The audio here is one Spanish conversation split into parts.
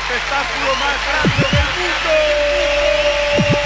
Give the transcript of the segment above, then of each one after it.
espectáculo más grande del mundo.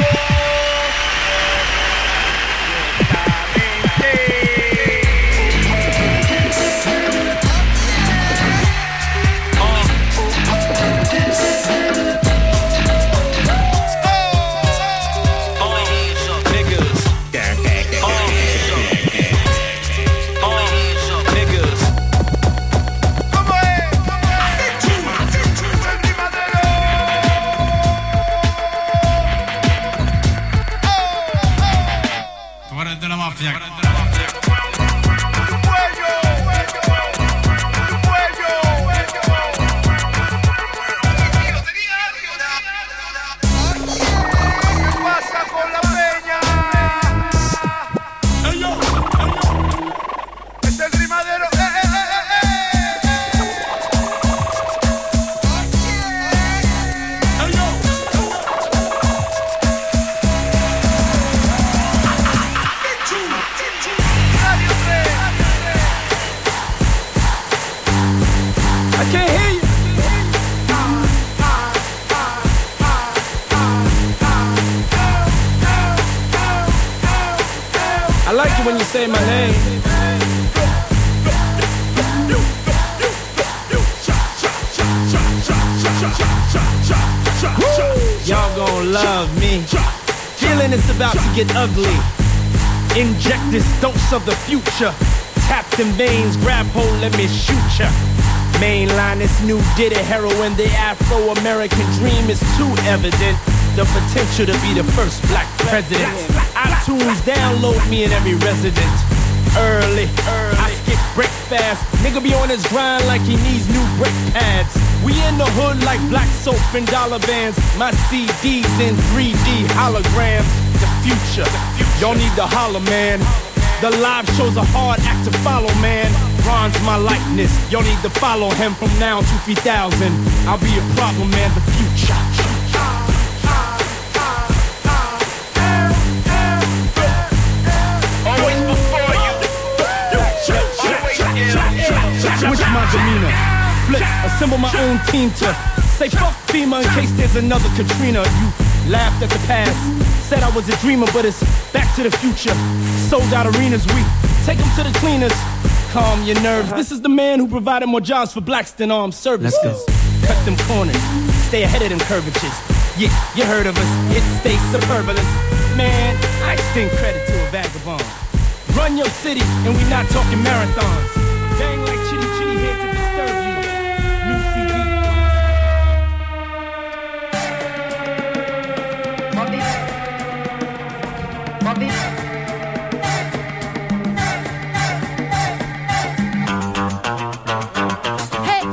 I like it when you say my name. Y'all gon' love me. Feeling it's about to get ugly. Inject this dose of the future. Tap them veins, grab hold, let me shoot ya. Mainline this new Diddy heroin. The Afro-American dream is too evident. The potential to be the first black president. iTunes, download me in every resident. Early, I skip breakfast. Nigga be on his grind like he needs new brake pads. We in the hood like black soap and dollar bands. My CDs in 3D holograms. The future, y'all need to holler, man. The live show's a hard act to follow, man. Ron's my likeness, y'all need to follow him from now to 3000. I'll be a problem, man, the future. Switch my demeanor, flip, assemble my own team to say fuck FEMA in case there's another Katrina. You laughed at the past, said I was a dreamer, but it's back to the future. Sold out arenas, we take them to the cleaners. Calm your nerves, this is the man who provided more jobs for blacks than armed services. Let's go. Cut them corners, stay ahead of them curvatures. Yeah, you heard of us, it stays superfluous. Man, I extend credit to a vagabond. Run your city, and we not talking marathons. Bang like chitty chitty here to disturb you. New CD. Bobby. Hey.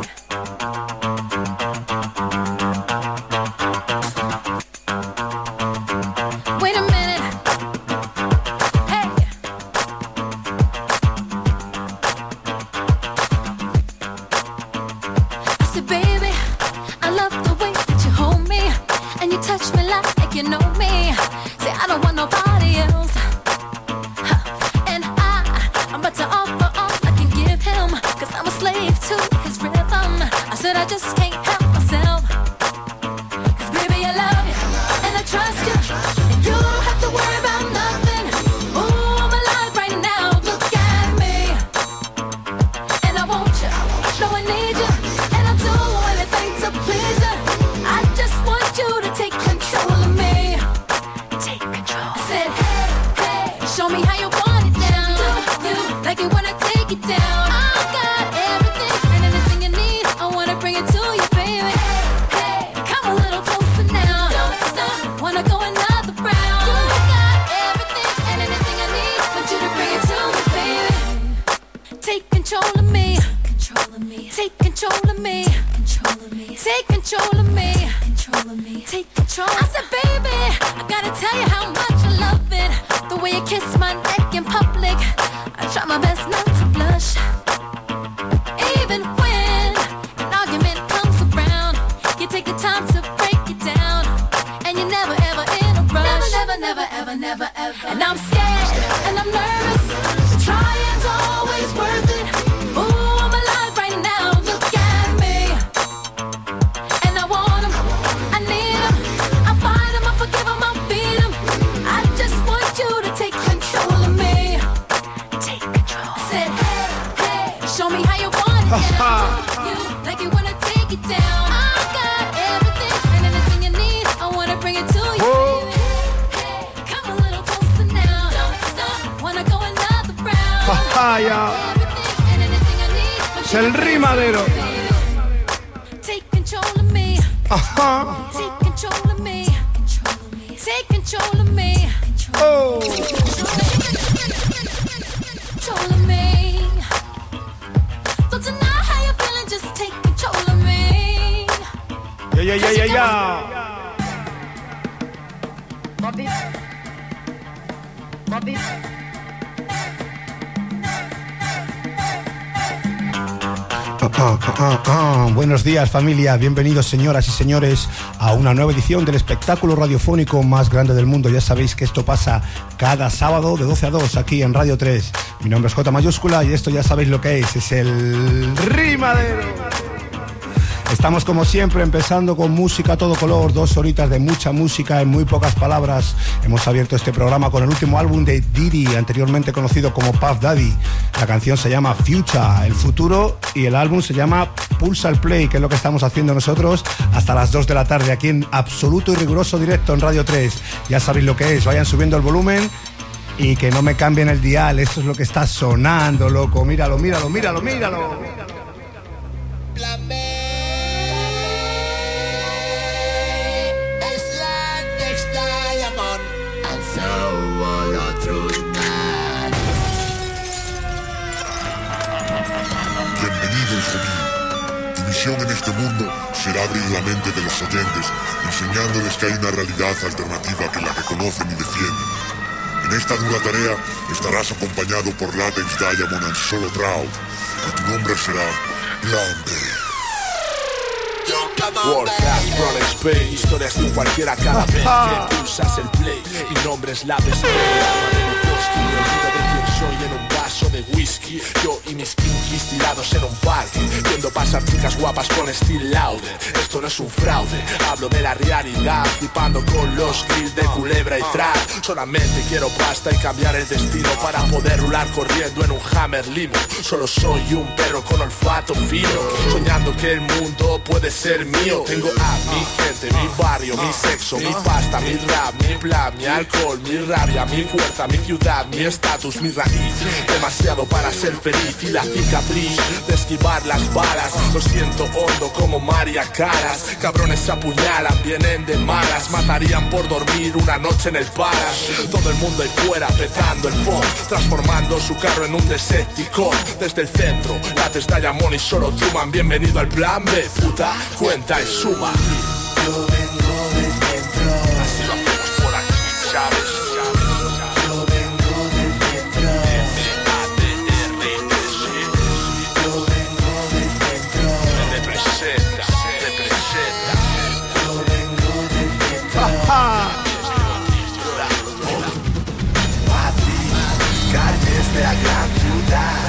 Wait a minute. Hey. Baby, I love the way that you hold me and you touch me like you know me. Say I don't want nobody else. And I'm about to offer all I can give him, 'cause I'm a slave to his rhythm. I said I just can't help myself. 'Cause baby, I love you and I trust you, and you don't have to worry about nothing. Ooh, I'm alive right now, look at me. And I want you, no I need you. To please you. I just want you to take control of me. Take control. I said, hey, hey, show me how you want it down. You like it when I take it down. I got everything and anything you need. I wanna bring it to you, baby. Hey, hey, come a little closer now. Don't stop, wanna go another round. You got everything and anything I need. Want you to bring it to me, baby. Take control of me. Control of me. Take control of me. Take control of me. Control of me. Take control. I said, baby, I gotta tell you how much I love it. The way you kiss my neck in public. I try my best not to blush. Even when an argument comes around, you take the time to break it down. And you're never ever in a rush. Never ever. And I'm scared and I'm nervous. Trying's always worth it. Ooh, I'm alive right now. Look at me. And I wanna Like you wanna take it down. I got everything and anything you need. I wanna bring it to you. Hey, come a little closer now. Don't stop, wanna go another round. Papaya. Everything and anything I need. Es el rimadero. Take control of me. Ajá. Take control of me. Take control of me. Oh. Control of me. Don't deny how you're feeling, just take control of me. Ya. Bobby. Buenos días, familia, bienvenidos, señoras y señores, a una nueva edición del espectáculo radiofónico más grande del mundo. Ya sabéis que esto pasa cada sábado de 12 a 2 aquí en Radio 3. Mi nombre es J mayúscula y esto ya sabéis lo que es el rimadero. Estamos como siempre empezando con música a todo color, 2 horitas de mucha música en muy pocas palabras. Hemos abierto este programa con el último álbum de Diddy, anteriormente conocido como Puff Daddy. La canción se llama Future, el futuro, y el álbum se llama Pulsar Play, que es lo que estamos haciendo nosotros hasta las 2 de la tarde aquí en absoluto y riguroso directo en Radio 3. Ya sabéis lo que es, vayan subiendo el volumen y que no me cambien el dial, esto es lo que está sonando, loco, míralo. Bienvenido, hijo mío. Tu misión en este mundo será abrir la mente de los oyentes, enseñándoles que hay una realidad alternativa que la reconocen y defienden. En esta dura tarea estarás acompañado por Latex Diamond and Solo Trout, y tu nombre será Plan B. World Class Front Space, historias de cualquiera cada vez que pulsas el play. Mi nombre es Latex me olvido de quién soy en un vaso de whisky. Yo y mis kinkies tirados en un parque, viendo pasar chicas guapas con Steel Lauder. Esto no es un fraude, hablo de la realidad, flipando con los grills de culebra y trap. Solamente quiero pasta y cambiar el destino para poder rular corriendo en un Hammer limo. Solo soy un perro con olfato fino, soñando que el mundo puede ser mío. Tengo a mi gente, mi barrio, mi sexo, mi pasta, mi rap, mi plan, mi alcohol, mi rabia, mi fuerza, mi ciudad, mi estatus, mi raíz. Demasiado para ser feliz y la cicatriz de esquivar las balas. Lo siento hondo como María Caras. Cabrones se apuñalan, vienen de malas. Matarían por dormir una noche en el Palace. Todo el mundo ahí fuera petando el phone, transformando su carro en un Decepticon. Desde el centro, Latex Diamond y Solo Truman. Bienvenido al Plan B, puta, cuenta y suma. Yo vengo del centro, así lo hacemos por aquí, ¿sabes? yo vengo del centro, yo vengo del centro, Representa. yo vengo del centro. Madrid, calles de la gran ciudad,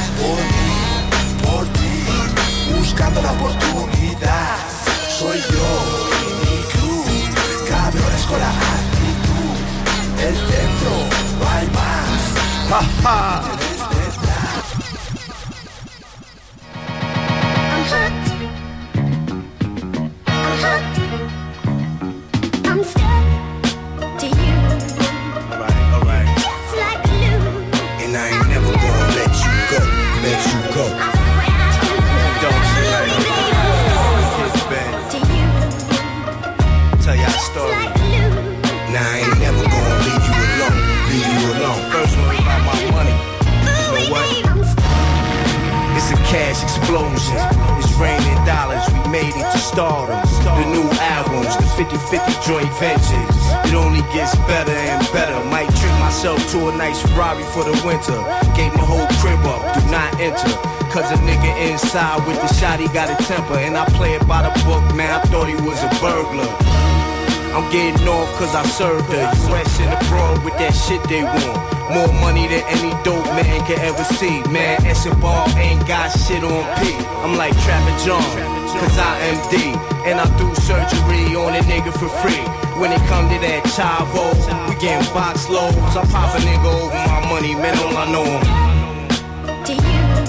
por ti, buscando la oportunidad. Soy yo y mi crew, cabrones con la actitud. El centro, no hay más. I'm stuck to you. Alright. It's like glue. And I ain't never gonna let you go. I swear I do. Don't say To you. Tell y'all a It's story. like glue. Now I ain't never gonna leave you alone. First one about my money. Ooh, know what? babe, I'm stuck. It's a cash explosion. It's raining dollars. We made it to stardom. The new albums, the 50-50 joint ventures. It only gets better and better. Might treat myself to a nice Ferrari for the winter. Gave my whole crib up, do not enter. Cause a nigga inside with the shot, he got a temper. And I play it by the book, man, I thought he was a burglar. I'm getting off cause I served her. US and abroad with that shit they want. More money than any dope man can ever see. Man, Escobar ain't got shit on P. I'm like Trapper John, cause I am D. And I do surgery on a nigga for free. When it come to that chavo, we getting box loads. I pop a nigga over my money, man, all I know him. To you. Yeah, that's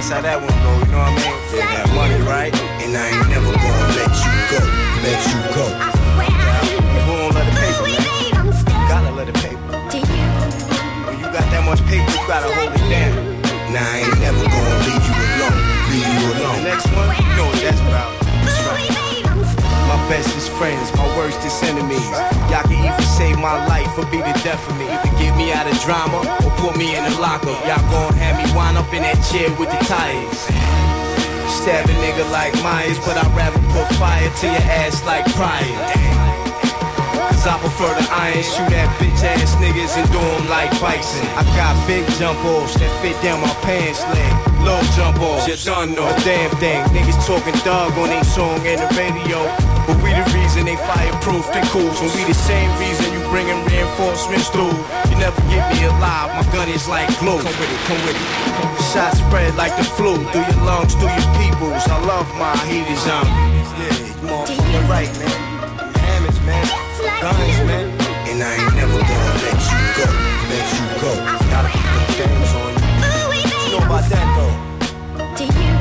That's how that one go, you know what I mean? Yeah, that money, right? And I ain't never gonna let you go, let you go. Who won't let the paper, man? Gotta let the paper. When you got that much paper, you gotta hold it down. Now I ain't never gonna leave you alone, leave you alone. The next one, you know what that's about. That's right. My bestest friends, my worstest enemies. Y'all can either save my life or be the death of me. Either get me out of drama or put me in the locker. Y'all gon' have me wind up in that chair with the tires. Stab a nigga like Myers, but I'd rather put fire to your ass like Pryor. Cause I prefer the iron, shoot at bitch ass niggas and do them like Bison. I got big jump offs that fit down my pants leg. Low jump offs, you done know a damn thing. Niggas talking thug on they song and the radio, but we the reason they fireproof the cools. And we the same reason you bringing reinforcements through. You never get me alive, my gun is like glue. Come with it, come with it. Shots spread like the flu, through your lungs, through your peoples. I love my heaters on. Yeah, you motherfucking right, man. Hammers, man. Guns, man. And I ain't never gonna let you go, let you go. Gotta keep them things on you. You know about that though?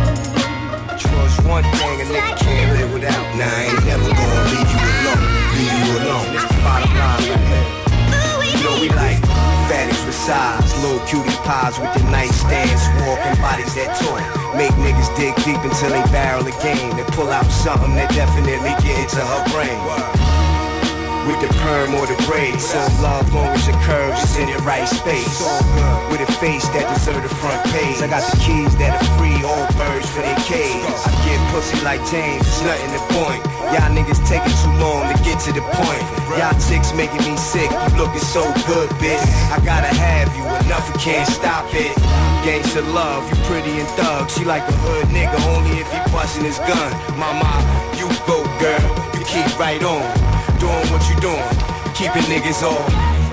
Trust one thing a nigga can't live without. Now I ain't never gonna leave you alone, leave you alone. And it's the bottom line right here. You know we like fatties with size, little cutie pies with the nightstands, walking bodies that talk. Make niggas dig deep until they barrel a game and pull out something that definitely get into her brain. With the perm or the braids, so love long as your curves is in your right space. With a face that deserve the front page. I got the keys that are free, all birds for their cage. I get pussy like James, it's nothing to point. Y'all niggas taking too long to get to the point. Y'all chicks making me sick, you looking so good, bitch. I gotta have you, enough, I can't stop it. Gangsta love, you pretty and thug. She like a hood nigga, only if he bustin' his gun. Mama, you go girl, you keep right on. Doing what you doing, keeping niggas on.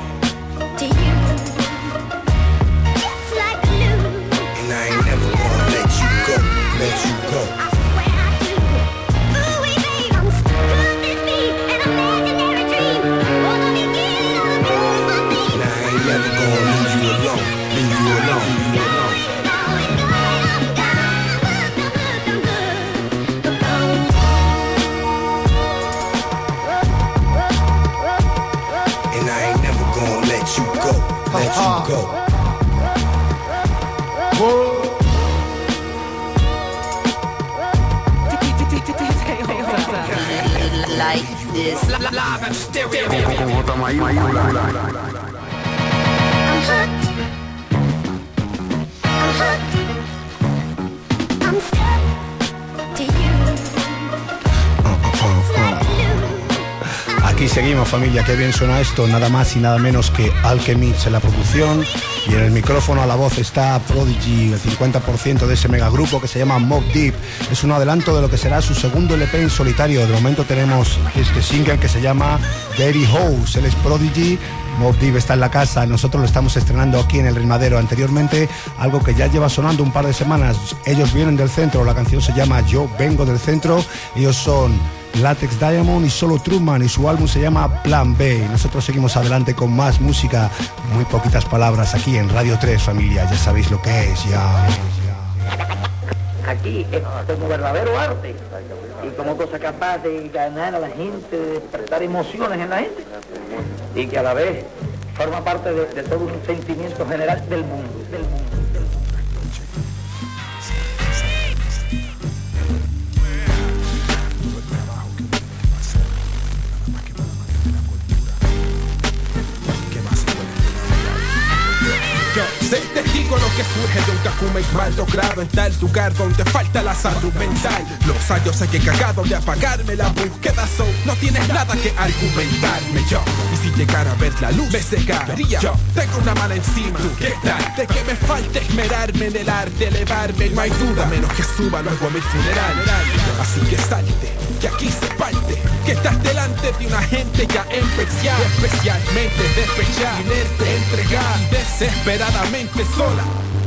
And I ain't never gonna let you go, let you go. Now I ain't never gonna leave you alone, leave you alone, leave you alone. Let you go, let you go. Whoa. Like this, live and stereo. I'm stuck to you. Aquí seguimos, familia, qué bien suena esto, nada más y nada menos que Alchemist en la producción, y en el micrófono a la voz está Prodigy, el 50% de ese megagrupo que se llama Mobb Deep. Es un adelanto de lo que será su segundo LP en solitario. De momento tenemos este single que se llama Dirty House. Él es Prodigy, Mobb Deep está en la casa, nosotros lo estamos estrenando aquí en el Ritmadero. Anteriormente, algo que ya lleva sonando un par de semanas, ellos vienen del centro, la canción se llama Yo Vengo del Centro, ellos son Latex Diamond y Solo Truman, y su álbum se llama Plan B. Nosotros seguimos adelante con más música, muy poquitas palabras aquí en Radio 3, familia, ya sabéis lo que es, ya. Aquí es como verdadero arte y como cosa capaz de ganar a la gente, de despertar emociones en la gente y que a la vez forma parte de todo un sentimiento general del mundo, del mundo. Sé testigo lo que surge de un Takuma mal logrado en tal lugar donde falta la salud mental. Los años hay que cagado de apagarme la búsqueda, no tienes nada que argumentarme yo. Y si llegara a ver la luz me cegaría. Yo tengo una mala encima, ¿qué tal? De que me falta esmerarme en el arte, elevarme, no hay duda, menos que suba luego a mi funeral. Así que salte, que aquí se parte, que estás delante de una gente ya especial, especialmente despechada, inerte, entregada y desesperadamente sola.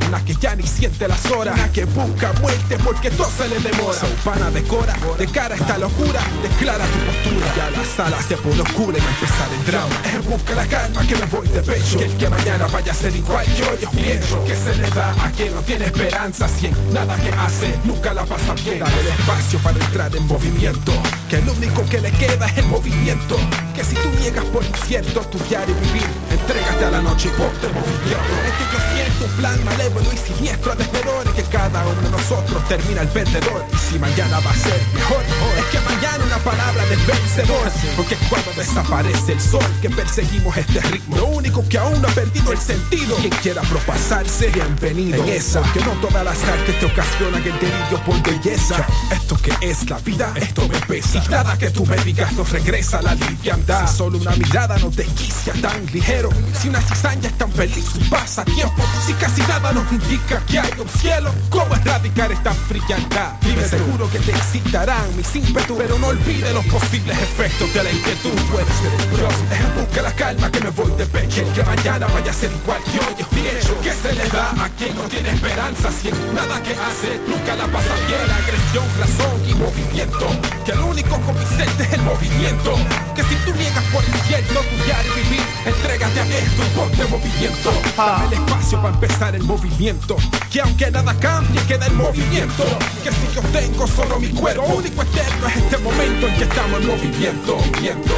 una que ya ni siente las horas, una que busca muerte porque todo se le demora. Pana decora, de cara a esta locura, declara tu postura. Ya la sala se pone oscura y va a empezar el drama. Busca la calma que me voy de pecho, que mañana vaya a ser igual yo pienso que se le da a quien no tiene esperanza, si en nada que hace nunca la pasa bien. Dale el espacio para entrar en movimiento, que lo único que le queda es el movimiento, que si tú niegas por incierto estudiar y vivir, entrégate a la noche y ponte en movimiento. Es que yo siento un plan malévolo y siniestro de errores, que cada uno de nosotros termina el perdedor, y si mañana va a ser mejor, es que mañana una palabra del vencedor, porque cuando desaparece el sol que perseguimos este ritmo, lo único que aún no ha perdido el sentido. Quien quiera propasarse, bienvenido en esa, que no todas las artes te ocasionan el delirio por belleza. Esto que es la vida, esto me pesa, y nada que tú me digas nos regresa a la liviandad. Si solo una mirada no te quicia tan ligero, si una cizaña es tan feliz un pasatiempo, si casi nada nos indica que hay un cielo, ¿cómo erradicar esta frialdad? Dime, seguro que te excitarán mis ímpetus, pero no olvides los posibles efectos de la inquietud. Puede ser el Dios, busca la calma que me voy de pecho, que mañana vaya a ser igual yo pienso que se le da a quien no tiene esperanza, si en nada que hace nunca la pasa bien. Agresión, razón y movimiento, que lo único convincente es el movimiento, que si tú niegas por incierto estudiar y vivir, entrégate a esto y ponte en movimiento. Dame el espacio para empezar el movimiento, que aunque nada cambie queda el movimiento, que si yo tengo solo mi cuerpo, único eterno es este momento en que estamos en movimiento. Viento,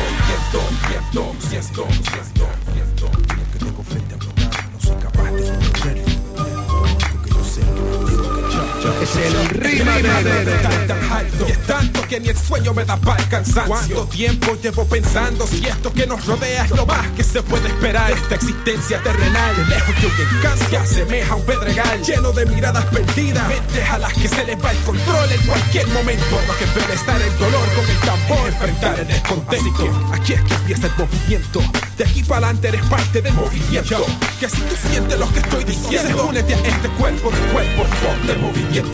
que tengo frente a programa, no soy capaz de sostenerlo, porque yo sé es el rima tan alto, y es tanto que ni el sueño me da paz, cansancio. ¿Cuánto tiempo llevo pensando si esto que nos rodea es lo más que se puede esperar? Esta existencia terrenal, de lejos de un encanto, se asemeja a un pedregal lleno de miradas perdidas, mentes a las que se les va el control en cualquier momento. Lo que debe estar el dolor con el tambor, enfrentar el descontento. Aquí es que empieza el movimiento, de aquí para adelante eres parte del movimiento, que si tú sientes lo que estoy diciendo, únete a este cuerpo de cuerpo y ponte en movimiento.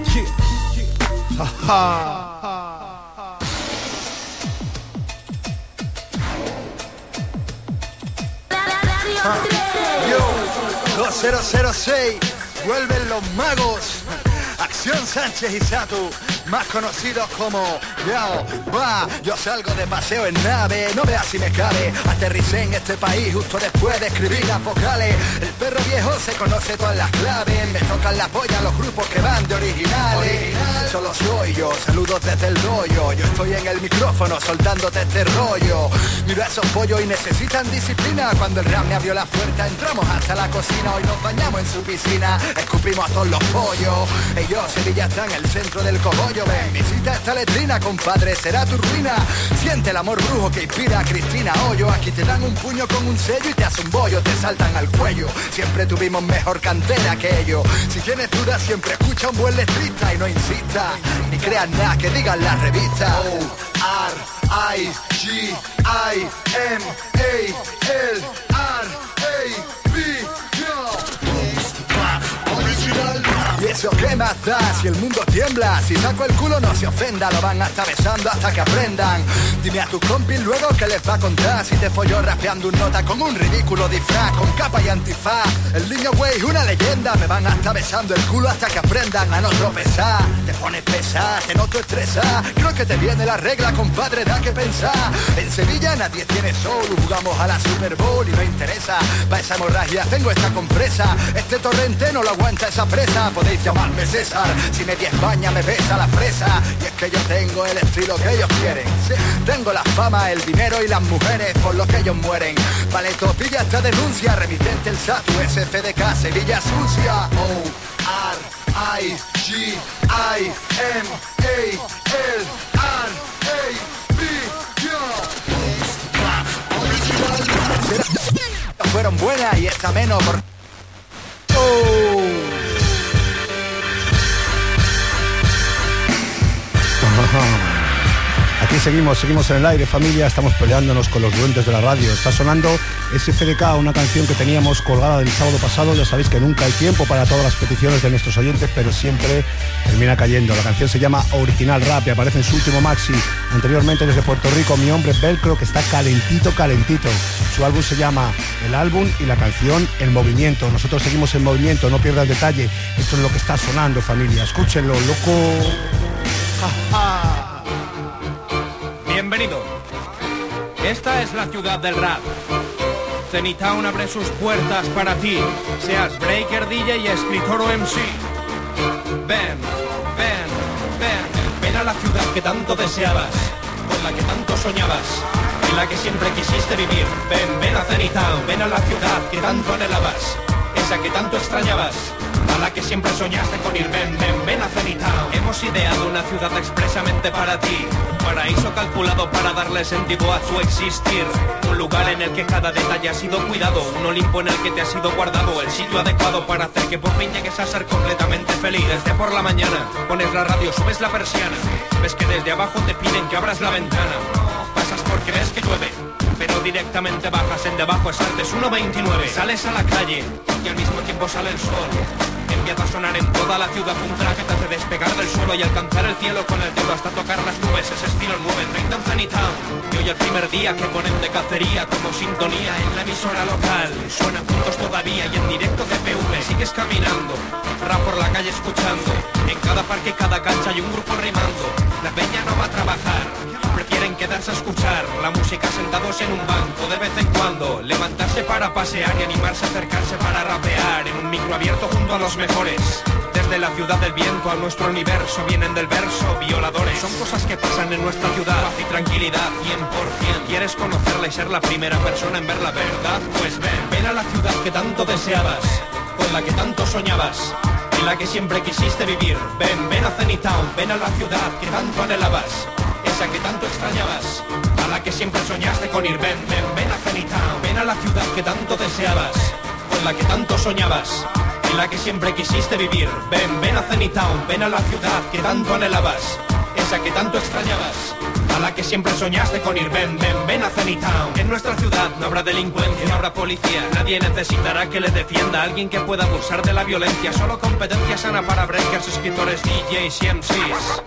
Yo, 2006, vuelven los magos. Acción Sánchez y Satu, más conocidos como Yao, va. Yo salgo de paseo en nave, no veas si me cabe. Aterricé en este país justo después de escribir las vocales. El perro viejo se conoce todas las claves. Me tocan la polla los grupos que van de originales. Solo soy yo, saludos desde el rollo. Yo estoy en el micrófono soltándote este rollo. Mira esos pollos y necesitan disciplina. Cuando el rap me abrió la puerta entramos hasta la cocina. Hoy nos bañamos en su piscina, escupimos a todos los pollos. Yo, Sevilla está en el centro del cogollo. Ven, visita esta letrina, compadre, será tu ruina. Siente el amor brujo que inspira a Cristina Hoyo. Aquí te dan un puño con un sello y te hacen un bollo, te saltan al cuello. Siempre tuvimos mejor cantera que ellos. Si tienes dudas siempre escucha un buen letrista y no insista, ni creas nada que digan las revistas. O-R-I-G-I-M-A-L-R-A-B. Y eso qué más da si el mundo tiembla. Si saco el culo no se ofenda, lo van hasta besando hasta que aprendan. Dime a tu compi luego que les va a contar si te folló rapeando un nota con un ridículo disfraz, con capa y antifaz. El niño güey una leyenda, me van hasta besando el culo hasta que aprendan a no tropezar. Te pones pesada, te noto estresada, creo que te viene la regla, compadre, da que pensar. En Sevilla nadie tiene soul, jugamos a la Super Bowl y no interesa. Pa' esa hemorragia tengo esta compresa, este torrente no lo aguanta esa presa. Podéis llamarme César, si media España me besa la fresa. Y es que yo tengo el estilo que ellos quieren. Sí, tengo la fama, el dinero y las mujeres por lo que ellos mueren. Paleto, pilla esta denuncia, remitente el SATU, SFDK, Sevilla sucia. O-R-I-G-I-M-A-L-R-A-B. Fueron buenas y esta menos por... Aquí seguimos en el aire, familia. Estamos peleándonos con los duendes de la radio. Está sonando SFDK, una canción que teníamos colgada del sábado pasado. Ya sabéis que nunca hay tiempo para todas las peticiones de nuestros oyentes, pero siempre termina cayendo. La canción se llama Original Rap y aparece en su último maxi. Anteriormente desde Puerto Rico, Mi Hombre Velcro, que está calentito. Su álbum se llama El Álbum y la canción El Movimiento. Nosotros seguimos en movimiento, no pierdan detalle. Esto es lo que está sonando, familia. Escúchenlo, loco. Bienvenido. Esta es la ciudad del rap. Zenitown abre sus puertas para ti, seas breaker, DJ, escritor o MC. Ven a la ciudad que tanto deseabas, con la que tanto soñabas, en la que siempre quisiste vivir. Ven a Zenitown, ven a la ciudad que tanto anhelabas, esa que tanto extrañabas, a la que siempre soñaste con ir. Ven a Zenitown. Hemos ideado una ciudad expresamente para ti, un paraíso calculado para darle sentido a su existir, un lugar en el que cada detalle ha sido cuidado, un Olimpo en el que te ha sido guardado, el sitio adecuado para hacer que por fin llegues a ser completamente feliz. Desde por la mañana pones la radio, subes la persiana, ves que desde abajo te piden que abras la ventana, pasas porque ves que llueve, pero directamente bajas en debajo es antes 1.29. Sales a la calle y al mismo tiempo sale el sol. Empieza a sonar en toda la ciudad un track que te hace despegar del suelo y alcanzar el cielo con el dedo hasta tocar las nubes. Ese estilo 930 en Zenitown. Y hoy el primer día que ponen de cacería como sintonía en la emisora local. Suenan juntos todavía y en directo de PV. Sigues caminando, rap por la calle escuchando. En cada parque, cada cancha hay un grupo rimando. La peña no va a trabajar, prefieren quedarse a escuchar la música sentados en un banco. De vez en cuando levantarse para pasear y animarse a acercarse para rapear en un micro abierto junto a los mejores. Desde la ciudad del viento a nuestro universo vienen del verso violadores. Son cosas que pasan en nuestra ciudad. Paz y tranquilidad 100%. ¿Quieres conocerla y ser la primera persona en ver la verdad? Pues ven a la ciudad que tanto deseabas, con la que tanto soñabas, en la que siempre quisiste vivir. Ven a Zenitown, ven a la ciudad que tanto anhelabas, esa que tanto extrañabas, a la que siempre soñaste con ir. Ven a Zenitown, ven a la ciudad que tanto deseabas, con la que tanto soñabas, en la que siempre quisiste vivir. Ven a Zenitown, ven a la ciudad que tanto anhelabas, esa que tanto extrañabas, a la que siempre soñaste con ir. Ven a Zenitown. En nuestra ciudad no habrá delincuencia, no habrá policía, nadie necesitará que le defienda a alguien que pueda abusar de la violencia. Solo competencia sana para breakers, escritores, DJs y MCs.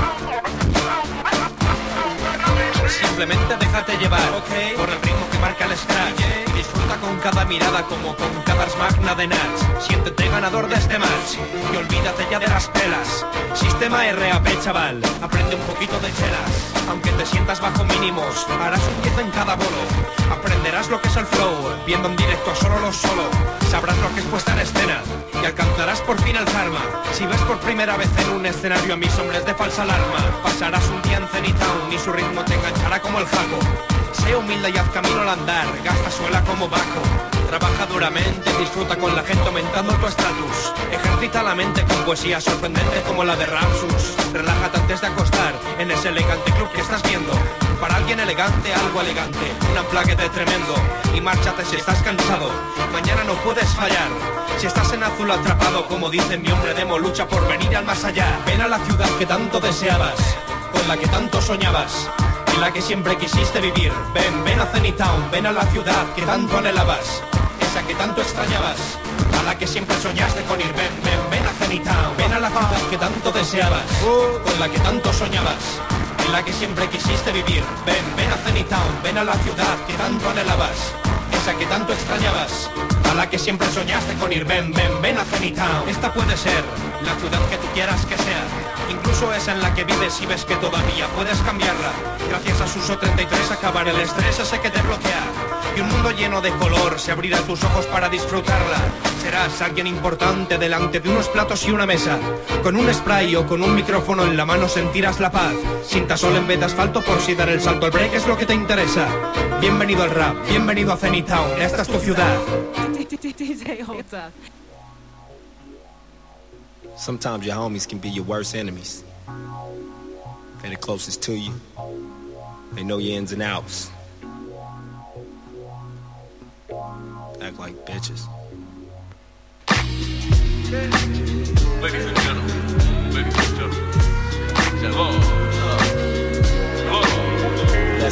Simplemente déjate llevar, por el ritmo que marca el scratch. Disfruta con cada mirada como con cada magna de Nats. Siéntete ganador de este match y olvídate ya de las pelas. Sistema RAP, chaval, aprende un poquito de chelas. Aunque te sientas bajo mínimos, harás un 10 en cada bolo. Aprenderás lo que es el flow, viendo en directo a solo los solo. Sabrás lo que es puesta en escena y alcanzarás por fin el karma. Si ves por primera vez en un escenario a mis hombres de falsa alarma, pasarás un día en Zenitown y su ritmo te enganchará como el jaco. Sé humilde y haz camino al andar, gasta suela como Baco. Trabaja duramente, disfruta con la gente aumentando tu estatus. Ejercita la mente con poesía sorprendente como la de Rapsus. Relájate antes de acostar en ese elegante club que estás viendo. Para alguien elegante, algo elegante, un amplaguete tremendo. Y márchate si estás cansado, mañana no puedes fallar. Si estás en azul atrapado, como dice mi hombre demo, lucha por venir al más allá. Ven a la ciudad que tanto deseabas, con la que tanto soñabas, en la que siempre quisiste vivir. Ven a Zenitown, ven a la ciudad que tanto anhelabas, esa que tanto extrañabas, a la que siempre soñaste con ir. Ven a Zenitown, ven a la ciudad que tanto deseabas, con la que tanto soñabas, en la que siempre quisiste vivir. Ven a Zenitown, ven a la ciudad que tanto anhelabas, esa que tanto extrañabas, a la que siempre soñaste con ir. Ven a Zenitown. Esta puede ser la ciudad que tú quieras que sea, incluso esa en la que vives y ves que todavía puedes cambiarla. Gracias a Suso 33 acabar el estrés ese que te bloquea, y un mundo lleno de color se abrirá tus ojos para disfrutarla. Serás alguien importante delante de unos platos y una mesa, con un spray o con un micrófono en la mano sentirás la paz. Sienta sol en vez de asfalto por si dar el salto al break es lo que te interesa. Bienvenido al rap, bienvenido a Zenitown, esta es tu ciudad. Sometimes your homies can be your worst enemies. They're the closest to you. They know your ins and outs. Act like bitches. Ladies and gentlemen, ladies and gentlemen,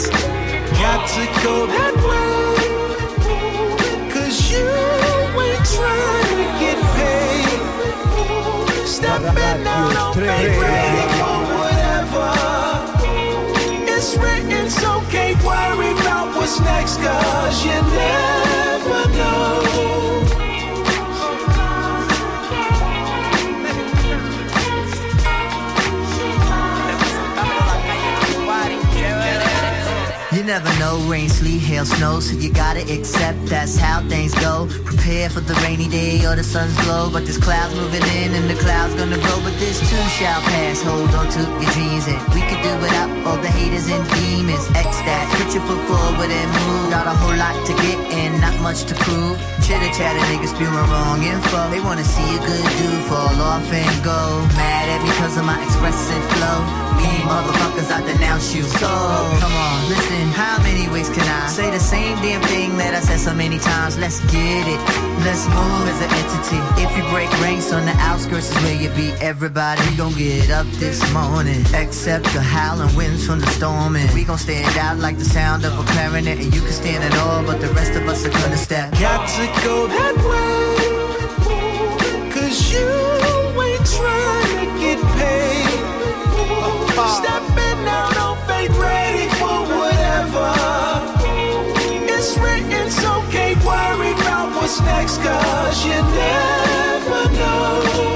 fast. Got to go that way, 'cause you ain't trying to get paid. Stepping out on faith, ready for whatever. It's written, so can't worry about what's next, 'cause you never know. You never know, rain, sleet, hail, snow, so you gotta accept that's how things go. Prepare for the rainy day or the sun's glow, but there's clouds moving in and the clouds gonna grow, but this too shall pass. Hold on to your dreams and we could do without all the haters and demons. X that, put your foot forward and move. Got a whole lot to get and not much to prove. Chitter chatter niggas spewing wrong info. They wanna see a good dude fall off and go. Mad at me cause of my expressive flow. Mean motherfuckers, I denounce you. So, come on, listen, how many ways can I say the same damn thing that I said so many times? Let's get it, let's move as an entity. If you break ranks on the outskirts is where you be. Everybody, we gon' get up this morning. Except the howling winds from the storm, and we gon' stand out like the sound of a clarinet. And you can stand it all, but the rest of us are gonna step. Got to go that way, 'cause you ain't trying to get paid. Stepping out on faith, ready for whatever. It's written, so can't worry about what's next, 'cause you never know.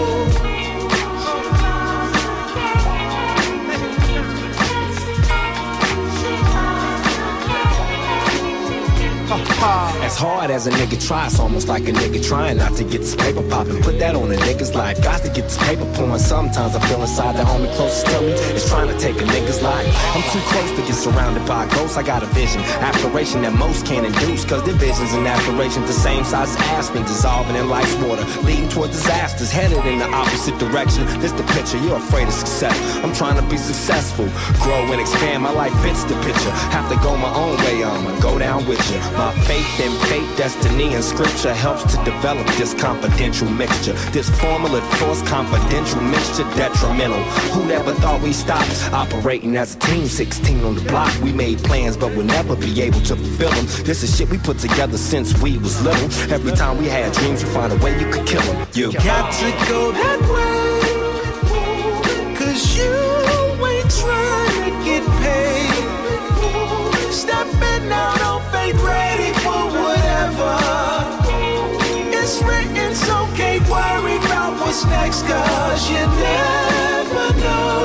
As hard as a nigga try, it's almost like a nigga trying not to get this paper poppin'. Put that on a nigga's life. Got to get this paper pouring. Sometimes I feel inside the homie closest to me is trying to take a nigga's life. I'm too close to get surrounded by ghosts. I got a vision, aspiration that most can't induce, 'cause their visions and aspirations the same size as aspen, dissolving in life's water, leading toward disasters, headed in the opposite direction. This the picture, you're afraid of success. I'm trying to be successful, grow and expand. My life fits the picture. Have to go my own way, I'ma go down with you. My faith in fate, destiny, and scripture helps to develop this confidential mixture. This formula force confidential mixture detrimental. Who never thought we'd stop operating as a team? 16 on the block, we made plans but we'll never be able to fulfill them. This is shit we put together since we was little. Every time we had dreams, we find a way you could kill them. You got to go that way, 'cause you ain't trying to get paid. Stepping out on faith, ready for whatever. It's written, so can't worry about what's next, 'cause you never know.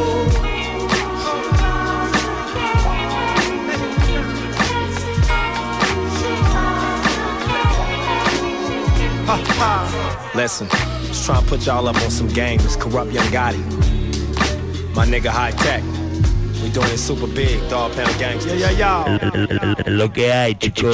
Listen, just try and put y'all up on some game. This corrupt young Gotti. My nigga High Tech. We doing it super big, Dog Pound Gangsters. Lo que hay, chico.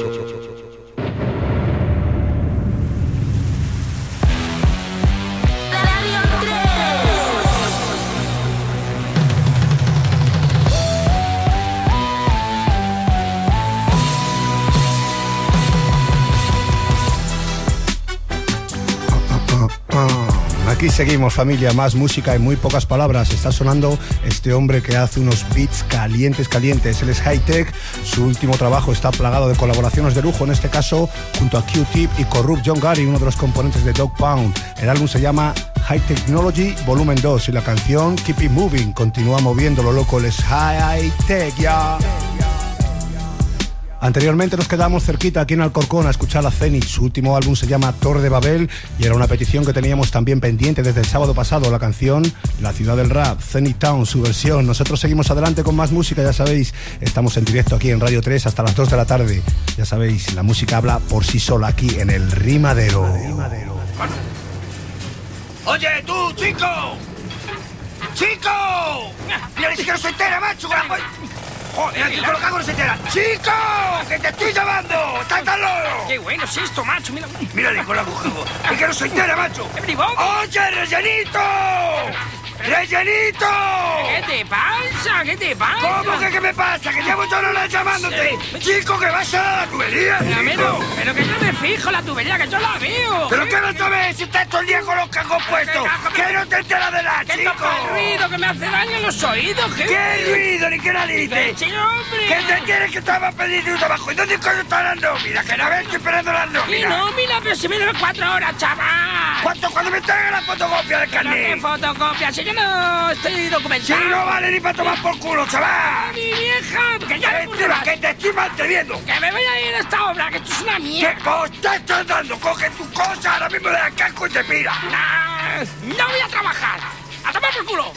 Aquí seguimos, familia, más música y muy pocas palabras. Está sonando este hombre que hace unos beats calientes. Él es High Tech. Su último trabajo está plagado de colaboraciones de lujo, en este caso junto a Q-Tip y Corrupt John Gotti, uno de los componentes de Dog Pound. El álbum se llama High Technology Volumen 2 y la canción Keep It Moving. Continúa moviendo lo loco, él es High Tech, ya. Anteriormente nos quedamos cerquita aquí en Alcorcón a escuchar a Zenith. Su último álbum se llama Torre de Babel y era una petición que teníamos también pendiente desde el sábado pasado, la canción La Ciudad del Rap, Zenith Town, su versión. Nosotros seguimos adelante con más música, ya sabéis, estamos en directo aquí en Radio 3 hasta las 2 de la tarde. Ya sabéis, la música habla por sí sola aquí en el Rimadero. Oye, tú, chico. ¡Chico! Mira, ni siquiera soy entera, macho. Joder, aquí con los cagos no se entera. ¡Chico! ¡Que te estoy llamando! ¡Estás tan loro! ¡Qué bueno es esto, macho! Mira. Mira, Nicolás, cogido. ¡Es que no soy entera, macho! ¡Oye, rellenito! ¡Rellenito! ¿Qué te pasa? ¿Qué te pasa? ¿Cómo que qué me pasa? Que llevo 2 horas llamándote. Chico, que vas a la tubería, Pero que yo me fijo la tubería, que yo la veo. ¿Pero qué no sabes si estás todo el día con los cajos puestos? ¿Que no te enteras de la, chico? Que toca el ruido, que me hace daño en los oídos, ¿qué? ¿Qué ruido? Ni qué narices. ¡Sí, hombre! ¿Qué te tienes que estar perdiendo un trabajo? ¿Y dónde coño está la nómina? Que no ves, estoy esperando la nómina. ¿Y nómina? Pero si me debe 4 horas, chaval. ¿Cuánto? Cuando me traiga la fotocopia del carnet. ¿Qué fotocopia? Si yo no estoy documentado. Si no vale ni para tomar por culo, chaval. Mi vieja, que ya Encima, que te estoy manteniendo. Que me voy a ir a esta obra, que esto es una mierda. ¿Qué posta estás dando? Coge tu cosa, ahora mismo le das casco y te pira. No voy a trabajar. ¡A tomar por culo!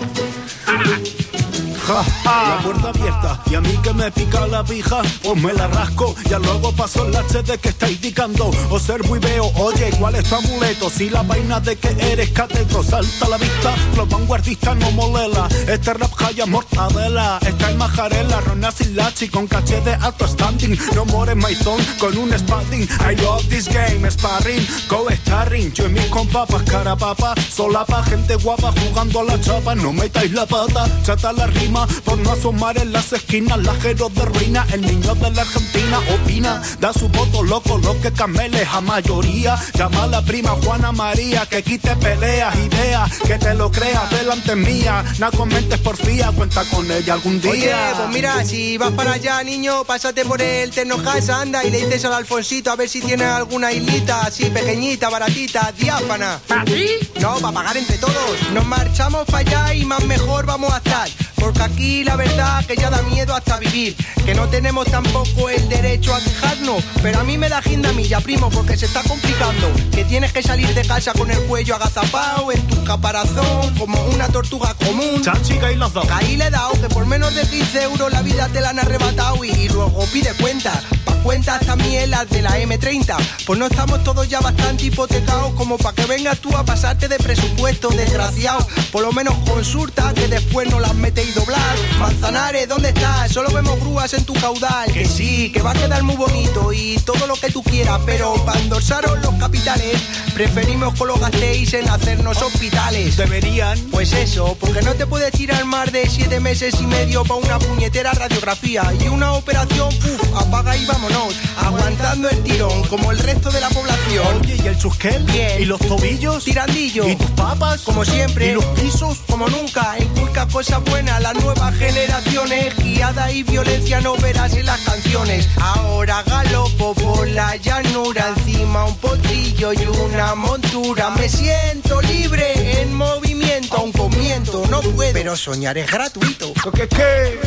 La puerta abierta y a mí que me pica la pija, pues me la rasco. Ya luego paso el HD que está indicando. Observo y veo, oye, ¿cuál es tu amuleto? Si la vaina de que eres cateto salta a la vista, los vanguardistas no molela. Este rap jaya mortadela, está en majarela, Rona Silachi con caché de alto standing. No more maizón con un sparring. I love this game, sparring, co-starring. Yo y mis compapas, cara papa, solapa, gente guapa jugando a la chapa. No metáis la pata, chata la rima por no asomar en las esquinas, lajeros de ruina. El niño de la Argentina opina, da su voto loco, lo que cameles a mayoría. Llama a la prima Juana María, que quite peleas, ideas, que te lo creas delante mía. No comentes porfía, cuenta con ella algún día. Oye, pues mira, si vas para allá, niño, pásate por el Tecnocasa, anda, y le dices al Alfonsito a ver si tiene alguna islita así pequeñita, baratita, diáfana. ¿Para ti? No, para pagar entre todos. Nos marchamos para allá y más mejor vamos a estar. Porque aquí la verdad que ya da miedo hasta vivir. Que no tenemos tampoco el derecho a quejarnos. Pero a mí me da gindamilla, primo, porque se está complicando. Que tienes que salir de casa con el cuello agazapado, en tu caparazón, como una tortuga común. Chachica y los dos. Ahí le he dado que por menos de 15 euros la vida te la han arrebatado y luego pide cuentas. Pa' cuentas también las de la M30. Pues no estamos todos ya bastante hipotecados como para que vengas tú a pasarte de presupuesto, desgraciado. Por lo menos consulta, que después no las metes y doblar. Manzanares, ¿dónde estás? Solo vemos grúas en tu caudal. Que sí, que va a quedar muy bonito y todo lo que tú quieras, pero para endorsaros los capitales preferimos que lo gastéis en hacernos hospitales. Deberían. Pues eso, porque no te puedes tirar más de 7 meses y medio para una puñetera radiografía y una operación, apaga y vámonos, aguantando el tirón como el resto de la población. Oye, ¿y el chusquel? Bien. ¿Y los tobillos? Tirandillo. ¿Y tus papas? Como siempre. ¿Y los pisos? Como nunca, inculca cosas buenas las nuevas generaciones. Guiada y violencia no verás en las canciones. Ahora galopo por la llanura, encima un potrillo y una montura. Me siento libre en movimiento, aun con miento no puedo, pero soñar es gratuito. ¿Qué?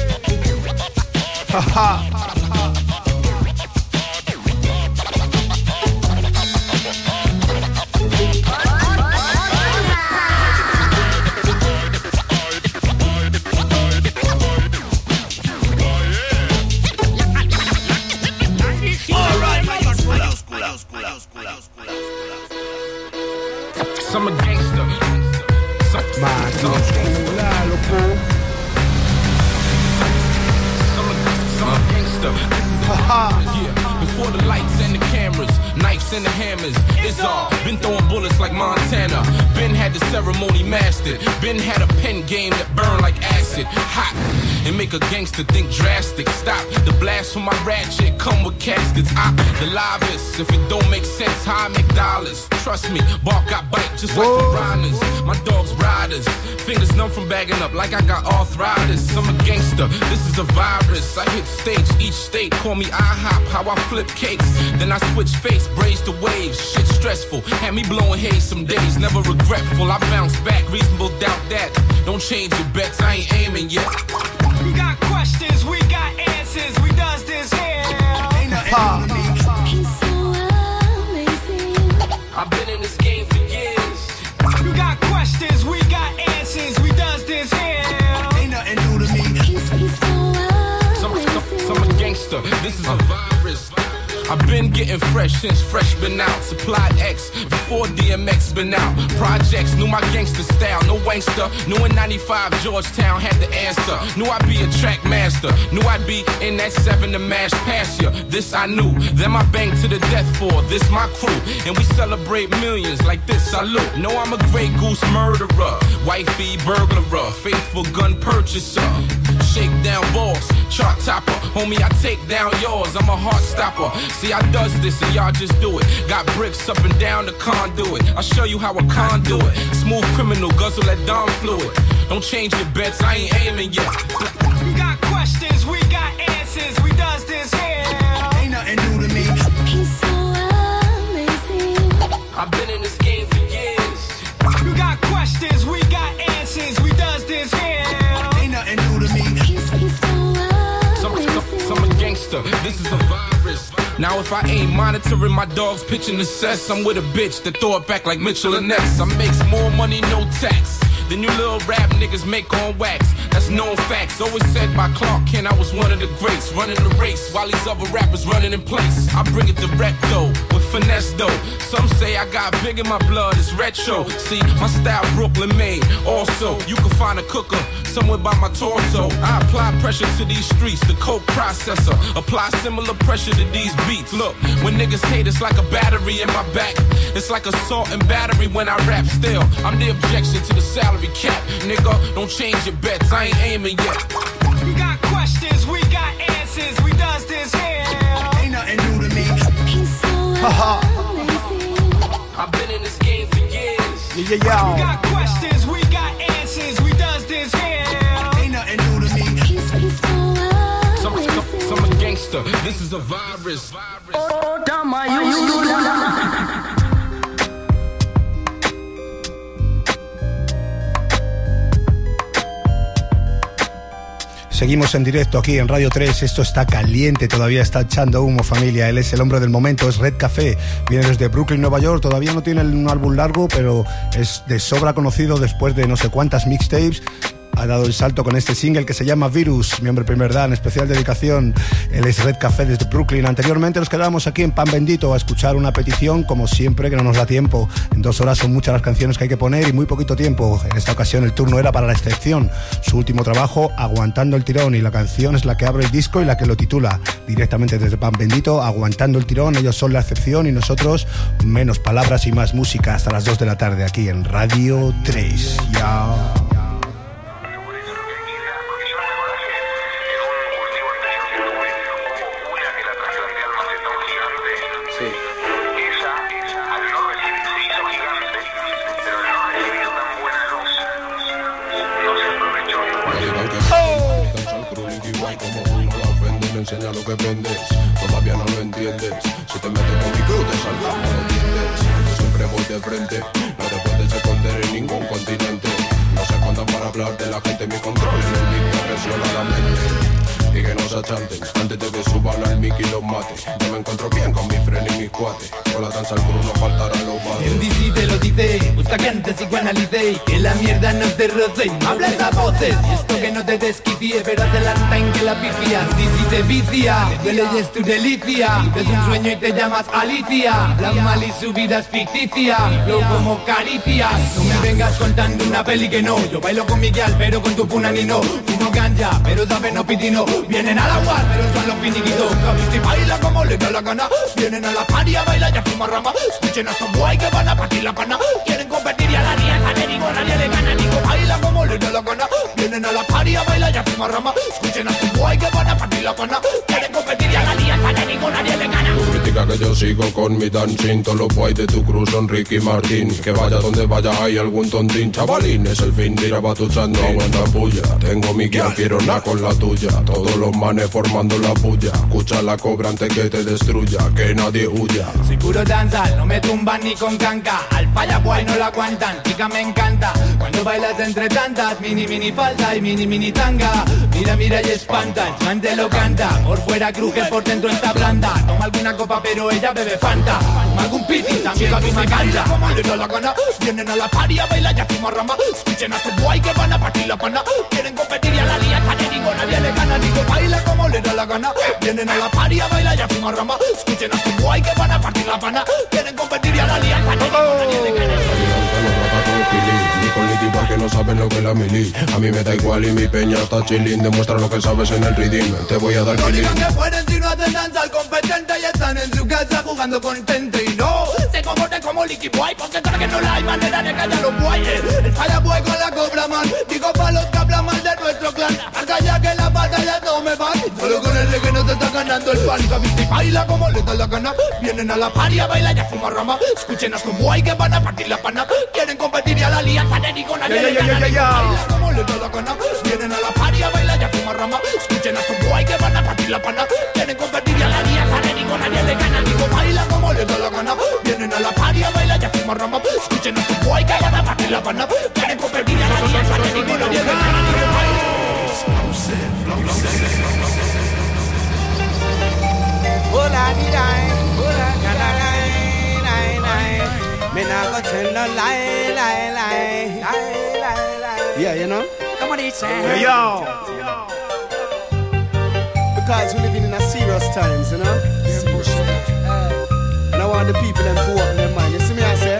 I'm a gangster. Yeah, before the lights and the cameras, knives and the hammers, it's all. Been throwing bullets like Montana. Been had the ceremony mastered. Been had a pen game that burn like acid. Hot and make a gangster think drastic. Stop the blast from my ratchet. Come with caskets. The livest. If it don't make sense, how I make dollars. Trust me, bark got bite just like piranhas. My dog's riders. Fingers numb from bagging up like I got arthritis. I'm a gangster. This is a virus. I hit stage, each state. Call me IHOP, how I flip cakes. Then I switch face, brace the waves. Shit stressful. Had me blowing haze some days. Never regretful. I bounce back. Reasonable doubt that. Don't change your bets. I ain't aiming yet. We got questions. We got answers. We does this here. Ain't nothing to me. He's so amazing. I've been in this game for years. You got questions. We got answers. We does this here. Ain't nothing new to me. He's so amazing. I'm a gangster. This is a virus. I I've been getting fresh since fresh been out. Supplied X before DMX been out. Projects knew my gangster style, no wankster. Knew in 95 Georgetown had the answer. Knew I'd be a track master. Knew I'd be in that 7 to mash past ya. This I knew. Then I banged to the death for this my crew. And we celebrate millions like this salute. Know I'm a Grey Goose murderer, wifey burglarer, faithful gun purchaser. Shake down boss, chart topper. Homie, I take down yours, I'm a heart stopper. See, I does this and y'all just do it. Got bricks up and down the conduit. I'll show you how a con do it. Smooth criminal, guzzle that Dom fluid. Don't change your bets, I ain't aiming yet. We got questions, we got answers. We does this here. Ain't nothing new to me. He's so amazing. I've been in this game for years. We got questions, we got answers. We does this here. Ain't nothing new to me. He's so amazing. I'm a gangster, this is a virus. Now if I ain't monitoring my dog's pitching the cess, I'm with a bitch that throw it back like Mitchell and Ness. I makes more money, no tax, than you little rap niggas make on wax. That's known facts, always said by Clark Kent I was one of the greats. Running the race while these other rappers running in place. I bring it direct though, with finesse though. Some say I got big in my blood, it's retro. See, my style Brooklyn made. Also, you can find a cooker somewhere by my torso. I apply pressure to these streets, the coke processor. Apply similar pressure to these beats. Look, when niggas hate, it's like a battery in my back. It's like assault and battery when I rap still. I'm the objection to the salary cap. Nigga, don't change your bets, I ain't aiming yet. We got questions, we got answers. We does this here. Ain't nothing new to me. He's so amazing. I've been in this game for years. We got questions, we got answers. We does this here. Ain't nothing new to me. He's so amazing. I'm a gangster, this is a virus. Seguimos en directo aquí en Radio 3, esto está caliente, todavía está echando humo, familia. Él es el hombre del momento, es Red Café, viene desde Brooklyn, Nueva York, todavía no tiene un álbum largo, pero es de sobra conocido después de no sé cuántas mixtapes. Ha dado el salto con este single que se llama Virus, mi hombre primer dan, especial dedicación. Él es Red Café desde Brooklyn. Anteriormente nos quedábamos aquí en Pan Bendito a escuchar una petición, como siempre, que no nos da tiempo. En 2 horas son muchas las canciones que hay que poner y muy poquito tiempo. En esta ocasión el turno era para La Excepción, su último trabajo, Aguantando el Tirón, y la canción es la que abre el disco y la que lo titula. Directamente desde Pan Bendito, Aguantando el Tirón. Ellos son La Excepción y nosotros menos palabras y más música hasta las 2 de la tarde aquí en Radio 3. Ya. Enseña lo que vendes, todavía no lo entiendes. Si te metes con mi crew te salvamos los dientes. Siempre voy de frente, no te puedes esconder en ningún continente. No sé cuándo para hablar de la gente, mi control en el mic me presiona la mente. Y que no se achanten, antes de que suban al mic y los mate. Yo me encuentro bien con mi friend y mis cuates. Con la danza al crew no faltarán los bates. En DC te lo dice, busca que antes psicoanalice. Que la mierda no te roce, no hables a voces. Y esto que no te desquicie, pero adelanta en que la pifias. DC te vicia, te duele y es tu delicia. Es un sueño y te llamas Alicia. Hablan mal y su vida es ficticia. Flow como caricias. No me vengas contando una peli que no. Yo bailo con Miguel, pero con tu punani no. Fumo ganja, pero sabe no pitino. Vienen a la guard, pero son los finiquitos. Capisti baila como le da la gana. Vienen a la party a bailar y a fumar rama. Escuchen a estos guay que van a partir la pana. Quieren competir y a la niña a Nico nadie le gana. Nico baila como le da la gana. Vienen a la party a bailar y a fumar rama. Escuchen a estos guay que van a partir la pana. Quieren competir y a la niña a Nico nadie le gana. Critica que yo sigo con mi dancing. Todos los guay de tu cruz son Ricky Martín. Que vaya donde vaya hay algún tontín. Chavalín, es el fin de ir abatuchando. No aguanta puya, tengo mi guía, quiero nada con la tuya. Todos los manes formando la puya. Escucha la cobra antes que te destruya. Que nadie huya. Soy puro danzal, no me tumban ni con canca. Al falla guay no la aguantan, chica me encanta. Cuando bailas entre tantas, mini falsa y mini tanga. Mira, mira y espanta, el cante lo canta. Por fuera cruje, por dentro está blanda. Toma alguna copa pero ella bebe Fanta. Toma algún piti, también la misma canta. Como le da la gana, vienen a la party a bailar y a fumar rama. Escuchen a este guay que van a partir la pana. Quieren competir y a la lía, digo, nadie le gana. Digo, baila como le da la gana. Vienen a la party a bailar y a fumar rama. Escuchen a este guay que van a partir la pana. Quieren competir y a la lía, digo, nadie le gana. Ni con Liti porque no saben lo que es la mili. A mí me da igual y mi peña está chilling. Demuestra lo que sabes en el reading. Te voy a dar no killing. digan que pueden si no hacen danza al competente. Y están en su casa jugando contente. Y no se comporten como Licky Boy, porque saben que no la hay manera de callar los guayes. El falla boy con la cobra man. Digo pa' los que hablan mal de nuestro clan. Acá ya que las batallas no me van. Solo con el reggae no se está ganando el pan. Viste y baila como le da la gana. Vienen a la party a bailar y a fumar rama. Escuchen a estos guay que van a partir la pana. Quieren competir y a la alianza de con nadie le gana. Baila como le da la gana. Vienen a la party a bailar y a fumar rama. Escuchen a estos guay que van a partir la pana. Quieren competir y a la alianza de con nadie le gana. Digo, baila como le da la gana. Vienen a la party a bailar y a fumar rama. Escuchen a estos guay que van a partir la pana. Quieren competir y a la alianza de con nadie le gana. Digo, baila. Hola, hola, me not go tell no lie. Yeah, you know? Come on, it's Hey, yo. Because we're living in a serious times, you know? And I want the people them to open their mind. You see me, I say?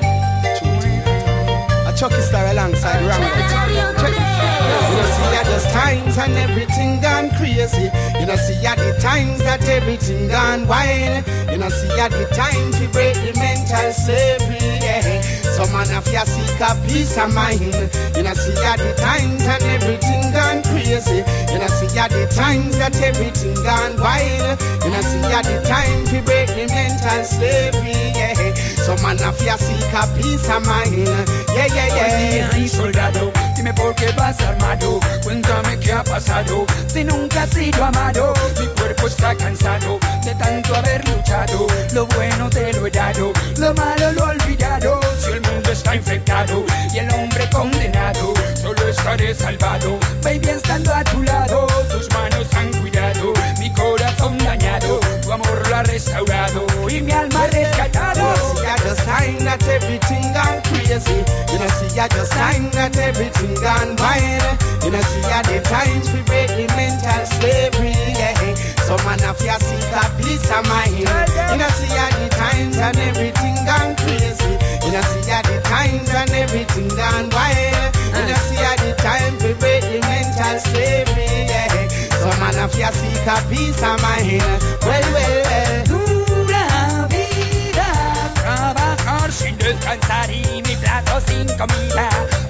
A Chucky Star alongside Rango. Check it. You know, see, at those times and everything gone crazy. You know, see, at the times that everything gone wild. You know, see, at the times we break the mental slavery, yeah. Some man of ya seek a peace of mind. You know, see, at the times and everything gone crazy. You know, see, at the times that everything gone wild. You know, see, at the times we break the mental slavery, yeah. Some man of ya seek a peace of mind. Yeah, yeah, yeah. Ay, soldado, dime por qué vas armado. Cuéntame qué ha pasado. Si nunca has sido amado, mi cuerpo está cansado de tanto haber luchado. Lo bueno te lo he dado, lo malo lo he olvidado. Si el mundo está infectado y el hombre condenado, solo estaré salvado, baby, estando a tu lado. Tus manos han cuidado mi corazón dañado, tu amor lo ha restaurado y mi alma rescatado. See, I just time that everything gone crazy. You know, see, I just time that everything gone wild. You know, see, at the times we break the mental slavery, yeah. So man of ya seek a peace of mind. You know, see, at the times and everything gone crazy. You know, see, at the times and everything gone wild. You know, see, at the times we break the mental slavery, yeah. So man of ya seek a peace of mind. Well, well, well. Dura vida, trabajar sin descansar y mi plato sin comida.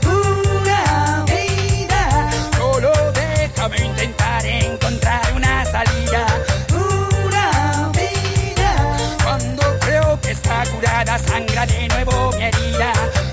Dura vida, solo déjame intentar encontrar una salida. Dura vida, cuando creo que está curada sangra de nuevo mi herida.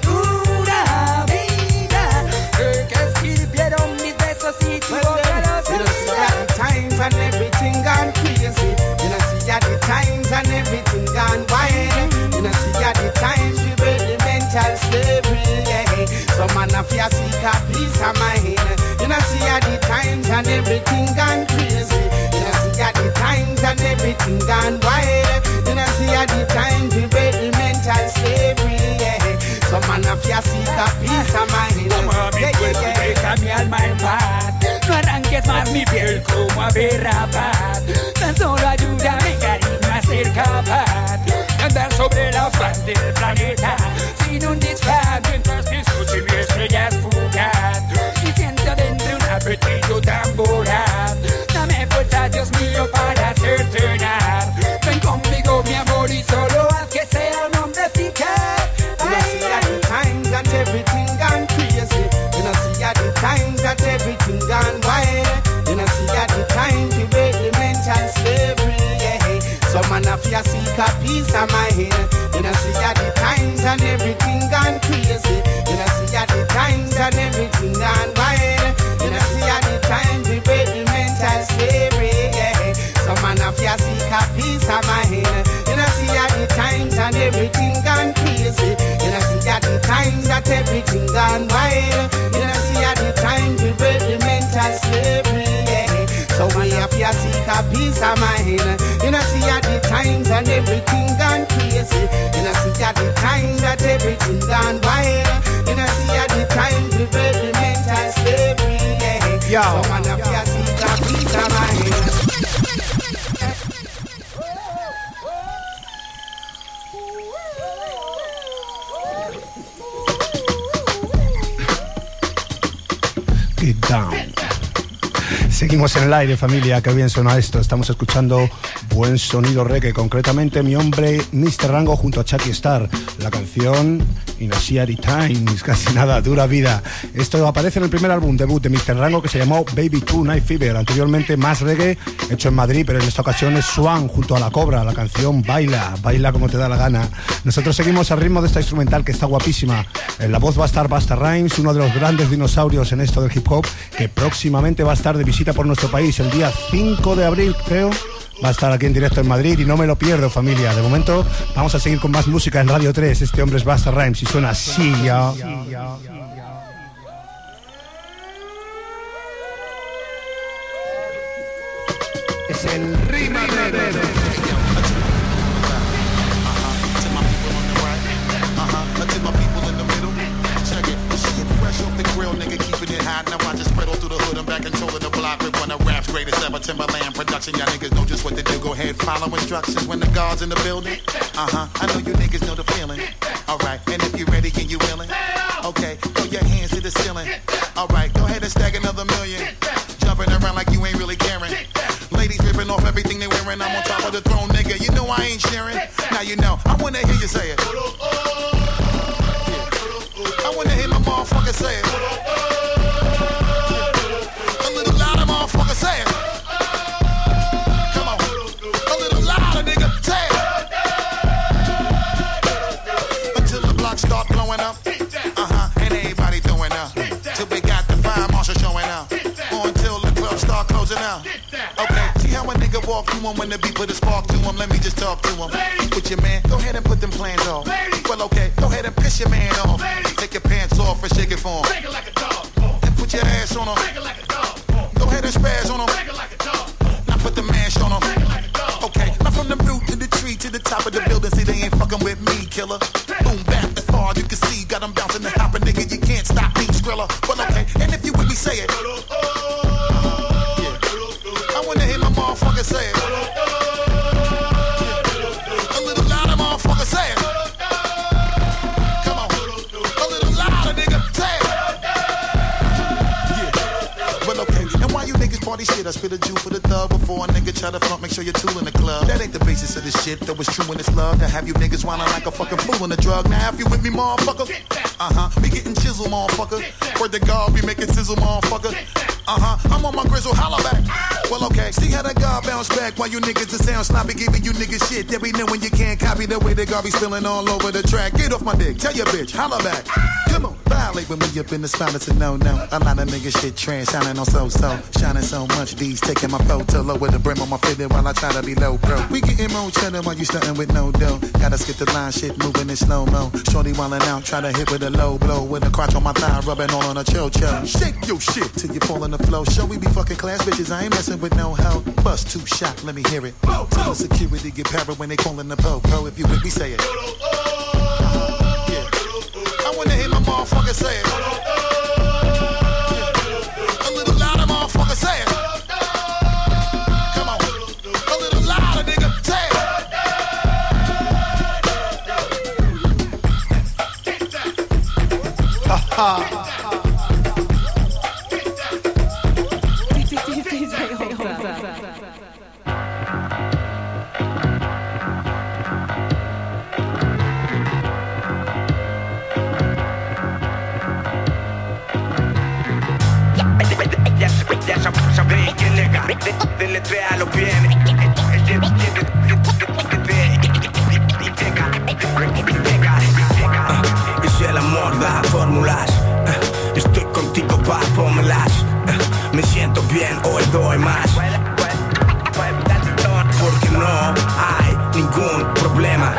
Dura vida, sé que escribieron mis besos y tu boca los You know, see, at the times and everything gone crazy. You know, see, at the times and everything gone wild. You know, see, at the times we break the mental slavery, yeah. So man of ya seek a peace of mind. You know, see, at the times and everything gone crazy. You know, see, at the times and everything gone wild. You know, see, at the times we break the mental slavery, yeah. So man of ya seek a peace of mind. Yeah, yeah, yeah. Deja mi alma en paz. No arranques más mi piel como ave rapaz. Tan solo ayúdame, cariño, a ser capaz de andar sobre la faz del planeta sin un disfraz, mientras te escucho y mi estrella es fugaz y siento dentro un apetito tan voraz. Dame fuerza, Dios mío, para hacerte llenar. Ven conmigo, mi amor, y solo haz que sea un hombre eficaz. You know, see, at the times that everything gone crazy. You know, see, at the times that everything gone wild. You know, see, at the times we break the mental slavery, yeah. So man of ya seek a peace of mind. You know, see, at the times and everything gone crazy. You know, see, at the times and everything gone wild. You know, see, at the times we break the mental slavery, yeah. So man of ya seek a peace of mind. You know, see, at the times and everything gone crazy. You know, see, at the times that everything gone wild. You know, see, at the times we break the mental slavery, yeah. peace of mind. You know, see at the times and everything gone crazy. You know, see at the times that everything gone wild. You know, see at the times we break the mental slavery. Yeah. So man, if you see that peace of mind. Get down. Seguimos en el aire, familia, que bien suena esto. Estamos escuchando buen sonido reggae, concretamente mi hombre Mr. Rango junto a Chucky Star. La canción In a Shady Times, casi nada, dura vida. Esto aparece en el primer álbum debut de Mr. Rango que se llamó Baby 2 Night Fever. Anteriormente más reggae, hecho en Madrid, pero en esta ocasión es Swan junto a La Cobra. La canción Baila, baila como te da la gana. Nosotros seguimos al ritmo de esta instrumental que está guapísima. En la voz va a estar Busta Rhymes, uno de los grandes dinosaurios en esto del hip hop, que próximamente va a estar de visita por nuestro país el día 5 de abril, creo. Va a estar aquí en directo en Madrid y no me lo pierdo, familia. De momento vamos a seguir con más música en Radio 3. Este hombre es Busta Rhymes y suena así, ya. Es el ritmo de Now I just spread all through the hood, I'm back controlling the block with one of rap's greatest ever, Timberland production. Y'all niggas know just what to do, go ahead, follow instructions when the guard's in the building. I know you niggas know the feeling. Alright, and if you ready, can you willing? Okay, throw your hands to the ceiling. Alright, go ahead and stack another million. Jumping around like you ain't really caring. Ladies ripping off everything they wearing, I'm on top of the throne, nigga. You know I ain't sharing. Now you know, I wanna hear you say it. Yeah. I wanna hear my motherfucker say it. Say it. Come on. A little louder, nigga. Say it. Until the blocks start blowing up. And everybody throwing up. Till we got the fire marshal showing up. Or until the club start closing out. Okay, see how a nigga walk through him when the beat put a spark to him. Let me just talk to him. With your man, go ahead and put them plans off. Well, okay, go ahead and piss your man off. Take your pants off and shake it for him. And put your ass on him. Go ahead and spaz on them. Now put the mash on them. Okay, now from the root to the tree to the top of the building. See, they ain't fucking with me, killer. Boom, back as far as you can see. Got them bouncing and hopping, nigga. You can't stop me, Skrilla. But okay, and if you with me, say it. Yeah. I wanna hear my motherfucker say it. Yeah. A little louder, motherfucker, say it. Come on. A little louder, nigga, say it. Party shit, I spit a Jew for the thug before a nigga try to front, make sure you're tool in the club. That ain't the basis of this shit, though it's true in this love. To have you niggas whining like a fucking fool in a drug. Now if you with me, motherfucker, we getting chisel, motherfucker. Word to God, we making sizzle, motherfucker. I'm on my grizzle, holla back. Well, okay, see how that God bounce back while you niggas are sound sloppy, giving you niggas shit that we know when you can't copy the way the God be spilling all over the track. Get off my dick, tell your bitch, holla back. Come on, violate with me up in the spot, it's a no-no. A lot of niggas shit trans, shining on so-so. Shining so much, these taking my photo low with the brim on my fitted while I try to be low pro. We getting more cheddar while you stunting with no dough. Gotta skip the line, shit moving in slow-mo. Shorty wildin' out, try to hit with a low blow. With a crotch on my thigh, rubbing all on a cho-cho. Shake your shit till you fall on the flow. Show we be fucking class bitches, I ain't messing with no hoe. Bust 2 shot, let me hear it. Tell the security get paranoid when they callin' the po-po. If you with me, say it. Yeah. I wanna hear my motherfucker say it. Yeah. A little louder, motherfucker, say it. Come on. A little louder, nigga, say it. Ha ha. Deletréalo bien. Y si el amor da fórmulas, estoy contigo para pómelas. Me siento bien, hoy doy más. Porque no hay ningún problema.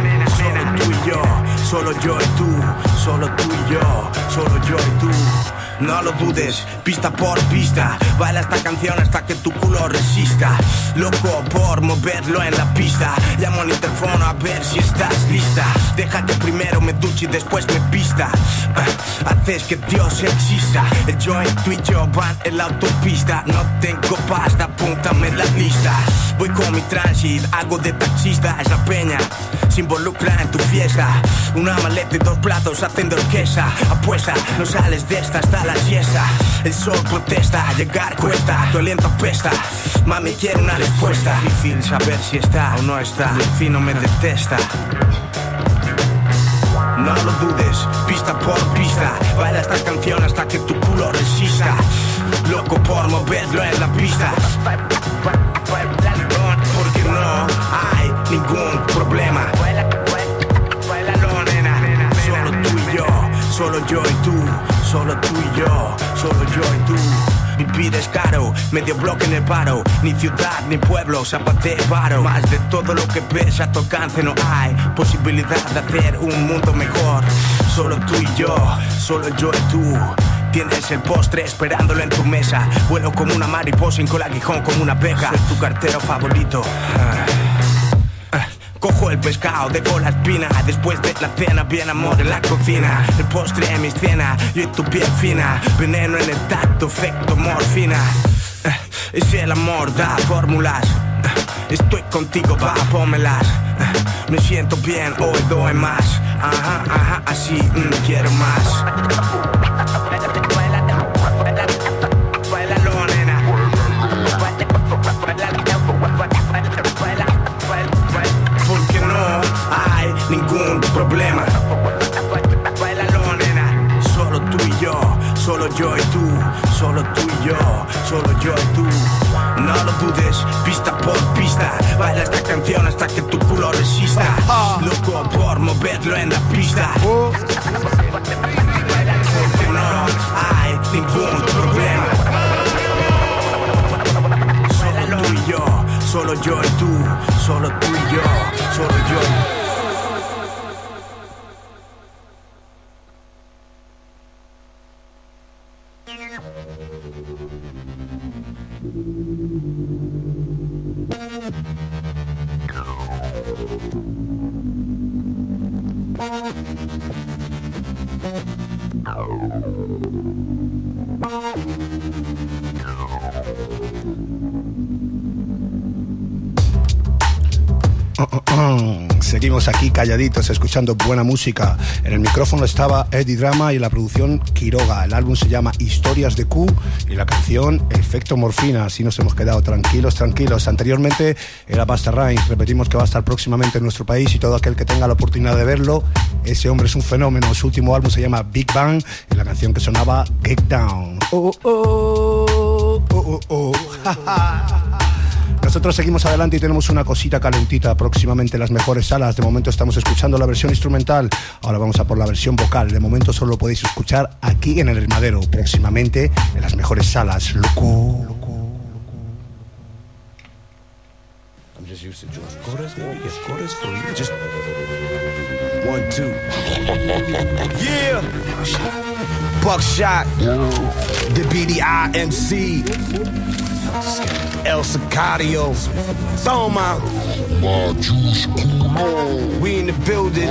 Solo tú y yo, solo yo y tú, solo yo y tú. No lo dudes, pista por pista. Baila esta canción hasta que tu culo resista. Loco por moverlo en la pista. Llamo al interfono a ver si estás lista. Deja que primero me duche y después me pista. Haces que Dios exista. El joint, tú y yo van en la autopista. No tengo pasta, apúntame la lista. Voy con mi transit, hago de taxista. Es la peña, se involucra en tu fiesta. Una maleta y 2 platos haciendo orquesta. Apuesta, no sales de esta hasta la siesta. El sol protesta, llegar cuesta, tu aliento apesta. Mami quiere una respuesta. Difícil saber si está o no está. El fino me detesta. No lo dudes, pista por pista. Baila esta canción hasta que tu culo resista. Loco por moverlo en la pista. Porque no hay ningún problema. Solo tú y yo, solo yo y tú. Solo tú y yo, solo yo y tú. Vivir es caro, medio bloque en el paro. Ni ciudad ni pueblo, zapatero. Más de todo lo que ves a tu alcance no hay posibilidad de hacer un mundo mejor. Solo tú y yo, solo yo y tú. Tienes el postre esperándolo en tu mesa. Vuelo como una mariposa, con el aguijón como una abeja. Soy tu cartero favorito. Cojo el pescado, dejo la espina. Después de la cena, bien amor en la cocina. El postre en mi escena, yo y tu piel fina. Veneno en el tacto, efecto morfina. Es el amor, da fórmulas. Estoy contigo, va, pónmelas. Me siento bien, hoy doy más. Ajá, ajá, así, quiero más. Ningún problema. Solo tú y yo, solo yo y tú. Solo tú y yo, solo yo y tú. No lo dudes, pista por pista. Baila esta canción hasta que tu culo resista. Loco por moverlo en la pista. Porque no hay ningún problema. Solo tú y yo, solo yo y tú. Solo tú y yo, solo yo y tú. Seguimos aquí calladitos escuchando buena música. En el micrófono estaba Eddie Drama y en la producción Quiroga. El álbum se llama Historias de Q y la canción Efecto Morfina. Así nos hemos quedado tranquilos. Anteriormente era Busta Rhymes. Repetimos que va a estar próximamente en nuestro país y todo aquel que tenga la oportunidad de verlo, ese hombre es un fenómeno. Su último álbum se llama Big Bang y la canción que sonaba Get Down. Nosotros seguimos adelante y tenemos una cosita calentita próximamente en las mejores salas. De momento estamos escuchando la versión instrumental, ahora vamos a por la versión vocal. De momento solo lo podéis escuchar aquí en El Madero, próximamente en las mejores salas. Loco. I'm just used to George. Chorus, maybe get chorus for you. Just 1, 2. Yeah. Buckshot. The BDIMC. El Sicario, Toma, we in the building.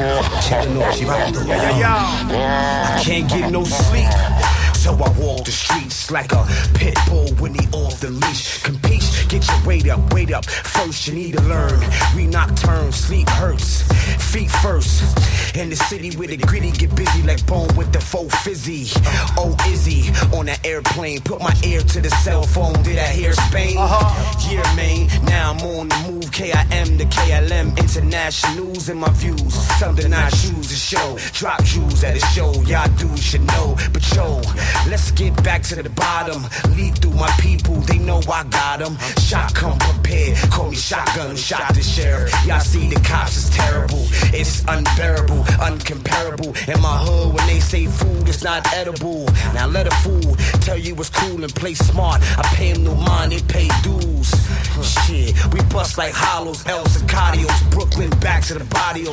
I can't get no sleep, so I walk the streets like a pit bull when he off the leash. Compete, get your weight up. First you need to learn. We nocturne, sleep hurts. Feet first. In the city with it gritty, get busy like Bone with the faux fizzy. Oh, Izzy, on that airplane, put my ear to the cell phone. Did I hear Spain? Yeah, man, now I'm on the move. KIM to KLM, international news and my views. Something I choose to show. Drop jewels at a show, y'all dudes should know. But yo, let's get back to the bottom. Lead through my people, they know I got them. Shot come prepared, call me shotgun, shot the sheriff. Y'all see the cops is terrible, it's unbearable, uncomparable. In my hood, when they say food, it's not edible. Now let a fool tell you what's cool and play smart. I pay him no mind, they pay dues. Shit, we bust like hollows, El Sicarios, Brooklyn back to the barrios.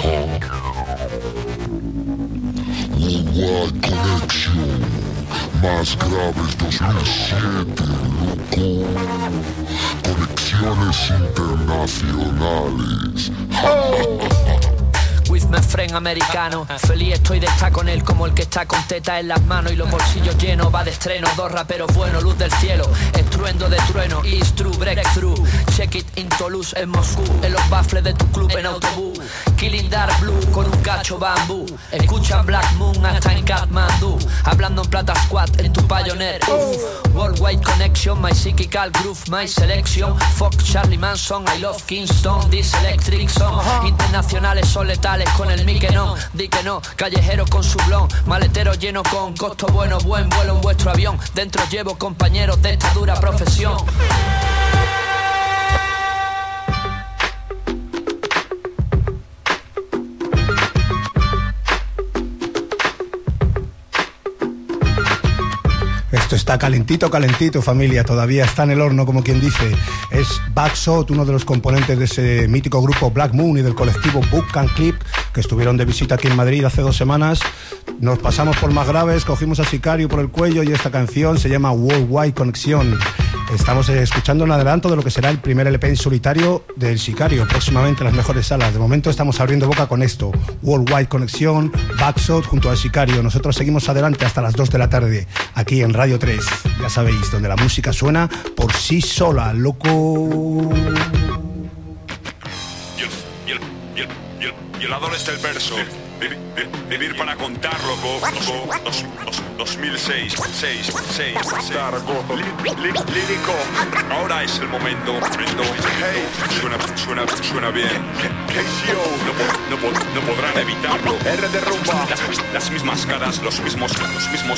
Worldwide Connection, más graves 2007, loco. Conexiones internacionales. With my friend americano, feliz estoy de estar con él como el que está con teta en las manos y los bolsillos llenos. Va de estreno, dos raperos buenos, luz del cielo, estruendo de trueno, is true, breakthrough. Check it in Toulouse, en Moscú, en los baffles de tu club en autobús. Killing Dark Blue con un cacho bambú. Escuchan Black Moon hasta en Kathmandu. Hablando en Plata Squad en tu Pioneer. Worldwide Connection, my psychical groove, my selection. Fuck Charlie Manson, I love Kingston, this electric song. Internacionales son letales con el mic que no, di que no. Callejero con su blon, maletero lleno con costo bueno. Buen vuelo en vuestro avión. Dentro llevo compañeros de esta dura profesión. Esto está calentito, calentito, familia. Todavía está en el horno, como quien dice. Es Backshot, uno de los componentes de ese mítico grupo Black Moon y del colectivo Book and Clip, que estuvieron de visita aquí en Madrid hace 2 semanas. Nos pasamos por más graves, cogimos a Sicario por el cuello y esta canción se llama Worldwide Connection. Estamos escuchando un adelanto de lo que será el primer LP en solitario del Sicario, próximamente en las mejores salas. De momento estamos abriendo boca con esto, Worldwide Connection, Backshot junto al Sicario. Nosotros seguimos adelante hasta las 2 de la tarde, aquí en Radio 3. Ya sabéis, donde la música suena por sí sola, loco. Y el adolescente del verso. Vivir para contar, loco. 2006, lírico. Ahora es el momento. Hey, suena bien. No podrán evitarlo. R de rumba. Las mismas caras, los mismos. Esto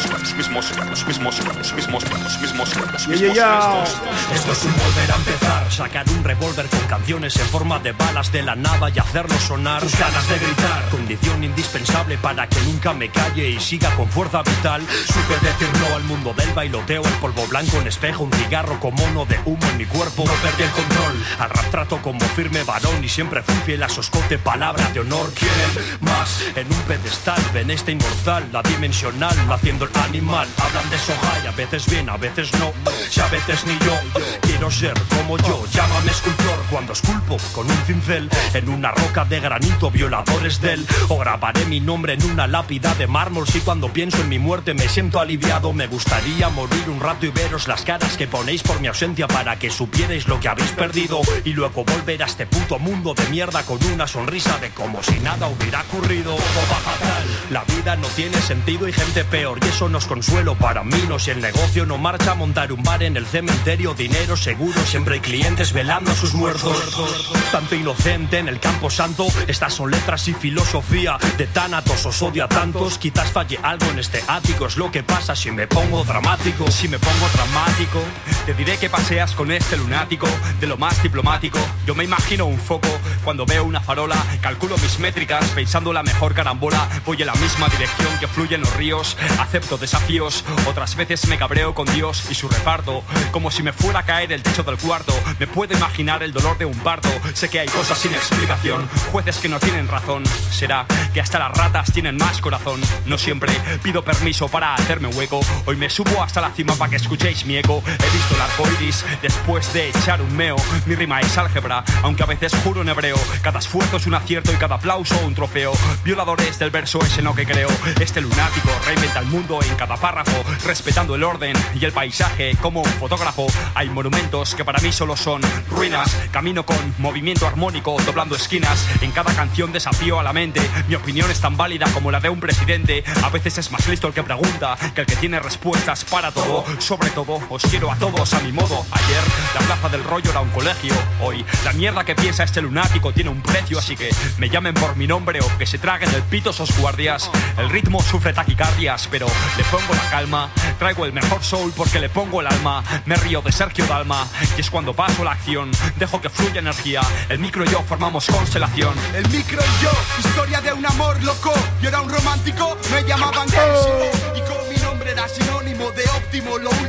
es un volver a empezar. Sacar un revólver con canciones en forma de balas de la nada y hacerlo sonar. Tus ganas de gritar, condición indispensable para que nunca me calle y siga con fuerza vital. Supe decir no al mundo del bailoteo, el polvo blanco en espejo, un cigarro con mono de humo en mi cuerpo. No perdí el control, al rap trato como firme varón y siempre fui fiel a su escote, palabra de honor. Quieren más en un pedestal, ven esta inmortal, la dimensional, haciendo el animal. Hablan de soja y a veces bien, a veces no, si a veces ni yo. Quiero ser como yo, llámame escultor cuando esculpo con un cincel en una roca de granito, violadores del. O grabaré mi nombre en una lápida de mármol. Si cuando pienso en mi muerte me siento aliviado. Me gustaría morir un rato y veros las caras que ponéis por mi ausencia, para que supierais lo que habéis perdido y luego volver a este puto mundo de mierda con una sonrisa de como si nada hubiera ocurrido. Todo va fatal, la vida no tiene sentido y gente peor, y eso no es consuelo para mí. No, si el negocio no marcha, montar un bar en el cementerio, dinero seguro, siempre hay clientes velando a sus muertos. Tanto inocente en el campo santo, estas son letras y filosofía de Thanatos. Os odio a tantos, quizás falle algo en este ático. Es lo que pasa si me pongo dramático. Si me pongo dramático, te diré que paseas con este lunático de lo más diplomático. Yo me imagino un foco cuando veo una farola, calculo mis métricas pensando la mejor carambola. Voy en la misma dirección que fluyen los ríos, acepto desafíos, otras veces me cabreo con Dios y su reparto, como si me fuera a caer el techo del cuarto. Me puedo imaginar el dolor de un parto, sé que hay cosas sin explicación, jueces que no tienen razón. Será que hasta las ratas tienen más corazón. No siempre pido permiso para hacerme hueco, hoy me subo hasta la cima para que escuchéis mi eco. He visto el arco iris después de echar un meo, mi rima es álgebra, aunque a veces juro en hebreo. Cada esfuerzo es un acierto y cada aplauso un trofeo. Violadores del verso es en lo que creo. Este lunático reinventa el mundo en cada párrafo, respetando el orden y el paisaje como un fotógrafo. Hay monumentos que para mí solo son ruinas, camino con movimiento armónico, doblando esquinas. En cada canción desafío a la mente, mi opinión es tan válida como la de un presidente. A veces es más listo el que pregunta que el que tiene respuestas para todo. Sobre todo os quiero a todos a mi modo. Ayer la plaza del rollo era un colegio, hoy la mierda que piensa este lunático tiene un precio. Así que me llamen por mi nombre o que se traguen el pito esos guardias. El ritmo sufre taquicardias, pero le pongo la calma. Traigo el mejor soul porque le pongo el alma. Me río de Sergio Dalma y es cuando paso la acción, dejo que fluya energía. El micro y yo formamos constelación. El micro y yo, historia de un amor loco. Yo era un romántico, me llamaban Kenshiro y con mi nombre era sinónimo de óptimo. Lo último que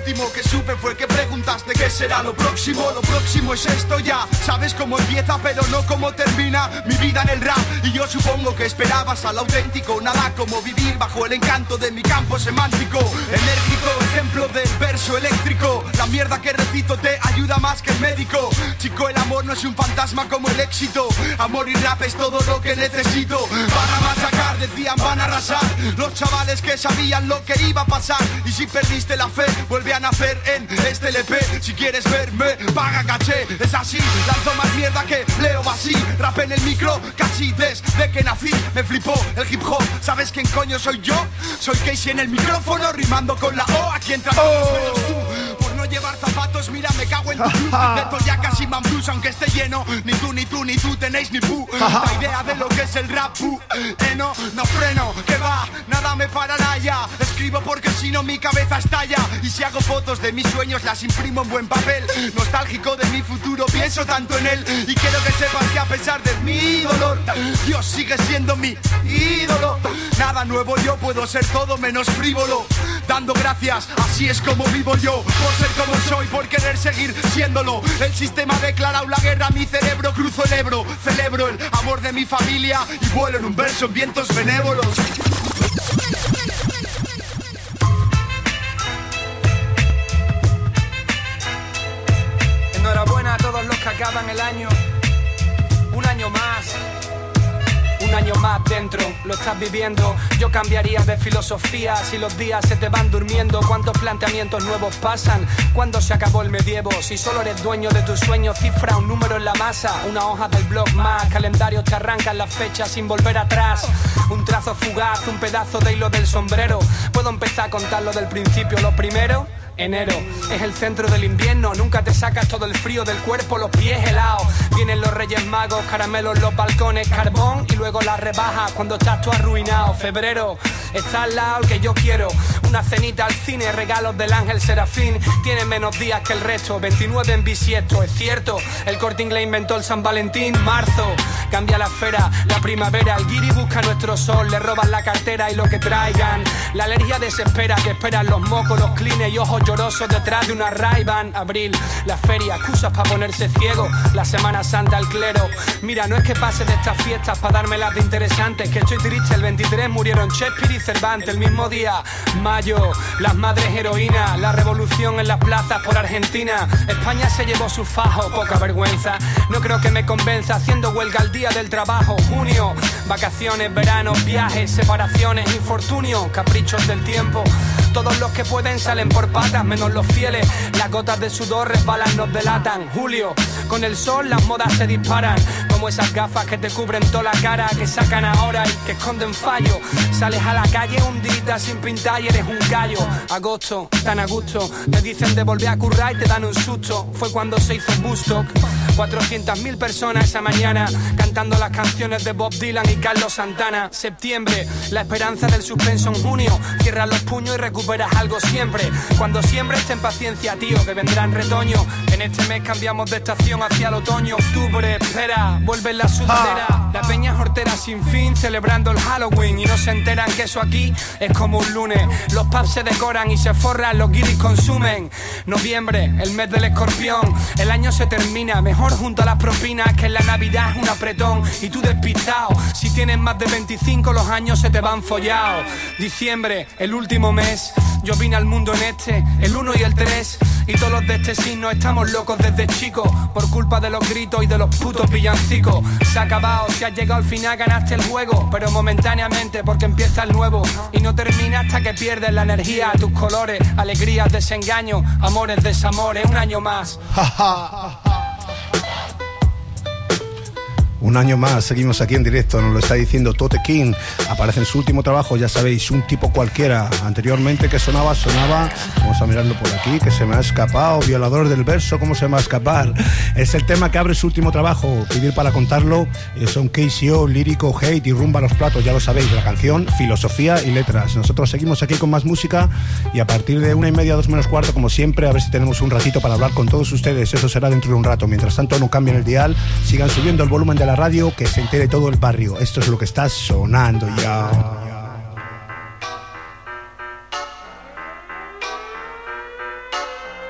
que supe fue que preguntaste qué será lo próximo. Lo próximo es esto ya. Sabes cómo empieza pero no cómo termina mi vida en el rap. Y yo supongo que esperabas al auténtico. Nada como vivir bajo el encanto de mi campo semántico. Enérgico, ejemplo del verso eléctrico. La mierda que recito te ayuda más que el médico. Chico, el amor no es un fantasma como el éxito. Amor y rap es todo lo que necesito. Van a machacar, decían van a arrasar. Los chavales que sabían lo que iba a pasar. Y si perdiste la fe, vuelve a nacer en este LP. Si quieres verme, paga caché. Es así, lanzo más mierda que Leo Basí. Rap en el micro, casi desde que nací. Me flipó el hip hop, ¿sabes quién coño soy yo? Soy Casey en el micrófono, rimando con la O. Aquí entras con los suelos tú. Por no llevar zapatos, mira, me cago en tu club. Meto ya casi man blues, aunque esté lleno. Ni tú, ni tú, ni tú tenéis ni pu. La idea de lo que es el rap, no freno, que va, nada me parará ya. Escribo porque si no mi cabeza estalla. Y si hago fotos de mis sueños las imprimo en buen papel. Nostálgico de mi futuro, pienso tanto en él. Y quiero que sepas que a pesar de mi dolor, Dios sigue siendo mi ídolo. Nada nuevo, yo puedo ser todo menos frívolo. Dando gracias, así es como vivo yo. Por ser como soy, por querer seguir siéndolo. El sistema ha declarado la guerra a mi cerebro. Cruzo el Ebro, celebro el amor de mi familia. Y vuelo en un verso en vientos benévolos. Enhorabuena a todos los que acaban el año. Un año más. Un año más dentro, lo estás viviendo. Yo cambiaría de filosofía si los días se te van durmiendo. ¿Cuántos planteamientos nuevos pasan? ¿Cuándo se acabó el medievo? Si solo eres dueño de tus sueños, cifra un número en la masa. Una hoja del blog más, calendario te arrancan las fechas sin volver atrás. Un trazo fugaz, un pedazo de hilo del sombrero. Puedo empezar a contarlo del principio. Lo primero, enero, es el centro del invierno. Nunca te sacas todo el frío del cuerpo, los pies helados. Vienen los Reyes Magos, caramelos en los balcones, carbón y luego las rebajas cuando estás tú arruinado. Febrero, está al lado el que yo quiero. Una cenita al cine, regalos del ángel Serafín. Tiene menos días que el resto, 29 en bisiesto. Es cierto, el Corte Inglés inventó el San Valentín. Marzo, cambia la esfera, la primavera. El guiri busca nuestro sol, le roban la cartera y lo que traigan. La alergia desespera, que esperan los mocos, los clines y ojos llorosos detrás de una Ray-Ban. Abril, la feria, excusas para ponerse ciego. La Semana Santa, el clero. Mira, no es que pase de estas fiestas para dármelas de interesantes, que estoy triste, el 23 murieron Shakespeare y Cervantes el mismo día. Mayo, las madres heroínas, la revolución en las plazas por Argentina. España se llevó su fajo, poca vergüenza. No creo que me convenza, haciendo huelga al día del trabajo. Junio, vacaciones, verano, viajes, separaciones, infortunios, caprichos del tiempo. Todos los que pueden salen por patas, menos los fieles. Las gotas de sudor resbalan, nos delatan. Julio, con el sol las modas se disparan. Como esas gafas que te cubren toda la cara, que sacan ahora y que esconden fallo. Sales a la calle hundida sin pintar y eres un gallo. Agosto, tan a gusto, te dicen de volver a currar y te dan un susto. Fue cuando se hizo Woodstock. 400.000 personas esa mañana cantando las canciones de Bob Dylan y Carlos Santana. Septiembre, la esperanza del suspenso en junio. Cierras los puños y recuperas algo siempre. Cuando siembres ten paciencia, tío, que vendrá en retoño. En este mes cambiamos de estación hacia el otoño. Octubre, espera, vuelve la sudadera. La peña hortera sin fin, celebrando el Halloween. Y no se enteran que eso aquí es como un lunes. Los pubs se decoran y se forran, los guiris consumen. Noviembre, el mes del escorpión. El año se termina, mejor junto a las propinas, que en la Navidad es un apretón. Y tú despistado, si tienes más de 25 los años se te van follados. Diciembre, el último mes. Yo vine al mundo en este, el 1 y el 3. Y todos los de este signo estamos locos desde chicos, por culpa de los gritos y de los putos villancicos. Se ha acabado, si has llegado al final ganaste el juego, pero momentáneamente porque empieza el nuevo. Y no termina hasta que pierdes la energía, tus colores, alegrías, desengaños, amores, desamores. Un año más. Un año más, seguimos aquí en directo, nos lo está diciendo Tote King. Aparece en su último trabajo, ya sabéis, Un tipo cualquiera. Anteriormente, que sonaba, vamos a mirarlo por aquí, que se me ha escapado, Violador del verso, ¿cómo se me va a escapar? Es el tema que abre su último trabajo, Pedir para contarlo. Son KCO, Lírico, Hate y Rumba a los platos, ya lo sabéis, la canción, filosofía y letras. Nosotros seguimos aquí con más música y a partir de 1:30, 2 menos cuarto, como siempre, a ver si tenemos un ratito para hablar con todos ustedes. Eso será dentro de un rato. Mientras tanto, no cambien el dial, sigan subiendo el volumen de la radio, que se entere todo el barrio. Esto es lo que está sonando ya. 1,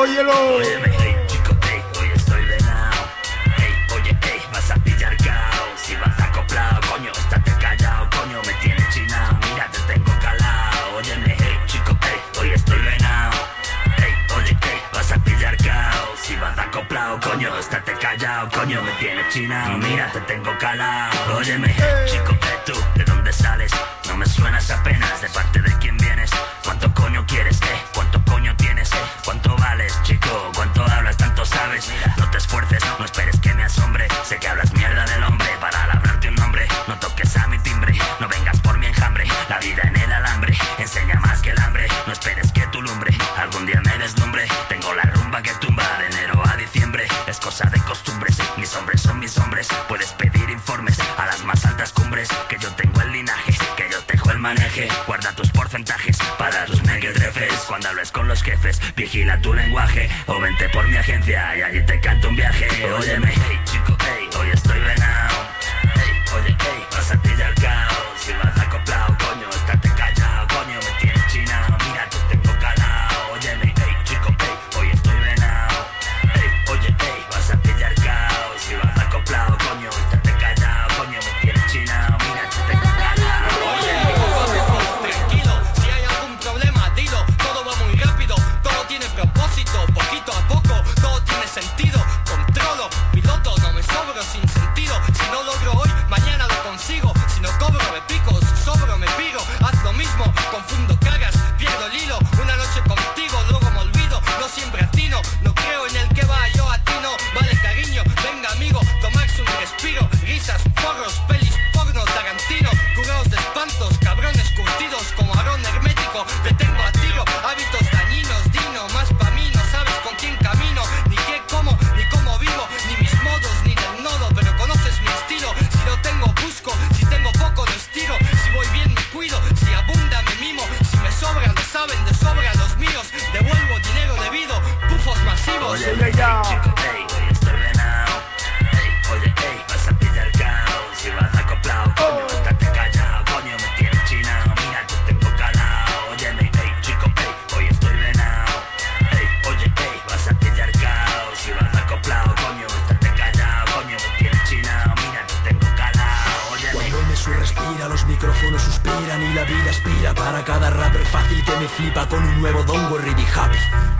óyelo. Óyeme, hey, chico, hey, hoy estoy venado. Hey, oye, hey, vas a pillar cao. Si vas acoplado, coño, estate callado, coño, me tienes chinao. Mira, te tengo calado. Óyeme, hey, chico, hey, hoy estoy venado. Hey, oye, hey, vas a pillar cao. Si vas acoplado, coño, estate callado, coño, me tienes chinao. Mira, te tengo calado. Óyeme, hey, chico, hey, tú, ¿de dónde sales? No me suenas apenas, ¿de parte de quién vienes? ¿Cuánto coño quieres, ¿Cuánto coño tienes, ¿Cuánto vales, chico? ¿Cuánto hablas, tanto sabes? Mira, no te esfuerces, no esperes que me asombre. Sé que hablas mierda del hombre, para labrarte un nombre. No toques a mi timbre, no vengas por mi enjambre. La vida en el alambre, enseña más que el hambre. No esperes que tu lumbre algún día me deslumbre. Tengo la rumba que tumba de enero a diciembre. Es cosa de costumbres, mis hombres son mis hombres. Puedes pedir informes a las más altas cumbres. Que yo tengo el linaje, que yo tejo el maneje. Guarda tus porcentajes para tus mequetrefes. Cuando hables con los jefes, vigila tu lenguaje. O vente por mi agencia y allí te canto un viaje. Óyeme, hey, chico, hey, hoy estoy venado. Hey, oye, hey, vas a pillar cao. Si vas acoplado, coño, estate callado, coño, me tienes chinao. Mira, te tengo calado. Óyeme, hey, chico, hey, hoy estoy venado. Hey, oye, hey, vas a pillar cao. Si vas acoplado, coño, estate callado, coño, me tienes chinao. Mira, te tengo calado. Oye, tranquilo, si hay algún problema, dilo. Todo va muy rápido, todo tiene propósito. Poquito a poco, todo tiene sentido. Controlo, piloto, no me sobro sin sentido. Si no logro hoy, mañana lo consigo. Si no cobro, me pico, si sobro, me piro. Haz lo mismo, confundo caras, pierdo el hilo. Una noche contigo, luego me olvido. No siempre atino, no creo en el que va, yo atino. Vale, cariño, venga, amigo, tomarse un respiro. Risas, porros, pelis, porno, Tarantino. Curados de espantos, cabrones curtidos como Aarón hermético. Te tengo a tiro, hábitos dañinos, dino. Más pa' mí, no sabes con quién camino. Ni qué como, ni cómo vivo. Ni mis modos, ni del nodo, pero conoces mi estilo. Si no tengo, busco, si tengo poco, lo estiro. Si voy bien, me cuido, si abunda, me mimo. Si me sobra, lo saben de sobra los míos. Devuelvo dinero debido, bufos masivos. Oye, hey, chico, hey, hoy estoy venado. Hey, oye, hey, vas a pillar cao. Si vas acoplado, coño, estate callado, coño, me tienes chinao. Mira, te tengo calado. Óyeme, hey, chico, hey, hoy estoy venado. Hey, oye, hey, vas a pillar cao. Si vas acoplado, coño, estate callado, coño, me tienes chinao. Mira, te tengo calado. Óyeme. Cuando Messi respira, los micrófonos suspiran y la vida aspira para cada rapper fácil que me flipa con un nuevo dongo ready happy.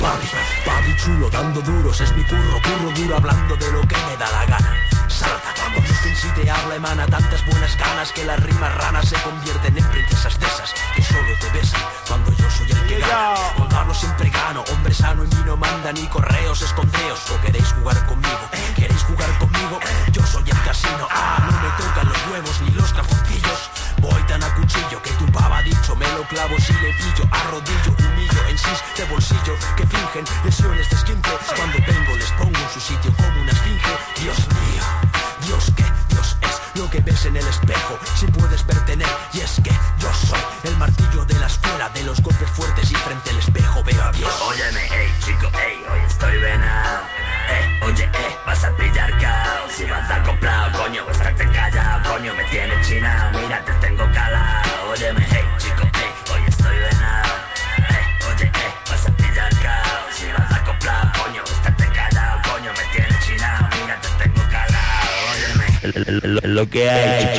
Papi chulo, dando duros, es mi curro duro, hablando de lo que me da la gana. Salta, vamos, si te habla emana tantas buenas ganas que las rimas ranas se convierten en princesas de esas que solo te besan cuando yo soy el que gana. Con Pablo siempre gano, hombre sano y mí no manda ni correos, escondeos. ¿O queréis jugar conmigo? ¿Queréis jugar conmigo? Yo soy el casino, no me tocan los huevos ni los calzoncillos. Voy tan a cuchillo que tu pava ha dicho, me lo clavo si le pillo, arrodillo, humillo, en sis de bolsillo, que fingen lesiones de esquince. Cuando vengo les pongo en su sitio como una esfinge. Dios mío, Dios que Dios es lo que ves en el espejo, si puedes verte en él. Y es que yo soy el martillo de la escuela, de los golpes fuertes y frente al espejo veo a Dios. Óyeme, hey, chico, hey, hoy estoy venado. Oye, vas a pillar cao. Si vas acoplado, coño, estate callado, coño, me tienes chinao. Mira, te tengo calado. Óyeme, hey, chico, hey, hoy estoy venado. Oye, vas a pillar cao. Si vas acoplado, coño, estate callado, coño, me tienes chinao. Mira, te tengo calado. Óyeme. Lo que hay,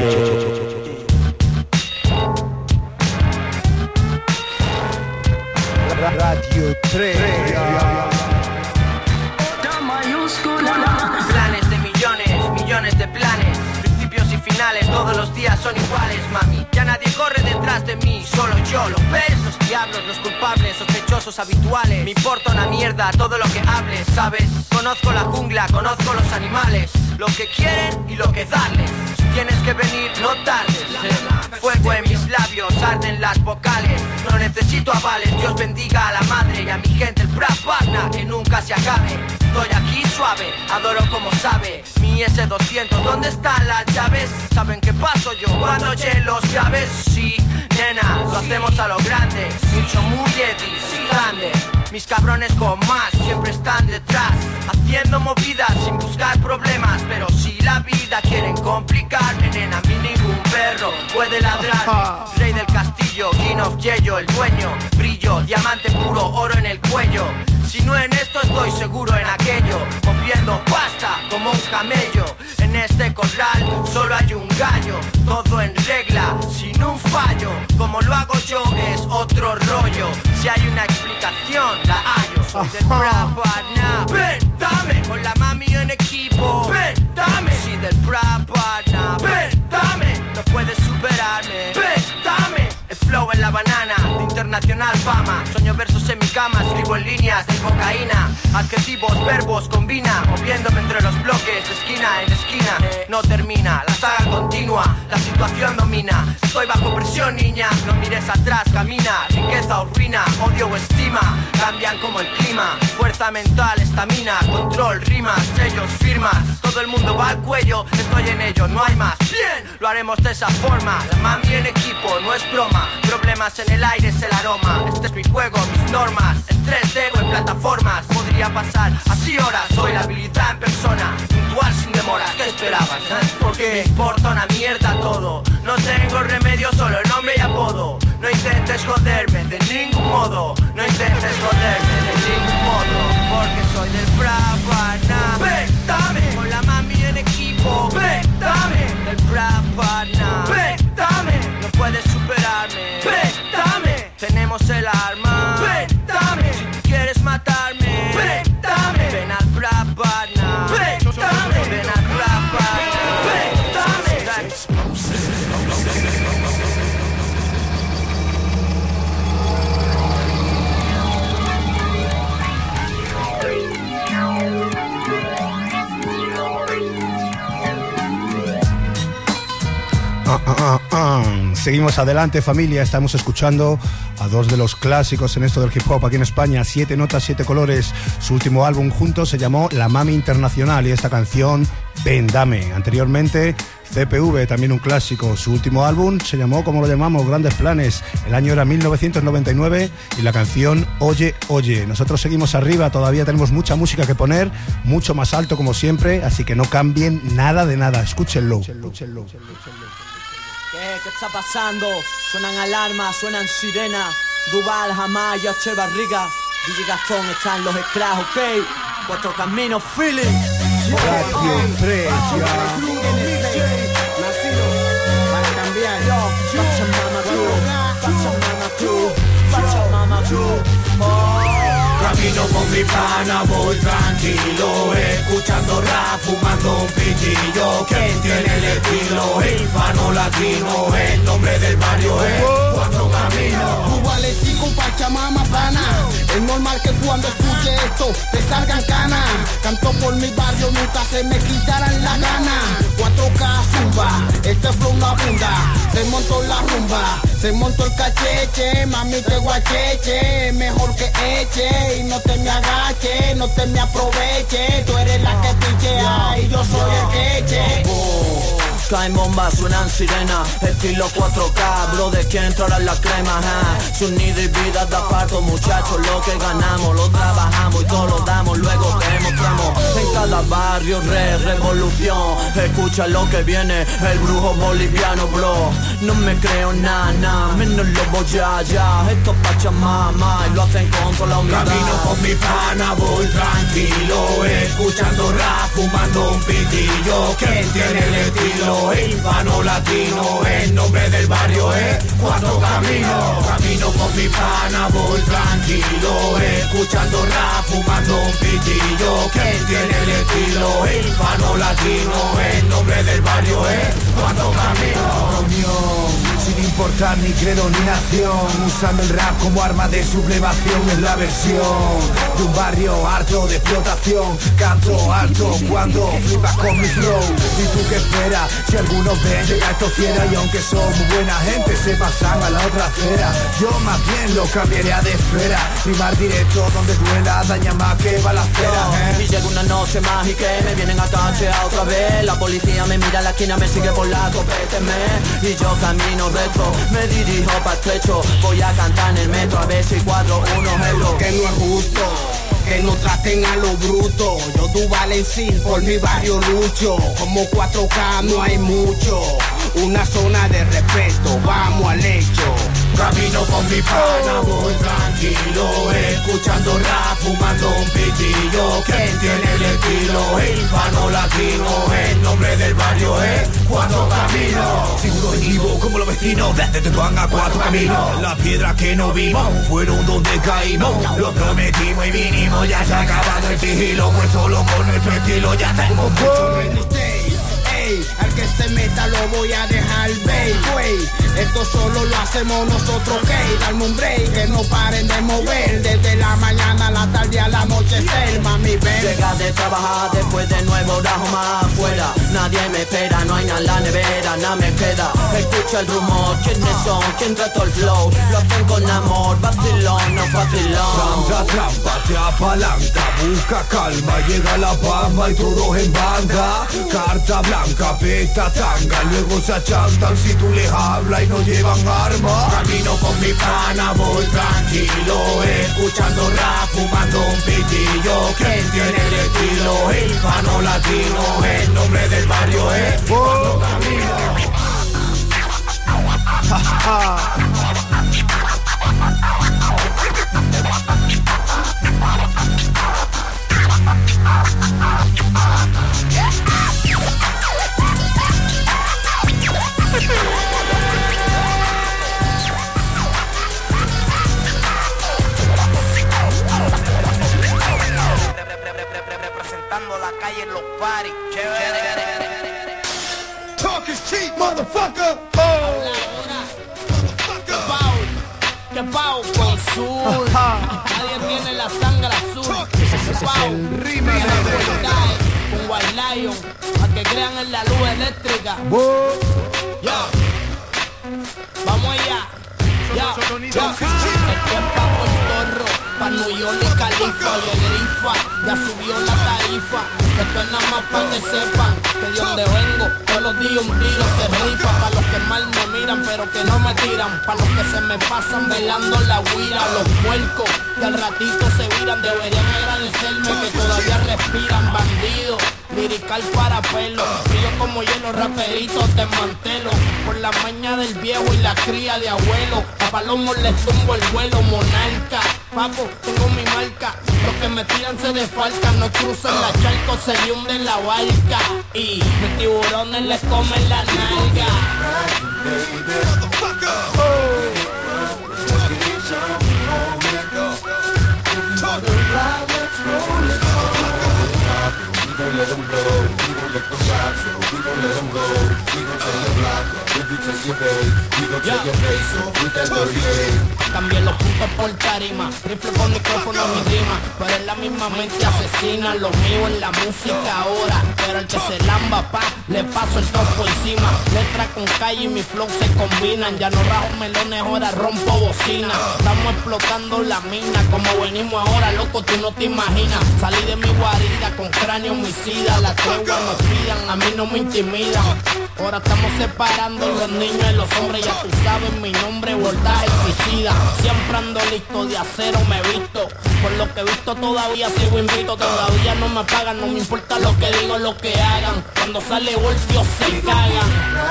Radio 3. Planes de millones, millones de planes. Principios y finales, todos los días son iguales, mami. Ya nadie corre detrás de mí, solo yo. ¿Lo ves? Los diablos, los culpables, sospechosos habituales. Me importa una mierda todo lo que hables, ¿sabes? Conozco la jungla, conozco los animales. Lo que quieren y lo que darles. Si tienes que venir, no tardes. Fuego en mis labios, arden las vocales. No necesito avales, Dios bendiga a la madre y a mi gente el Prapagna, que nunca se acabe. Estoy aquí suave, adoro como sabe. Mi S200, ¿dónde están las llaves? ¿Saben qué paso yo cuando oye los llaves? Sí, nena, lo hacemos a lo grande. Mucho muy edis, grande. Mis cabrones con más siempre están detrás, haciendo movidas sin buscar problemas. Pero si la vida quieren complicarme, nena, a mí ningún perro puede ladrar. Rey del castillo, King of Yello, el dueño. Brillo, diamante puro, oro en el cuello. Si no en esto estoy seguro en aquello, moviendo pasta como un camello. En este corral solo hay un gallo, todo en regla, sin un fallo. Como lo hago yo es otro rollo, si hay una explicación la hallo. Soy del Prapana, ven, dame, con la mami en equipo, ven, dame. Si del Prapana, ven, dame, no puedes superarme, ven, dame. El flow en la banana, de internacional fama. Sueño versos en mi cama, escribo en líneas de cocaína. Adjetivos, verbos, combina, moviéndome entre los bloques, de esquina en esquina. No termina, la saga continúa, la situación domina. Estoy bajo presión, niña, no mires atrás, camina. Riqueza o ruina, odio o estima, cambian como el clima. Fuerza mental, estamina, control, rimas, sellos, firmas. Todo el mundo va al cuello, estoy en ello, no hay más. Bien, lo haremos de esa forma. La mami en equipo, no es broma. Problemas en el aire es el aroma. Este es mi juego, mis normas. En 3D o en plataformas. Podría pasar así horas. Soy la habilidad en persona, puntual sin demoras. ¿Qué esperabas? Porque me importa una mierda todo. No tengo remedio, solo el nombre y apodo. No intentes joderme de ningún modo. No intentes joderme de ningún modo. Porque soy del Prapana. Ven, dame, con la mami en equipo. Ven, dame, del Prapana. Ven, dame, no puedes superarme. Ven, dame, tenemos el arma. Ven, dame, si tú quieres matarme. Ven, dame, ven al Prapana. Ven, dame, ven al Prapana. Ven, dame. Seguimos adelante, familia. Estamos escuchando a dos de los clásicos en esto del hip hop aquí en España, 7 Notas, 7 Colores. Su último álbum juntos se llamó La Mami Internacional y esta canción Ven Dame. Anteriormente CPV, también un clásico. Su último álbum se llamó, como lo llamamos, Grandes Planes. El año era 1999 y la canción Oye, Oye. Nosotros seguimos arriba, todavía tenemos mucha música que poner, mucho más alto como siempre, así que no cambien nada de nada. Escúchenlo. ¿Qué está pasando? Suenan alarmas, suenan sirenas. Duval, Jamaya, Che Barriga, DJ Gastón, están los esclavos, ok. Cuatro Caminos, feeling. Radio 3, nacido para cambiar. Pachamama Crew. Camino con mi pana, voy tranquilo, escuchando rap, fumando un pitillo. ¿Quién tiene el estilo? El pano latino, el nombre del barrio es Cuatro Caminos. Cubaletico, Pachamama, pana. Es normal que cuando escuche esto te salgan canas. Canto por mi barrio, nunca se me quitarán la gana. 4K zumba, este flow no abunda. Se montó la rumba, se montó el cacheche. Mami te guacheche, mejor que eche. Y no te me agache, no te me aproveche. Tú eres la que pichea y yo soy el que eche. Caen bombas, suenan sirenas, estilo 4K, bro, de que entrará la crema, sonido y vida da parto, muchachos, lo que ganamos, lo trabajamos y todo lo damos, luego demostramos, en cada barrio, revolución, escucha lo que viene, el brujo boliviano, bro, no me creo nada, menos lo voy allá, esto es Pachamama, y lo hacen con toda la humildad. Camino con mi pana, voy tranquilo, escuchando rap, fumando un pitillo. ¿Quién tiene el estilo? El pano latino, el nombre del barrio es Cuatro Caminos. Camino con mi pana, voy tranquilo, escuchando rap, fumando un pitillo. ¿Quién tiene el estilo? El pano latino, el nombre del barrio es Cuatro Caminos. Sin importar ni credo ni nación, usando el rap como arma de sublevación. Es la versión de un barrio harto de explotación. Canto alto cuando flipas con mi flow. ¿Y tú qué esperas? Si algunos ven llega esto fiera, y aunque son muy buena gente se pasan a la otra acera. Yo más bien lo cambiaría de esfera. Rimar directo donde duela, daña más que balacera. Y llega una noche mágica y me vienen a cachear otra vez. La policía me mira en la esquina, me sigue por la copéteme. Y yo camino retro. Me dirijo para techo, voy a cantar en el metro a ver si cuadro unos euros. Que no es justo que no traten a lo bruto. Yo du Valencín, por mi barrio lucho. Como 4K no hay mucho. Una zona de respeto, vamos al hecho. Camino con mi pana, voy tranquilo, escuchando rap, fumando un pitillo. ¿Quién tiene el estilo? El hispano latino, el nombre del barrio es Cuatro Caminos. Seguro y vivo como los vecinos, desde Tetuán a Cuatro Caminos. Las piedras que no vimos fueron donde caímos. Lo prometimos y vinimos, ya se ha acabado el sigilo. Pues solo con nuestro estilo ya hacemos mucho. Al que se meta lo voy a dejar ver, güey. Esto solo lo hacemos nosotros, ok. Dame un break, que no paren de mover. Desde la mañana a la tarde al anochecer, mami, ven. Llega de trabajar después de 9 horas o más afuera. Nadie me espera, no hay nada en la nevera, nada me queda. Escucha el rumor, quiénes son, quién trató el flow. Lo hacen con amor, vacilón, no vacilón. Trampa, trampa, te apalanca, busca calma, llega la palma y todos en banda. Carta blanca, peta tanga, luego se achantan si tú les hablas y no llevan armas. Camino con mi pana, voy tranquilo, escuchando rap, fumando un pitillo. ¿Quién tiene el estilo? El hispano latino, el nombre del barrio es Cuatro Caminos. Representando la calle en los paris. Talk is cheap, motherfucker. Que pao con sur. Nadie tiene la sangre azul. Que pao con White Lion. Pa' que crean en la luz eléctrica. Ya. Vamos allá. Ya. Esto es pa' Puerto Rico, pa' New York y Califa. Y el Grifa ya subió la tarifa. Esto es nada más pa' que sepan que de donde vengo todos los días un tiro se rifa. Pa' los que mal me miran pero que no me tiran. Pa' los que se me pasan velando la guira. Los puercos que al ratito se viran. Deberían agradecerme que todavía respiran. Bandidos, lirical para pelo. Frío como hielo, raperitos desmantelo. Por la maña del viejo y la cría de abuelo. A Palomos les tumbo el vuelo, monarca. Papo, tengo mi marca. Los que me tiran se desfalcan. No cruzan la charco, se hunden la barca. Y mis tiburones les comen la nalga. We gon' let them go, we gon' lick the shots, so we gon' let them go. We gon' tell your block up, if you test your face, we gon' take your face off with that 38. Cambié los puntos por tarima, rifle con micrófonos y rima, pero en la misma mente asesina. Lo mío en la música ahora, pero el que se lamba pa, le paso el top por encima. Letra con calle y mi flow se combinan. Ya no rajo melones, ahora rompo bocina. Estamos explotando la mina, como venimos ahora, loco, tú no te imaginas. Salí de mi guarida con cráneo homicida. La tregua nos pidan, a mí no me intimidan. Ahora estamos separando los niños y los hombres. Ya tú sabes mi nombre, voltaje suicida. Siempre ando listo, de acero me he visto. Por lo que he visto todavía sigo invito. Todavía no me pagan, no me importa lo que digo, lo que hagan. Cuando sale voltio se cagan.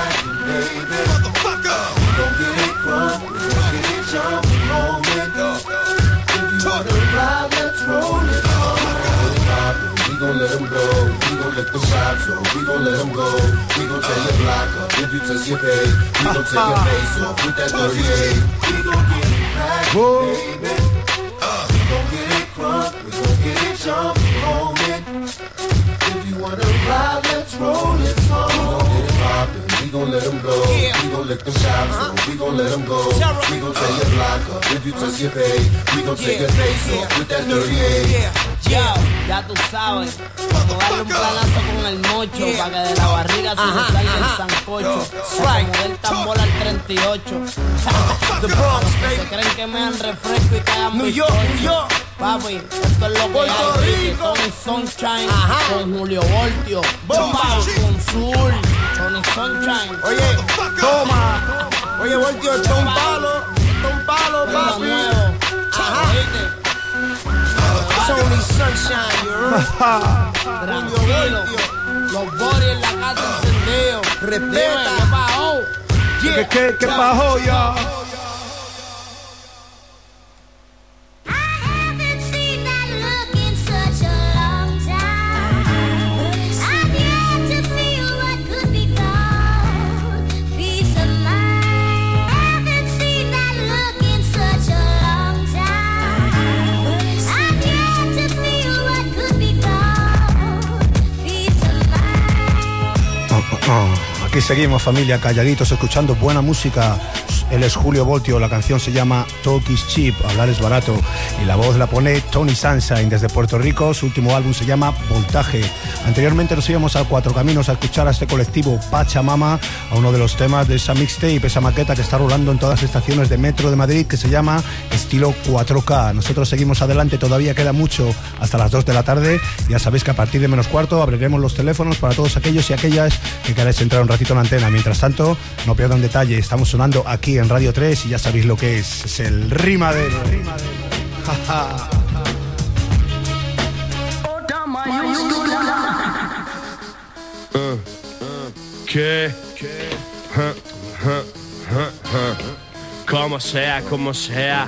We gon' let them go, we gon' lick the shots, so we gon' let them go. We gon' tear your block up, if you test your face, we gon' take your face off with that 38. We gon' get it back, baby. We gon' get it crunk, we gon' get it jumping, homie. If you wanna ride, let's roll it, so we gon' get it poppin'. We gon' let them go, we gon' lick the shots, so we gon' let them go. We gon' tear your block up, if you test your face, we gon' take your face off with that 38. Yo, ya tú sabes, vamos a darle un planazo con el mocho, pa' que de la barriga se me salga el sancocho. Como del tambor al 38. The Bronx, se creen que me dan refresco y cagan New York. Papi, esto es lo que Puerto hay. Rico. Tony Sunshine con Julio Voltio. Bomba con Sur, Tony Sunshine. Oye, toma. Oye, Voltio, esto es un palo, papi. Ajá. It's only sunshine, you Tranquilo. Los boris en la casa encendidos. Respeta. ¿Qué bajó? ¿Qué bajó ya? Aquí seguimos, familia, calladitos, escuchando buena música. Él es Julio Voltio, la canción se llama Talk is Cheap, hablar es barato, y la voz la pone Tony Sunshine desde Puerto Rico. Su último álbum se llama Voltaje. Anteriormente nos íbamos a Cuatro Caminos a escuchar a este colectivo Pachamama, a uno de los temas de esa mixtape, esa maqueta que está rolando en todas las estaciones de Metro de Madrid, que se llama Estilo 4K. Nosotros seguimos adelante, todavía queda mucho hasta las 2 de la tarde. Ya sabéis que a partir de menos cuarto abriremos los teléfonos para todos aquellos y aquellas que queráis entrar un ratito en la antena. Mientras tanto, no pierdan detalle, estamos sonando aquí en Radio 3 y ya sabéis lo que es el rimadero. ¿Qué? Como sea.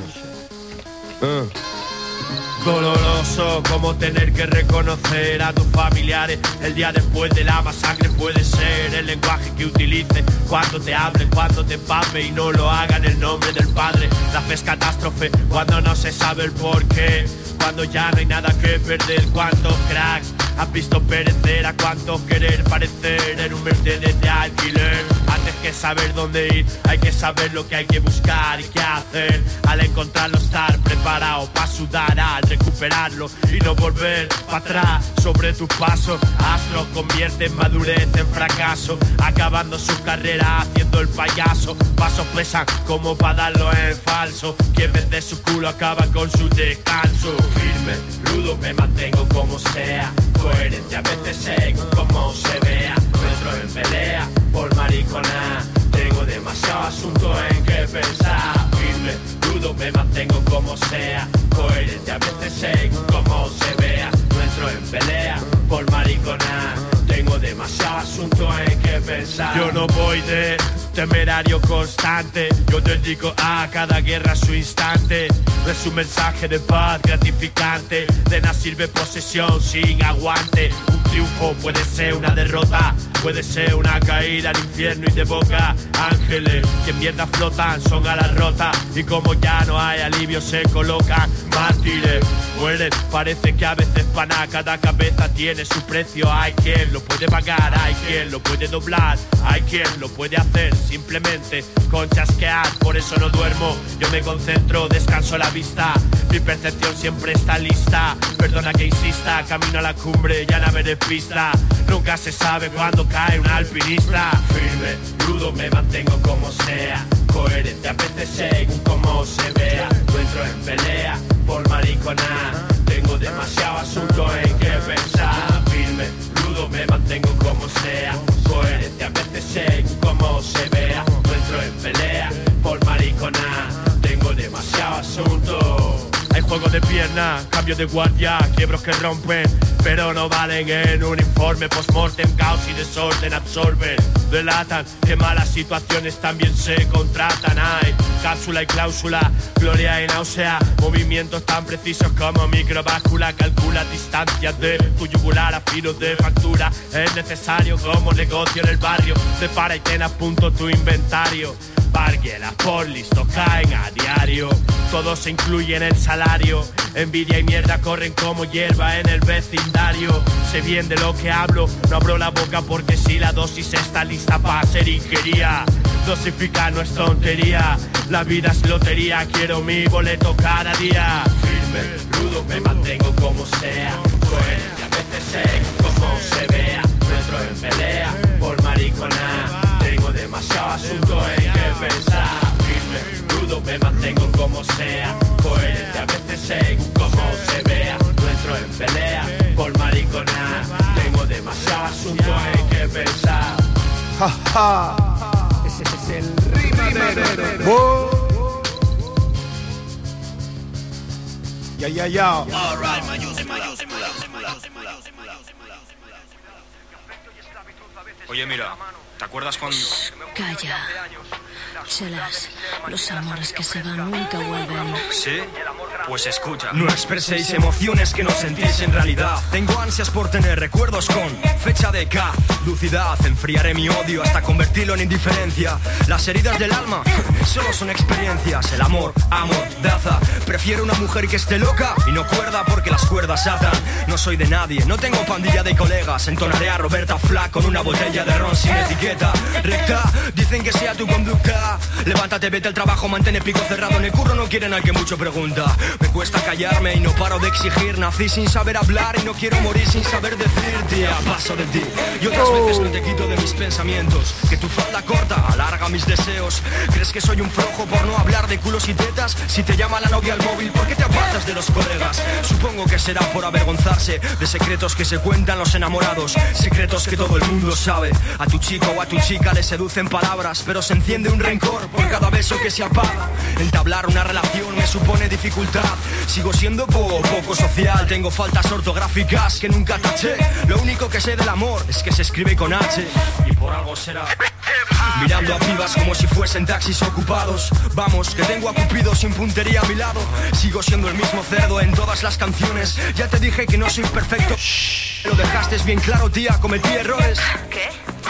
Doloroso como tener que reconocer a tus familiares el día después de la masacre. Puede ser el lenguaje que utilice cuando te hable, cuando te empape y no lo haga en el nombre del padre. La fe es catástrofe cuando no se sabe el porqué, cuando ya no hay nada que perder. Cuántos cracks has visto perecer, a cuántos querer parecer en un Mercedes de alquiler. Antes que saber dónde ir, hay que saber lo que hay que buscar y qué hacer. Al encontrarlo, estar preparado para sudar, al recuperarlo y no volver para atrás sobre tus pasos. Astros convierte en madurez en fracaso, acabando su carrera haciendo el payaso. Pasos pesan como para darlo en falso. Quien vende su culo acaba con su descanso. Firme, rudo, me mantengo como sea. Coherente a veces según como se vea. No entro en pelea por maricona. Tengo demasiado asunto en que pensar. Firme, rudo, me mantengo como sea. Coherente a veces según como se vea. No entro en pelea por maricona. Tengo demasiado asunto en que pensar. Yo no voy de temerario constante. Yo dedico a cada guerra su instante. No es un mensaje de paz gratificante. De nada sirve posesión sin aguante. Un triunfo puede ser una derrota, puede ser una caída al infierno y de boca. Ángeles que en mierda flotan son a la rota. Y como ya no hay alivio se colocan mártires. Mueren, parece que a veces pana. Cada cabeza tiene su precio. Hay quien lo puede pagar, hay quien lo puede doblar, hay quien lo puede hacer simplemente con chasquear. Por eso no duermo, yo me concentro, descanso la vista. Mi percepción siempre está lista. Perdona que insista, camino a la cumbre, ya no veré pista. Nunca se sabe cuándo cae un alpinista. Firme, rudo, me mantengo como sea. Coherente a veces según como se vea. No entro en pelea por maricona. Tengo demasiado asunto en que pensar. Firme, rudo, me mantengo como sea. Coherente a veces según como se vea. No entro en pelea por maricona. Tengo demasiado asunto. Hay juego de pierna, cambio de guardia, quiebros que rompen, pero no valen en un informe. Postmortem, caos y desorden absorben. Delatan que malas situaciones también se contratan. Hay cápsula y cláusula, gloria y náusea. Movimientos tan precisos como microváscula. Calcula distancias de tu yugular a filos de factura. Es necesario como negocio en el barrio. Prepara y ten a punto tu inventario. Barguelas por listo caen a diario. Todo se incluye en el salario. Envidia y mierda corren como hierba en el vecindario. Sé bien de lo que hablo, no abro la boca porque si la dosis está lista para ser ingería. Dosificar no es tontería, la vida es lotería. Quiero mi boleto cada día. Firme, rudo, me mantengo como sea. Coherente a veces según como se vea. No entro en pelea por maricona. Tengo demasiado asunto en que pensar. Firme, rudo, me mantengo como sea. Coherente a veces según como se vea. No entro en pelea por maricona. Tengo demasiado asunto en que pensar. Ja, ja. Ese es el rimadero. Ya. Oye, mira, ¿te acuerdas cuando...? Calla. Chelas, los amores que se van nunca vuelven. ¿Sí? Pues escucha. No expreséis emociones que no sentís en realidad. Tengo ansias por tener recuerdos con fecha de caducidad. Enfriaré mi odio hasta convertirlo en indiferencia. Las heridas del alma solo son experiencias. El amor, daza. Prefiero una mujer que esté loca y no cuerda porque las cuerdas atan. No soy de nadie, no tengo pandilla de colegas. Entonaré a Roberta Flack con una botella de ron sin etiqueta. Recta, dicen que sea tu conducta. Levántate, vete al trabajo, mantén el pico cerrado. En el curro no quieren al que mucho pregunta. Me cuesta callarme y no paro de exigir. Nací sin saber hablar y no quiero morir sin saber decir. Tía, paso de ti. Y otras veces no te quito de mis pensamientos. Que tu falda corta alarga mis deseos. ¿Crees que soy un flojo por no hablar de culos y tetas? Si te llama la novia al móvil, ¿por qué te apartas de los colegas? Supongo que será por avergonzarse de secretos que se cuentan los enamorados. Secretos que todo el mundo sabe. A tu chico o a tu chica le seducen palabras, pero se enciende un rencor por cada beso que se apaga. Entablar una relación me supone dificultad. Sigo siendo poco social. Tengo faltas ortográficas que nunca taché. Lo único que sé del amor es que se escribe con H. Y por algo será. Mirando a pibas como si fuesen taxis ocupados. Vamos, que tengo a Cupido sin puntería a mi lado. Sigo siendo el mismo cerdo en todas las canciones. Ya te dije que no soy perfecto. Lo dejaste bien claro, tía, cometí errores. ¿Qué?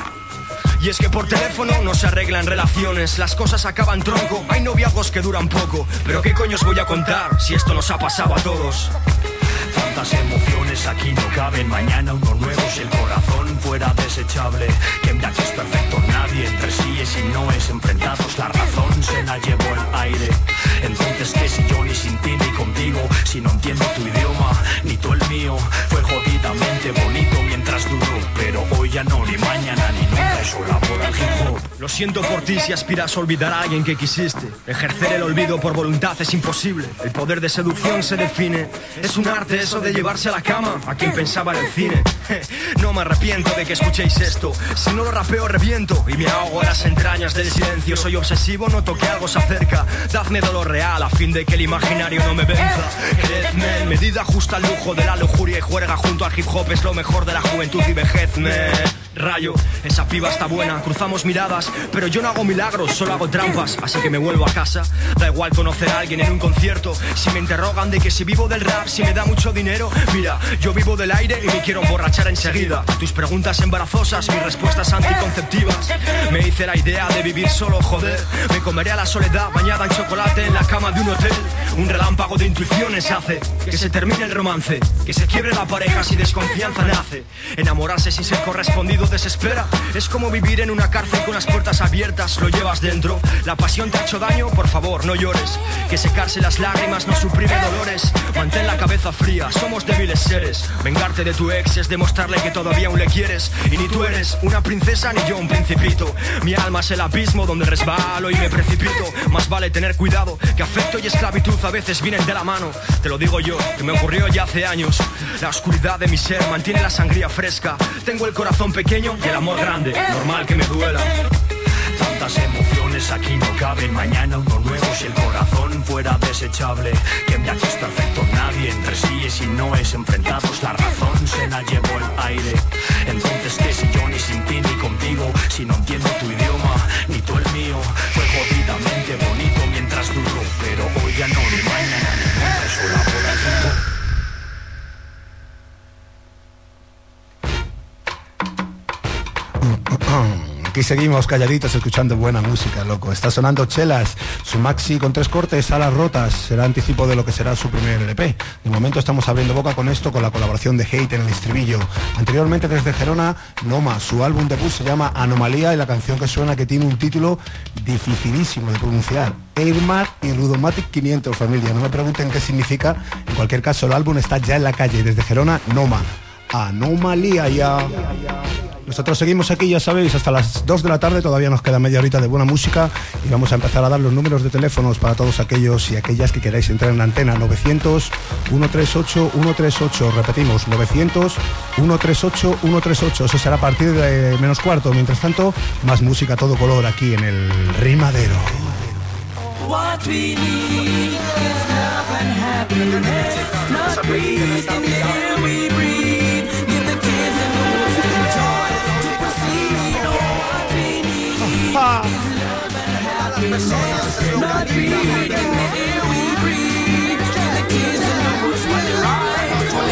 Y es que por teléfono no se arreglan relaciones. Las cosas acaban tronco. Hay noviazgos que duran poco. Pero ¿qué coño os voy a contar si esto nos ha pasado a todos? Tantas emociones aquí no caben. Mañana uno nuevo si el corazón fuera desechable. Que en es perfecto nadie entre sí es y no es. Enfrentados la razón se la llevó el aire. Entonces qué si yo ni sin ti ni contigo. Si no entiendo tu idioma ni tú el mío. Fue jodidamente bonito mientras duró. Pero hoy ya no, ni mañana ni nunca. Eso labora el hip hop. Lo siento por ti si aspiras a olvidar a alguien que quisiste. Ejercer el olvido por voluntad es imposible. El poder de seducción se define. Es un arte eso de llevarse a la cama a quien pensaba en el cine. No me arrepiento de que escuchéis esto. Si no lo rapeo reviento y me ahogo a las entrañas del silencio. Soy obsesivo, noto que algo se acerca. Dadme dolor real a fin de que el imaginario no me venza. Creedme, en medida justa al lujo de la lujuria y juerga junto al hip hop es lo mejor de la juventud y vejezme. Rayo, esa piba está buena, cruzamos miradas, pero yo no hago milagros, solo hago trampas, así que me vuelvo a casa. Da igual conocer a alguien en un concierto. Si me interrogan de que si vivo del rap, si me da mucho dinero, mira, yo vivo del aire y me quiero emborrachar enseguida. A tus preguntas embarazosas, mis respuestas anticonceptivas. Me hice la idea de vivir solo, joder. Me comeré a la soledad bañada en chocolate en la cama de un hotel. Un relámpago de intuiciones hace que se termine el romance, que se quiebre la pareja si desconfianza nace. Enamorarse sin ser correspondido desespera. Es como vivir en una cárcel con las puertas abiertas. Lo llevas dentro. La pasión te ha hecho daño, por favor, no llores. Que secarse las lágrimas no suprime dolores. Mantén la cabeza fría, somos débiles seres. Vengarte de tu ex es demostrarle que todavía aún le quieres. Y ni tú eres una princesa ni yo un principito. Mi alma es el abismo donde resbalo y me precipito. Más vale tener cuidado, que afecto y esclavitud a veces vienen de la mano. Te lo digo yo, que me ocurrió ya hace años. La oscuridad de mi ser mantiene la sangría fresca. Tengo el corazón pequeño y el amor grande, normal que me duela. Tantas emociones aquí no caben. Mañana uno nuevo si el corazón fuera desechable. Que me es perfecto nadie entre sí es y no es. Enfrentados la razón se la llevó el aire. Entonces qué si yo ni sin ti ni contigo. Si no entiendo tu idioma ni tú el mío. Fue jodidamente bonito mientras duró. Pero hoy ya no, ni mañana ni nunca. Eso labora el hip hop. Aquí seguimos calladitos escuchando buena música, loco. Está sonando Chelas, su maxi con 3 cortes, Alas Rotas. Será anticipo de lo que será su primer LP. De momento estamos abriendo boca con esto, con la colaboración de Hate en el estribillo. Anteriormente desde Gerona, Noma. Su álbum debut se llama Anomalía y la canción que suena que tiene un título dificilísimo de pronunciar. Airmat y Ludomatic 500, familia. No me pregunten qué significa. En cualquier caso, el álbum está ya en la calle. Desde Gerona, Noma. Anomalía ya. Nosotros seguimos aquí, ya sabéis, hasta las 2 de la tarde, todavía nos queda media horita de buena música y vamos a empezar a dar los números de teléfonos para todos aquellos y aquellas que queráis entrar en la antena. 900-138-138, repetimos, 900-138-138, eso será a partir de menos cuarto. Mientras tanto, más música a todo color aquí en el Rimadero. What we need is love and happiness, not greed in the air we breathe. Give the kids and the woods the joy to proceed. Oh, what we need is love and happiness, not greed in the air we breathe. Give the kids and the woods what they ride.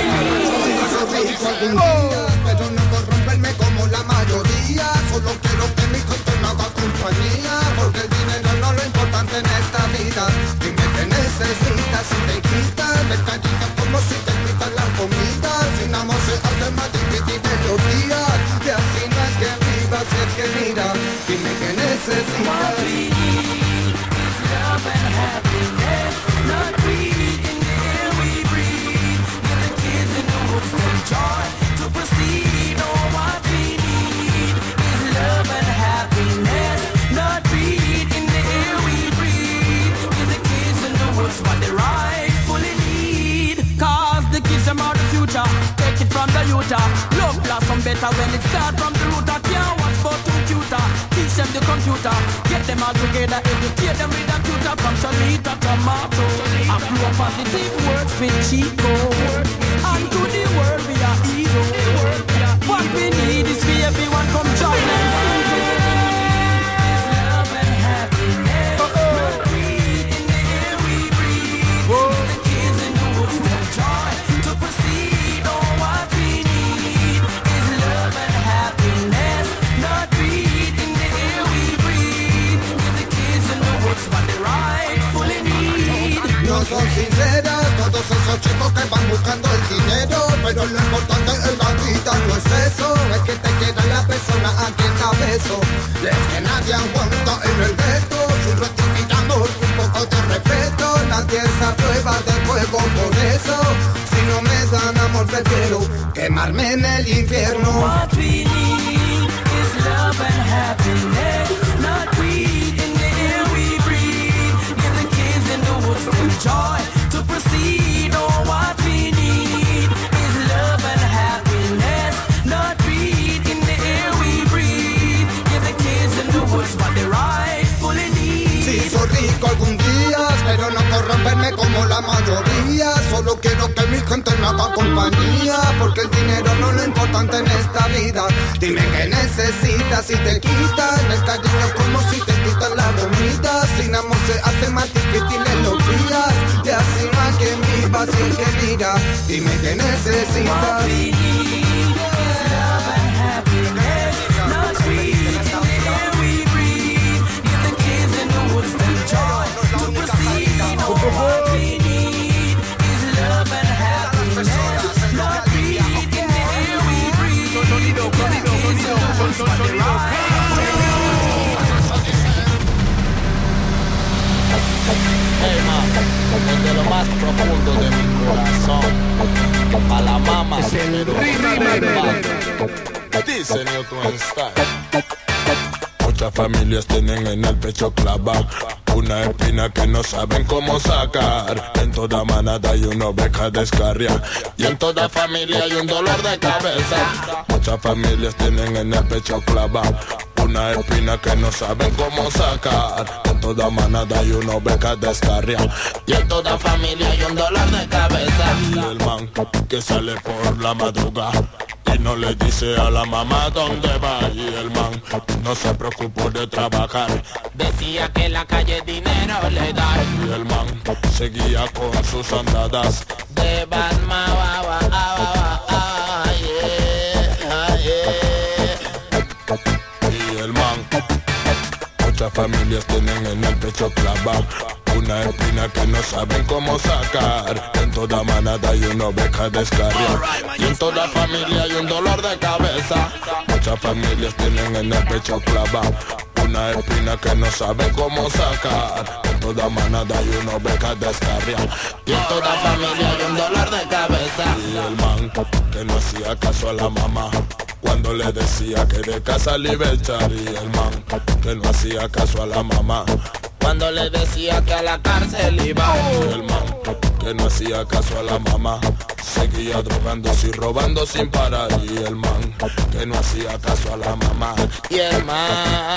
Pero no corromperme como la mayoría. Solo quiero que mi gente me haga compañía, porque el dinero no es lo importante en esta vida. Dime que necesitas y te quitan el cariño como si te quitan la comida. Sin amor se hace más difícil en los días, y así no es que viva, si es que mira. Dime que necesitas. What we need is love and happiness, not greed in the air we breathe. Give the kids in the woods some joy to proceed. Oh, what we need is love and happiness, not greed in the air we breathe. Give the kids in the woods what they rightfully need. Cause the kids them are the future, take it from the youth. Love blossom better when it start from the root. I can't watch for two tutor, teach them the computer, get them all together, educate them with a tutor from Shalita Tomato. Approve positive words with Chico, and to the world we are hero. What we need is for everyone come join and sing. It's love and happiness, not greed in the air we breathe. The kids in the woods them joy to proceed. Oh, what we need is love and happiness, not greed in the air we breathe. Give the kids in the woods what they rightfully need. No son sinceras todos esos chicos que van buscando el dinero, pero lo importante en la vida no es eso, es que te quiera la persona a quien da beso. Es que nadie aguanta en el veto, su rectificamos un poco de respeto. Nadie se aprueba del fuego, por eso si no me dan amor prefiero quemarme en el infierno. What we need is love and happiness, not greed in the air we breathe. Give the kids in the woods some joy to proceed. Oh, what we need is love and happiness, not greed in the air we breathe. Give the kids in the woods what they rightfully need. Si soy rico algún día, pero no corromperme como la mayoría. Solo quiero que mi gente me haga compañía, porque el dinero no es lo importante en esta vida. Dime que necesitas y te quitan el cariño como si te quitan la comida. Sin amor se hace más difícil en los días, y así no hay quien viva, si es que mira. Dime que necesitas. What we need is love and happiness, not greed in the air we breathe. Give the kids in the woods them joy to proceed. Oh, what we need is love and happiness, not greed in the air we breathe. Give the kids in the woods what they right. Hey, ma, desde lo más profundo de mi corazón, a la mama es el Rimadero. Dice Newton Style. Muchas familias tienen en el pecho clavado una espina que no saben cómo sacar. En toda manada hay una oveja descarria, y en toda familia hay un dolor de cabeza. Muchas familias tienen en el pecho clavado una espina que no saben cómo sacar. En toda manada hay una oveja descarria, y en toda familia hay un dolor de cabeza. Y el man que sale por la madrugada y no le dice a la mamá dónde va, y el man no se preocupó de trabajar, decía que en la calle dinero le da, y el man seguía con sus andadas de Batman, y el man. Muchas familias tienen en el pecho clavado una espina que no saben cómo sacar. En toda manada hay una oveja descarria, y en toda familia hay un dolor de cabeza. Muchas familias tienen en el pecho clavado una espina que no saben cómo sacar. En toda manada hay una oveja descarria, y en toda familia hay un dolor de cabeza. Y el man que no hacía caso a la mamá Cuando le decía que de casa le iba a echar y el man que no hacía caso a la mamá. Cuando le decía que a la cárcel iba y el man que no hacía caso a la mamá. Seguía drogándose y robando sin parar y el man que no hacía caso a la mamá. Y el man.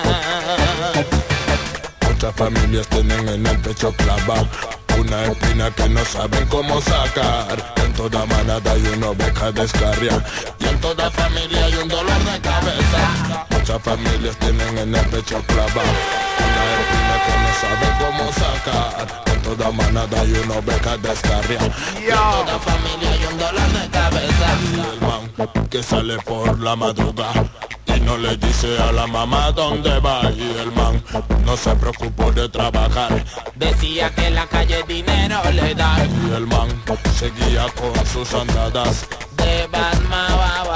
Muchas familias tienen en el pecho clavado una espina que no saben cómo sacar. En toda manada hay una oveja descarriada y en toda familia hay un dolor de cabeza. Muchas familias tienen en el pecho clavado una espina que no saben cómo sacar. En toda manada hay una oveja descarriada y en toda familia hay un dolor de cabeza. Y el man que sale por la madrugada y no le dice a la mamá dónde va y el man no se preocupó de trabajar. Decía que en la calle dinero le da y el man seguía con sus andadas de Batman,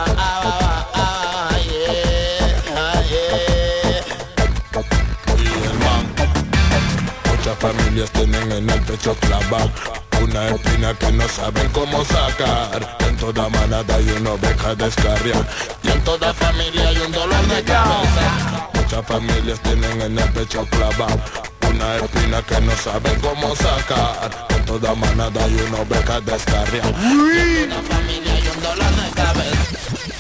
y el man. Muchas familias tienen en el pecho clavado una espina que no saben cómo sacar. En toda manada hay una oveja descarriada y en toda familia hay un dolor de cabeza. Muchas familias tienen en el pecho clavado una espina que no saben cómo sacar. En toda manada hay una oveja descarriada y en toda familia hay un dolor de cabeza.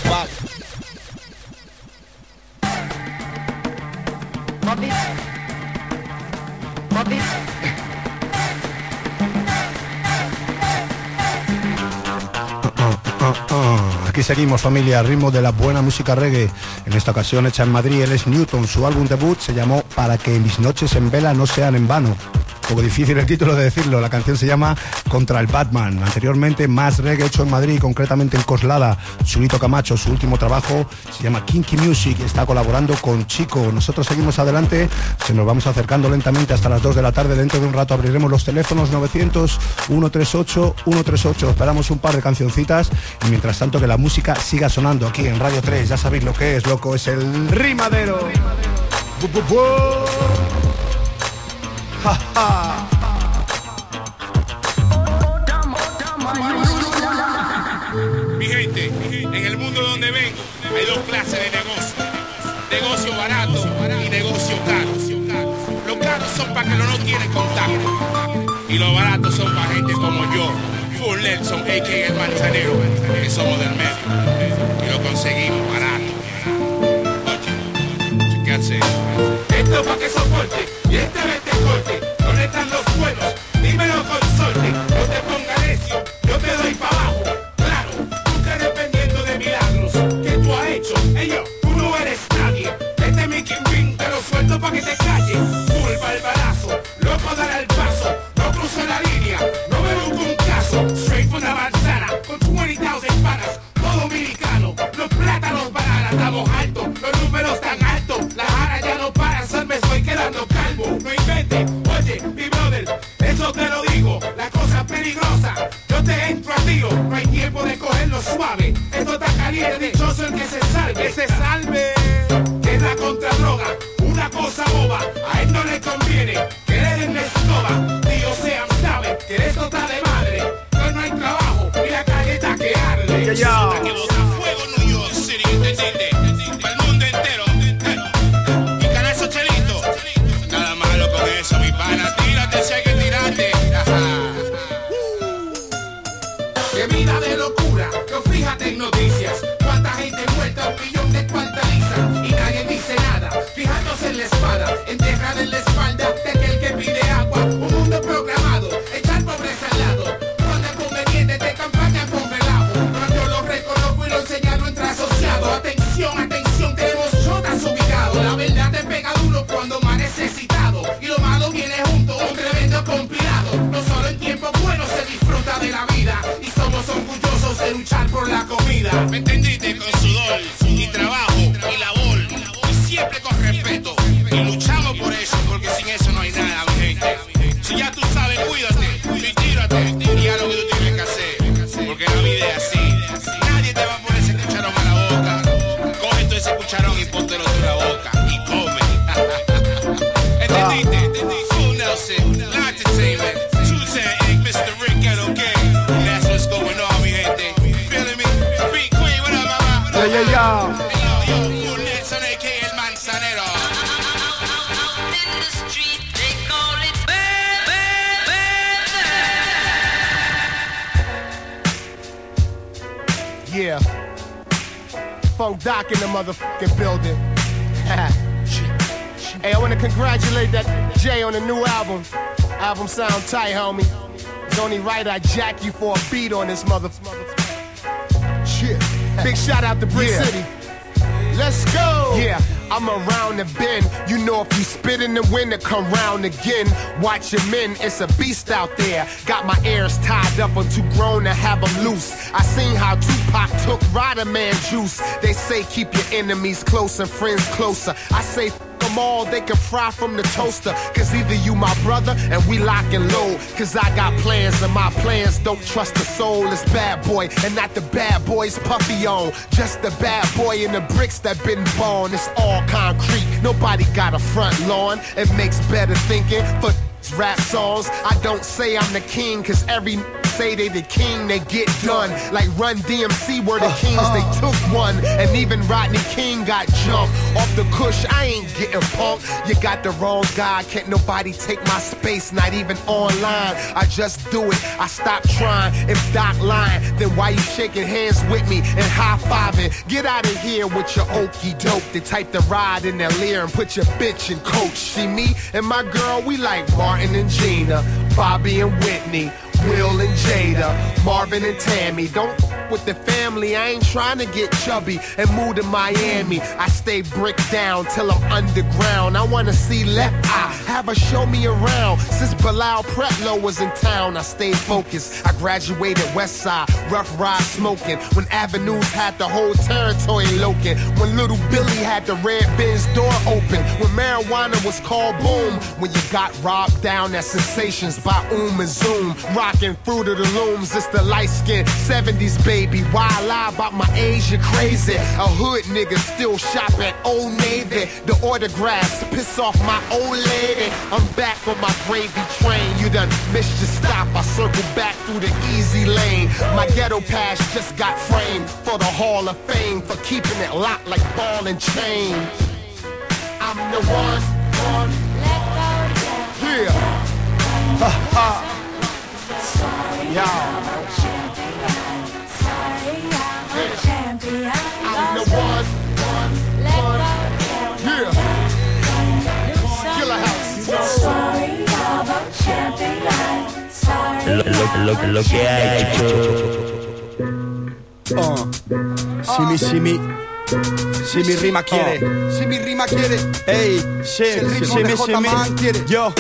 Aquí seguimos, familia, al ritmo de la buena música reggae. En esta ocasión hecha en Madrid, él es Newton. Su álbum debut se llamó Para que mis noches en vela no sean en vano. Un poco difícil el título de decirlo. La canción se llama Contra el Batman. Anteriormente, más reggae hecho en Madrid, concretamente en Coslada. Chulito Camacho, su último trabajo se llama Kinky Music y está colaborando con Chico. Nosotros seguimos adelante, se nos vamos acercando lentamente hasta las 2 de la tarde. Dentro de un rato abriremos los teléfonos 900-138-138. Esperamos un par de cancioncitas y mientras tanto que la música siga sonando aquí en Radio 3. Ya sabéis lo que es, loco, es el rimadero. Ja, ja. Mi gente, en el mundo donde vengo hay dos clases de negocio: negocio barato y negocio caro. Los caros son para que no tienen contacto y los baratos son para gente como yo, Full Nelson, a.k.a. el manzanero, que somos del medio y lo conseguimos barato. Oye, ¿qué hace? Esto pa' que soporte y este vez te corte. ¿Dónde están los buenos? Dímelo con sorte. No te pongas necio, yo te doy pa' abajo. Claro, tú estás dependiendo de milagros que tú has hecho. Ellos, tú no eres nadie. Este Mickey Pin te lo suelto pa' que te calles. Culpa el balazo, loco dar el paso. No cruzo la línea, no me busco un caso. Straight from la manzana, con 20,000 panas. Todo dominicano, los plátanos bananas. Estamos altos, los números tan altos. La jara ya no para, me estoy quedando calvo. No inventes, oye, mi brother, eso te lo digo. La cosa es peligrosa, yo te entro a tiro. No hay tiempo de cogerlo suave. Esto está caliente, dichoso el que se salve. Que se salve. Que es la contradroga, una cosa boba. A él no le conviene que le den la escoba. Dios sea, sabe que esto está de madre. Que no hay trabajo y la calle está que arde. Está que bota fuego en New York City, ¿entendiste? Para el mundo entero. Y ganar esos chelitos. Nada malo con eso, mi pana. Tírate si hay que tirarte. Qué vida de locura, pero fíjate en noticias. Cuánta gente muerta, 1 millón de cuantalizan. Y nadie dice nada, fijándose en la espada. Enterrada en la espalda de aquel que pide agua. Un mundo programado, echar pobreza al lado. Cuando es conveniente te campañan con relajo. Pero yo lo reconozco y lo señalo entre asociados. Atención, atención, tenemos chotas ubicados. La verdad te pega duro cuando más necesitado. Y lo malo viene junto, un tremendo compilado. No solo en tiempos buenos se disfruta de la vida. Y somos orgullosos de luchar por la comida. ¿Me entendiste? Con sudor y trabajo y labor. Y siempre con respeto. Y luchamos por eso, porque sin eso no hay nada, mi gente. Si ya tú sabes, cuídate y tírate. Y haz lo que tú tienes que hacer. Porque la vida es así. Nadie te va a poner ese cucharón a la boca. Coge todo ese cucharón y póntelo en la boca. Y come. ¿Entendiste? Full Nelson, Entertainment, Tuesday, Mr. Rick, okay. That's what's going on, mi gente. Feeling me? Big Queen, what up, mama? Yeah. Yeah. Funk Doc in the motherfucking building. Hey, I want to congratulate that Jay on the new album. Album sound tight, homie. It's only right I jack you for a beat on this motherfucker. Shit. Big shout out to Brick City. Let's go. Yeah. I'm around the bend. You know if you spit in the wind, it come round again. Watch your men, it's a beast out there. Got my ears tied up, I'm too grown to have them loose. I seen how Tupac took Rider Man juice. They say keep your enemies close and friends closer. I say them all, they can fry from the toaster. Cause either you my brother and we lock and load. Cause I got plans and my plans don't trust the soul. It's bad boy and not the bad boys Puffy on. Just the bad boy in the bricks that been born. It's all concrete, nobody got a front lawn. It makes better thinking for rap songs. I don't say I'm the king, cause every say they the king, they get done. Like Run DMC were the kings, they took one. And even Rodney King got jumped. Off the cush, I ain't getting punked. You got the wrong guy, can't nobody take my space, not even online. I just do it, I stop trying. If Doc lying, then why you shaking hands with me and high-fiving? Get out of here with your okey doke. The type to ride in their leer and put your bitch in coach. See me and my girl, we like Martin and Gina, Bobby and Whitney, Will and Jada, Marvin and Tammy. Don't with the family, I ain't trying to get chubby and move to Miami. I stay bricked down till I'm underground. I wanna see Left Eye, have her show me around. Since Bilal Pretlow was in town, I stayed focused. I graduated West Side, rough ride smoking. When Avenues had the whole territory loking. When Little Billy had the red Benz door open. When marijuana was called boom. When you got robbed down at Sensations by and Zoom. Rocking Fruit of the Looms, it's the light skin 70s baby. Why I lie about my age, you're crazy. A hood nigga still shop at Old Navy. The autographs piss off my old lady. I'm back on my gravy train. You done missed your stop, I circle back through the easy lane. My ghetto pass just got framed for the Hall of Fame for keeping it locked like ball and chain. I'm the one. Yeah. Yo. I'm the one. Yeah. Killer House. Lo que ha hecho. Si mi rima quiere, si mi rima quiere, ey, si el ritmo de J-Man quiere, yo,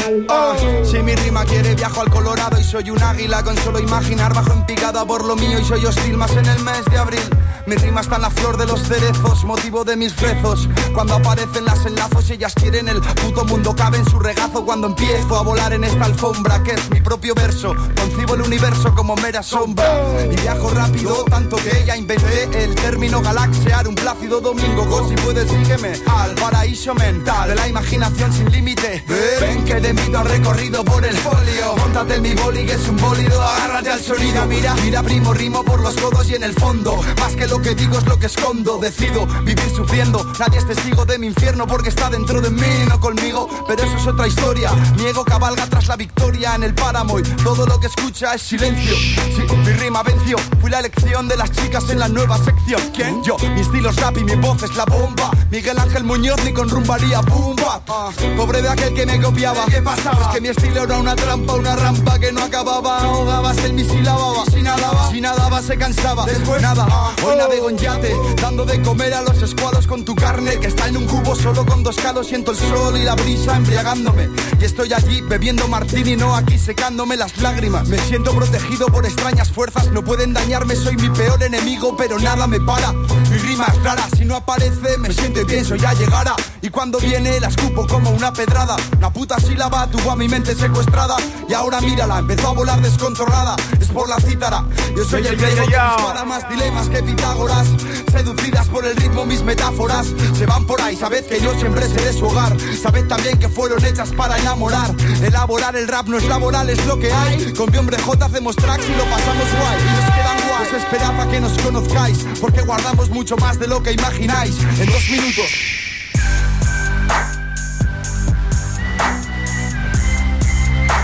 si mi rima quiere, viajo al Colorado y soy un águila con solo imaginar, bajo en picada por lo mío y soy hostil más en el mes de abril. Mi rima está en la flor de los cerezos, motivo de mis rezos. Cuando aparecen las enlazos, ellas quieren el puto mundo, cabe en su regazo. Cuando empiezo a volar en esta alfombra, que es mi propio verso, concibo el universo como mera sombra. Y viajo rápido, tanto que ya inventé el término galaxear, un plácido domingo. Si puedes, sígueme al paraíso mental de la imaginación sin límite. Ven que te invito al recorrido por el folio. Móntate en mi boli, que es un bólido, agárrate al sonido. Mira, mira, primo, rimo por los codos y en el fondo. Más que lo que digo es lo que escondo. Decido vivir sufriendo. Nadie es testigo de mi infierno porque está dentro de mí, no conmigo. Pero eso es otra historia. Niego cabalga tras la victoria en el páramo y todo lo que escucha es silencio. Sí, mi rima venció. Fui la elección de las chicas en la nueva sección. ¿Quién? Yo. Mi estilo es rap y mi voz es la bomba. Miguel Ángel Muñoz ni con rumbaría pumba. Pobre de aquel que me copiaba. ¿Qué pasaba? Es que mi estilo era una trampa, una rampa que no acababa. Ahogabas el misil a baba. Si nadaba se cansaba. Después nada. Hoy navego en yate, dando de comer a los escualos con tu carne que está en un cubo solo con 2 calos. Siento el sol y la brisa embriagándome y estoy allí bebiendo martini, no aquí secándome las lágrimas. Me siento protegido por extrañas fuerzas, no pueden dañarme, soy mi peor enemigo, pero nada me para. Mi rima es rara, si no aparece me siento y pienso ya llegará. Y cuando viene la escupo como una pedrada. Una puta sílaba tuvo a mi mente secuestrada y ahora mírala, empezó a volar descontrolada. Es por la cítara, yo soy el griego que dispara más dilemas que Pitágoras. Seducidas por el ritmo mis metáforas se van por ahí, sabed que yo siempre seré su hogar. Sabed también que fueron hechas para enamorar. Elaborar el rap no es laboral, es lo que hay. Con Hombre J hacemos tracks y lo pasamos guay. Y nos quedan guay, pues esperad a que nos conozcáis, porque guardamos mucho más de lo que imagináis. En 2 minutos. Aquí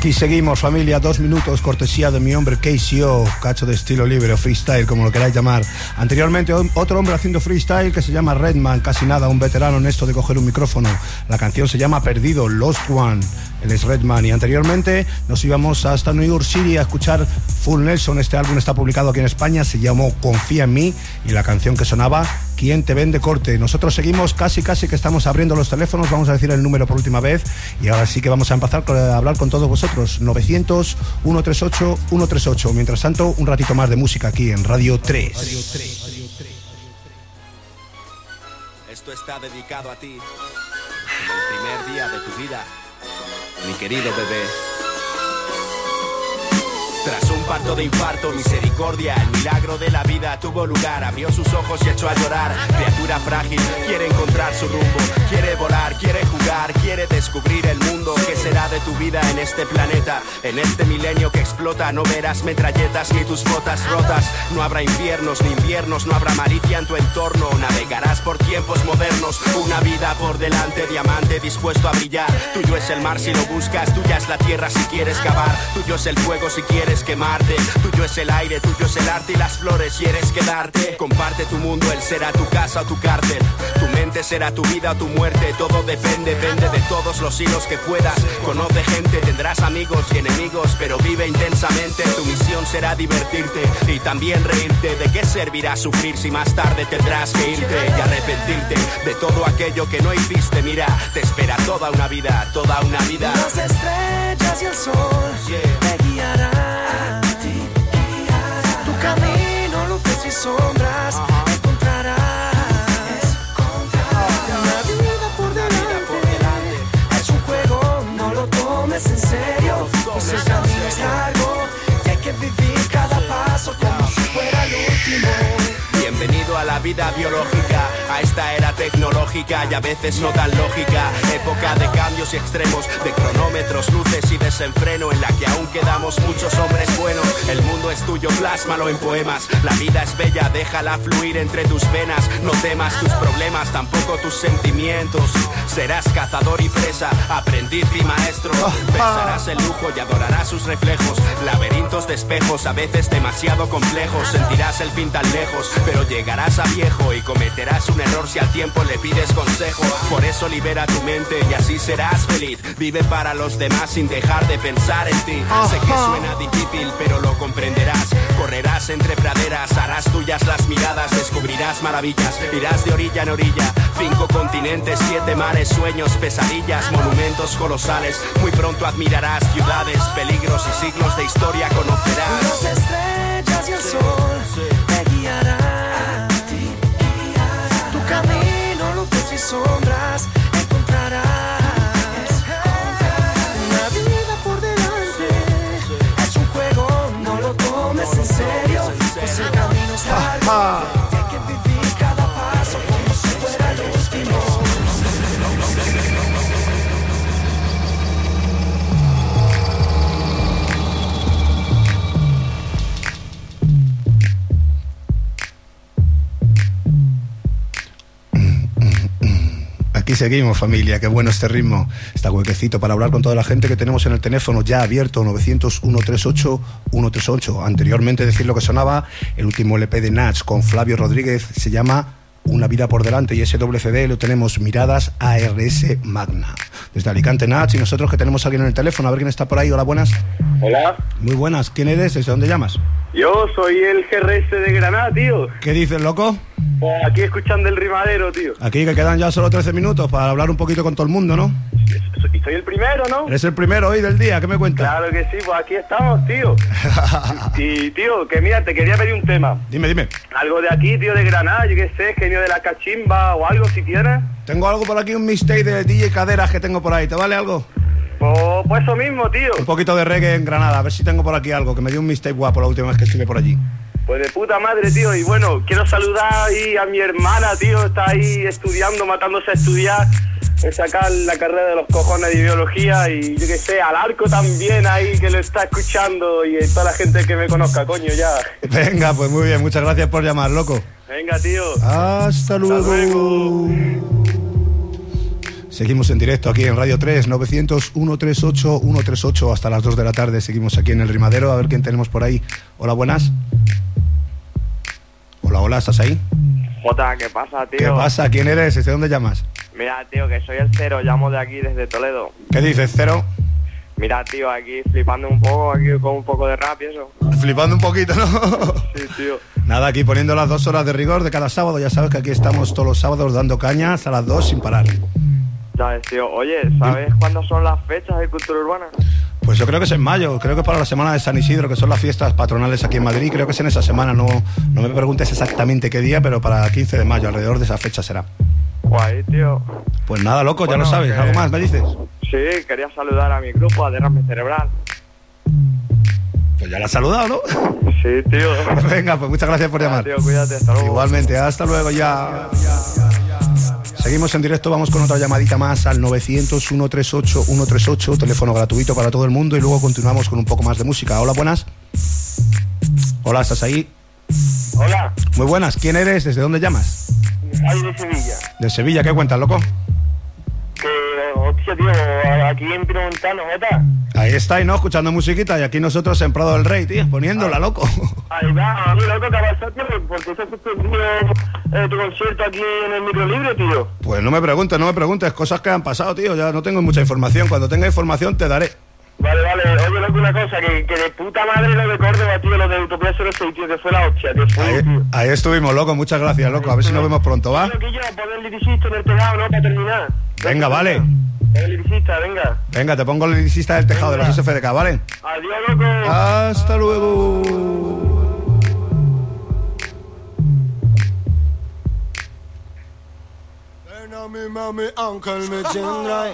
Aquí seguimos, familia, 2 minutos, cortesía de mi hombre KCO, cacho de estilo libre o freestyle, como lo queráis llamar. Anteriormente, otro hombre haciendo freestyle que se llama Redman, casi nada, un veterano en esto de coger un micrófono. La canción se llama Perdido, Lost One. Él es Redman. Y anteriormente nos íbamos hasta New York City a escuchar Full Nelson. Este álbum está publicado aquí en España, se llamó Confía en mí, y la canción que sonaba, ¿Quién te vende corte? Nosotros seguimos casi que estamos abriendo los teléfonos, vamos a decir el número por última vez, y ahora sí que vamos a empezar a hablar con todos vosotros. 900-138-138. Mientras tanto, un ratito más de música aquí en Radio 3. Esto está dedicado a ti, en el primer día de tu vida, mi querido bebé. Tras un parto de infarto, misericordia, el milagro de la vida tuvo lugar. Abrió sus ojos y echó a llorar. Criatura frágil, quiere encontrar su rumbo, quiere volar, quiere jugar, quiere descubrir el mundo. ¿Qué será de tu vida en este planeta? En este milenio que explota, no verás metralletas ni tus botas rotas. No habrá infiernos ni inviernos, no habrá malicia en tu entorno. Navegarás por tiempos modernos, una vida por delante, diamante dispuesto a brillar. Tuyo es el mar si lo buscas, tuya es la tierra si quieres cavar. Tuyo es el fuego si quieres quemarte, tuyo es el aire, tuyo es el arte y las flores, quieres quedarte. Comparte tu mundo, él será tu casa o tu cárcel. Tu mente será tu vida o tu muerte, todo depende de todos los hilos que puedas. Conoce gente, tendrás amigos y enemigos, pero vive intensamente. Tu misión será divertirte y también reírte. ¿De qué servirá sufrir si más tarde tendrás que irte y arrepentirte de todo aquello que no hiciste? Mira, te espera toda una vida, toda una vida. Las estrellas y el sol te guiarán. Tu camino, luces y sombras encontrarás. Una vida por delante, es un juego, no lo tomes en serio. Pues el camino es largo y hay que vivir cada paso como si fuera el último. Bienvenido a la vida biológica, a esta era tecnológica y a veces no tan lógica. Época de cambios y extremos, de cronómetros, luces y desenfreno, en la que aún quedamos muchos hombres buenos. El mundo es tuyo, plásmalo en poemas. La vida es bella, déjala fluir entre tus venas. No temas tus problemas, tampoco tus sentimientos. Serás cazador y presa, aprendiz y maestro. Besarás el lujo y adorarás sus reflejos. Laberintos de espejos, a veces demasiado complejos. Sentirás el fin tan lejos, pero llegarás a viejo y cometerás un error si al tiempo le pides consejo. Por eso libera tu mente y así serás feliz. Vive para los demás sin dejar de pensar en ti. Sé que suena difícil, pero lo comprenderás. Correrás entre praderas, harás tuyas las miradas, descubrirás maravillas, irás de orilla en orilla. 5 continentes, 7 mares, sueños, pesadillas, monumentos colosales. Muy pronto admirarás ciudades, peligros y siglos de historia conocerás. Las estrellas y el sol te guiarán. Tu camino, luces y sombras encontrarás. Una vida por delante, es un juego, no lo tomes en serio. Pues el camino es largo y hay que vivir cada paso como si fuera el último. Aquí seguimos, familia, qué bueno este ritmo. Está huequecito para hablar con toda la gente que tenemos en el teléfono ya abierto, 900-138-138. Anteriormente decir lo que sonaba, el último LP de Nach con Flavio Rodríguez, se llama Una vida por delante, y ese doble CD lo tenemos, Miradas ARS Magna. Desde Alicante, Nach, y nosotros que tenemos a alguien en el teléfono, a ver quién está por ahí. Hola, buenas. Hola. Muy buenas, ¿quién eres? ¿Desde dónde llamas? Yo soy el GRS de Granada, tío. ¿Qué dices, loco? Pues aquí escuchando el rimadero, tío. Aquí que quedan ya solo 13 minutos para hablar un poquito con todo el mundo, ¿no? Y soy el primero, ¿no? Eres el primero hoy del día, ¿qué me cuentas? Claro que sí, pues aquí estamos, tío. Y, tío, que mira, te quería pedir un tema. Dime. Algo de aquí, tío, de Granada, yo qué sé, genio de la cachimba o algo, si tienes. Tengo algo por aquí, un mixtape de DJ Caderas que tengo por ahí, ¿te vale algo? Pues eso mismo, tío. Un poquito de reggae en Granada, a ver si tengo por aquí algo, que me dio un mixtape guapo la última vez que estuve por allí. Pues de puta madre, tío. Y bueno, quiero saludar ahí a mi hermana, tío. Está ahí estudiando, matándose a estudiar, en sacar la carrera de los cojones de biología. Y yo qué sé, al Arco también ahí, que lo está escuchando. Y toda la gente que me conozca, coño, ya. Venga, pues muy bien, muchas gracias por llamar, loco. Venga, tío. Hasta luego. Seguimos en directo aquí en Radio 3, 900-138-138 hasta las 2 de la tarde. Seguimos aquí en el Rimadero, a ver quién tenemos por ahí. Hola, buenas. Hola, hola, ¿estás ahí? Jota, ¿qué pasa, tío? ¿Qué pasa? ¿Quién eres? ¿Desde dónde llamas? Mira, tío, que soy el Cero, llamo de aquí, desde Toledo. ¿Qué dices, Cero? Mira, tío, aquí flipando un poco, aquí con un poco de rap y eso. Flipando un poquito, ¿no? Sí, tío. Nada, aquí poniendo las 2 horas de rigor de cada sábado. Ya sabes que aquí estamos todos los sábados dando cañas a las 2 sin parar. ¿Sabes, tío? Oye, ¿sabes cuándo son las fechas de cultura urbana? Pues yo creo que es en mayo, creo que para la semana de San Isidro, que son las fiestas patronales aquí en Madrid, creo que es en esa semana, no me preguntes exactamente qué día, pero para 15 de mayo, alrededor de esa fecha será. Guay, tío. Pues nada, loco, Bueno, ya lo sabes, ¿algo más me dices? Sí, quería saludar a mi grupo, a Derrame Cerebral. Pues ya la has saludado, ¿no? Sí, tío. Venga, pues muchas gracias por llamar. Tío, cuídate, hasta luego. Igualmente, hasta luego ya. Seguimos en directo, vamos con otra llamadita más al 900-138-138, teléfono gratuito para todo el mundo, y luego continuamos con un poco más de música. Hola, buenas. Hola, ¿estás ahí? Hola. Muy buenas, ¿quién eres? ¿Desde dónde llamas? Ay, de Sevilla. De Sevilla, ¿qué cuentas, loco? Que, hostia, tío, aquí en Pinomontano, Jota. Ahí está, y no, escuchando musiquita, y aquí nosotros en Prado del Rey, tío, poniéndola, loco. Ahí va, muy loco, ¿qué pasa, tío? ¿Por qué se ha suspendido tu concierto aquí en el micro libre, tío? Pues no me preguntes, cosas que han pasado, tío, ya no tengo mucha información, cuando tenga información te daré. Vale, oye, loco, una cosa, que de puta madre lo de Córdoba, tío, lo de Utopía 06, tío, que fue la hostia, que fue, tío. Ahí estuvimos, loco, muchas gracias, loco, a ver si nos vemos pronto, ¿va? Loquillo, pon el liricista en el tejado, ¿no? Para terminar. Venga, vale. El liricista, venga. Venga, te pongo el liricista del tejado de los SFDK, ¿vale? Adiós, loco. Hasta luego. Mi mami, uncle, me tendrá.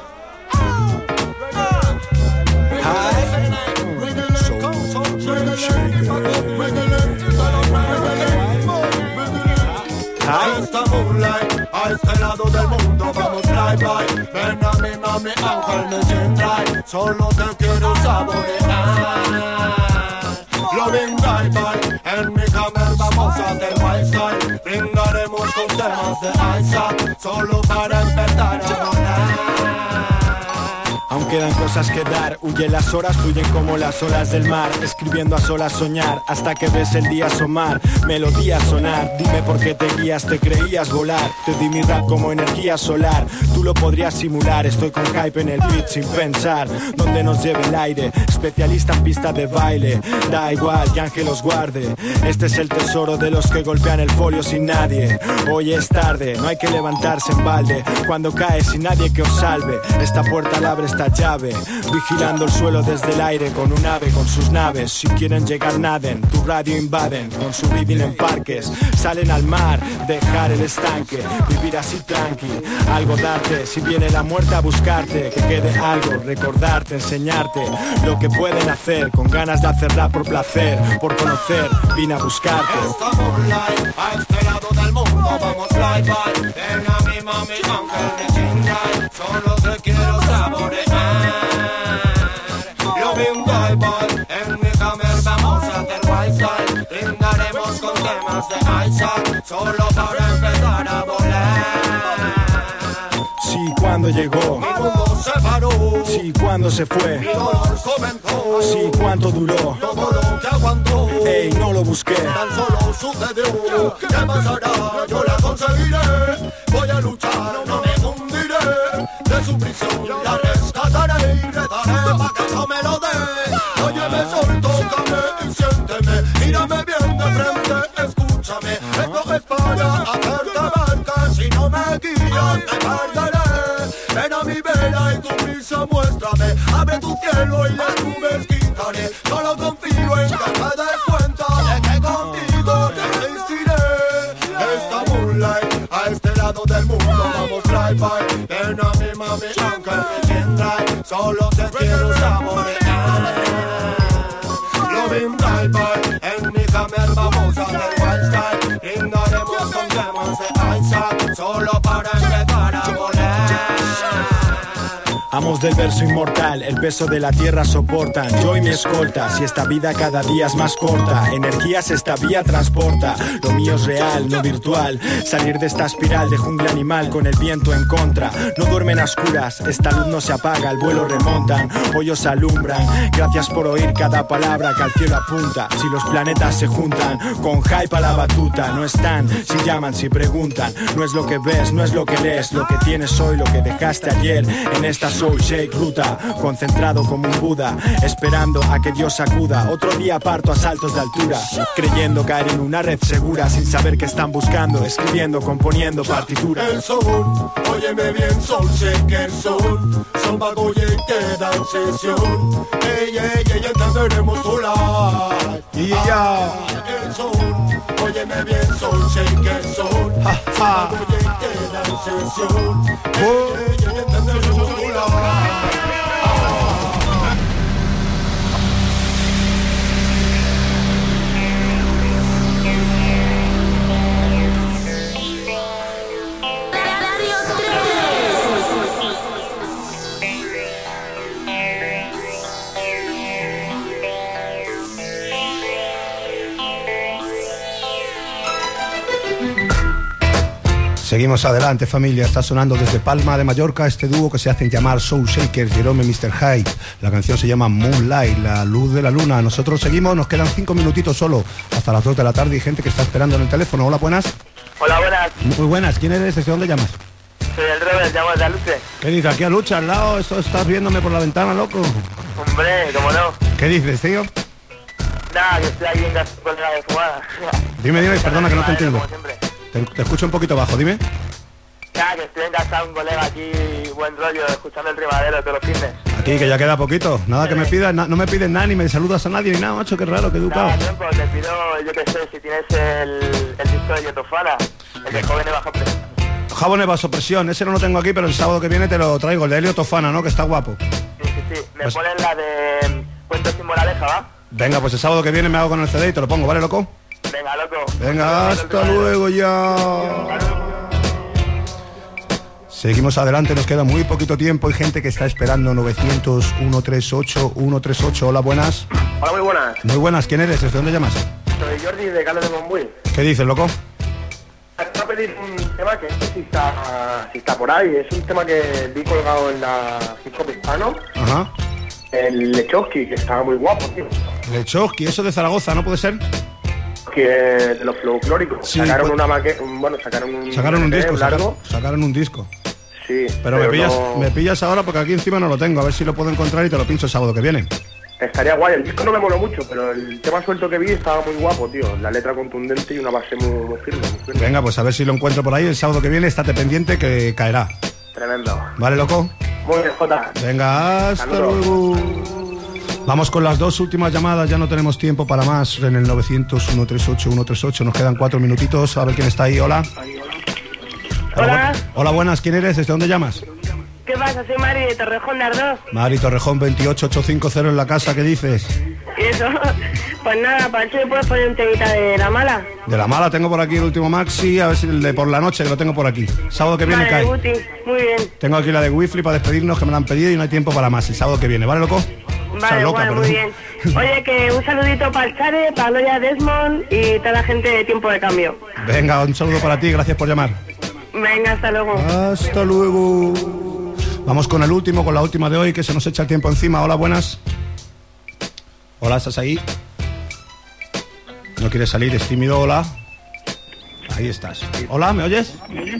A esta moonlight, a este lado del mundo vamos fly by. Ven a mi mami, uncle, me tendrá. Solo te quiero saborear. Loving bye bye, en mi cama vamos a hacer wild style. Brindaremos con temas de Isaac, solo para empezar a volar. Aún quedan cosas que dar, huye las horas, fluyen como las olas del mar. Escribiendo a solas soñar, hasta que ves el día asomar. Melodías sonar, dime por qué te guías, te creías volar. Te di mi rap como energía solar, tú lo podrías simular. Estoy con hype en el beat sin pensar, donde nos lleve el aire. Especialista en pista de baile, da igual que Ángel los guarde. Este es el tesoro de los que golpean el folio sin nadie. Hoy es tarde, no hay que levantarse en balde. Cuando cae sin nadie que os salve, esta puerta la abre esta llave, vigilando el suelo desde el aire con un ave, con sus naves. Si quieren llegar naden, tu radio invaden, con su reading en parques, salen al mar, dejar el estanque, vivir así tranqui, algo darte, si viene la muerte a buscarte, que quede algo, recordarte, enseñarte lo que pueden hacer, con ganas de hacer rap por placer, por conocer, vine a buscarte. Estamos live, a este lado del mundo vamos fly by. Ven a mi mami, uncle, me chingai, solo te quiero saborear. Loving bye bye, en mi camer vamos a hacer wild style. Brindaremos con temas de Isaac, solo para empezar a volar. Sí, cuando llegó, mi mundo se paró. Sí, cuando se fue, mi dolor comenzó. Sí, cuánto duró, todo lo que aguantó. Ey, no lo busqué, tan solo sucedió. ¿Qué pasará? Yo la conseguiré. Voy a luchar, no me hundiré. De su prisión la rescataré y retaré pa' que no me lo dé. Óyeme, sol, tócame y siénteme. Mírame bien de frente, escúchame. Esto es para hacerte ver que si no me guías te perderé. Ven a mi vera y tu prisa muéstrame. Abre tu cielo y las nubes quitaré. Solo confío en que te des cuenta de que contigo te resistiré. Esta moonlight, a este lado del mundo vamos fly by. Ven a mi mami, aunque me sienta, solo te quiero saborear. Loving bye bye, en mi camer vamos a hacer wild style. Brindaremos con temas de Isaac, solo para empezar a volar. Amos del verso inmortal, el peso de la tierra soportan. Yo y mi escolta, si esta vida cada día es más corta, energías esta vía transporta. Lo mío es real, no virtual. Salir de esta espiral de jungla animal con el viento en contra. No duermen a oscuras, esta luz no se apaga, el vuelo remontan, hoyos alumbran. Gracias por oír cada palabra que al cielo apunta. Si los planetas se juntan, con hype a la batuta. No están, si llaman, si preguntan. No es lo que ves, no es lo que lees, lo que tienes hoy, lo que dejaste ayer. En esta soul shake ruta, concentrado como un Buda, esperando a que Dios acuda. Otro día parto a saltos de altura, creyendo caer en una red segura, sin saber qué están buscando, escribiendo, componiendo partituras. El soul, óyeme bien, soul shaker soul. Son Bagoye y te dan sesión. Ey, ey, ey, entenderemos tu life. El soul, óyeme bien, soul shaker soul. Son Bagoye y te dan sesión. Ey, ey, ey, entenderemos tu life. Seguimos adelante, familia. Está sonando desde Palma de Mallorca este dúo que se hacen llamar Soul Shakers, Jerome y Mr. Hyde. La canción se llama Moonlight, la luz de la luna. Nosotros seguimos, nos quedan 5 minutitos solo hasta las 2 de la tarde y gente que está esperando en el teléfono. Hola, buenas. Hola, buenas. Muy buenas. ¿Quién eres? ¿Desde dónde llamas? Soy el Robert, llamo de Aluche. ¿Qué dices? Aquí a Lucha, al lado. Esto estás viéndome por la ventana, loco. Hombre, ¿cómo no? ¿Qué dices, tío? Nada, que estoy aquí en casa con la de fumada. Dime, perdona que no te entiendo. Te escucho un poquito bajo, dime. Ya, que estoy en casa un colega aquí, buen rollo, escuchando el rimadero todos los fines. Aquí, que ya queda poquito. Nada que me pidas, no me pides nada, ni me saludas a nadie, ni nada, macho, qué raro, qué educado. Nada, tiempo, te pido, yo qué sé, si tienes el disco de Yotofana, el de Jóvenes Bajo Presión. Jóvenes Bajo Presión, ese no lo tengo aquí, pero el sábado que viene te lo traigo, el de Helio Tofana, ¿no? Que está guapo. Sí, me ponen la de Cuentos sin moraleja, ¿va? Venga, pues el sábado que viene me hago con el CD y te lo pongo, ¿vale, loco? Venga, loco. Venga, hasta luego ya. Seguimos adelante, nos queda muy poquito tiempo. Hay gente que está esperando 900-138-138. Hola, buenas. Hola, muy buenas. Muy buenas, ¿quién eres? ¿Desde dónde llamas? Soy Jordi de Carlos de Montbui. ¿Qué dices, loco? Te voy a pedir un tema que no sé si está por ahí. Es un tema que vi colgado en la Hip Hop Hispano. Ajá. El Lechowski, que estaba muy guapo, tío. Lechowski, eso de Zaragoza, ¿no puede ser? Que de los folclóricos. Sí, sacaron pues, una maqueta, sacaron un disco, largo. sacaron un disco. Sí. Pero me pillas ahora porque aquí encima no lo tengo. A ver si lo puedo encontrar y te lo pincho el sábado que viene. Estaría guay. El disco no me moló mucho, pero el tema suelto que vi estaba muy guapo, tío. La letra contundente y una base muy firme. Venga, pues a ver si lo encuentro por ahí el sábado que viene. Estate pendiente que caerá. Tremendo. ¿Vale, loco? Muy bien, Jota. Venga, hasta luego. Vamos con las 2 últimas llamadas, ya no tenemos tiempo para más. En el 900-138-138, nos quedan 4 minutitos. A ver quién está ahí, hola. Hola. Hola, buenas, ¿quién eres? ¿Desde dónde llamas? ¿Qué pasa? Soy Mari de Torrejón de Ardoz. Mari Torrejón 28850 en la casa, ¿qué dices? ¿Y eso? Pues nada, para eso le puedes poner un temita de La Mala. De La Mala tengo por aquí el último maxi, a ver si el de Por la Noche, que lo tengo por aquí. Sábado que viene cae. Muy bien. Tengo aquí la de Wi-Fi para despedirnos, que me la han pedido y no hay tiempo para más. El sábado que viene, ¿vale, loco? Vale, loca, bueno, muy bien. Oye, que un saludito para el Chare, para Loya Desmond y toda la gente de Tiempo de Cambio. Venga, un saludo para ti, gracias por llamar. Venga, hasta luego. Hasta luego. Vamos con el último, con la última de hoy, que se nos echa el tiempo encima. Hola, buenas. Hola, ¿estás ahí? No quieres salir, es tímido, hola. Ahí estás. Hola, ¿me oyes?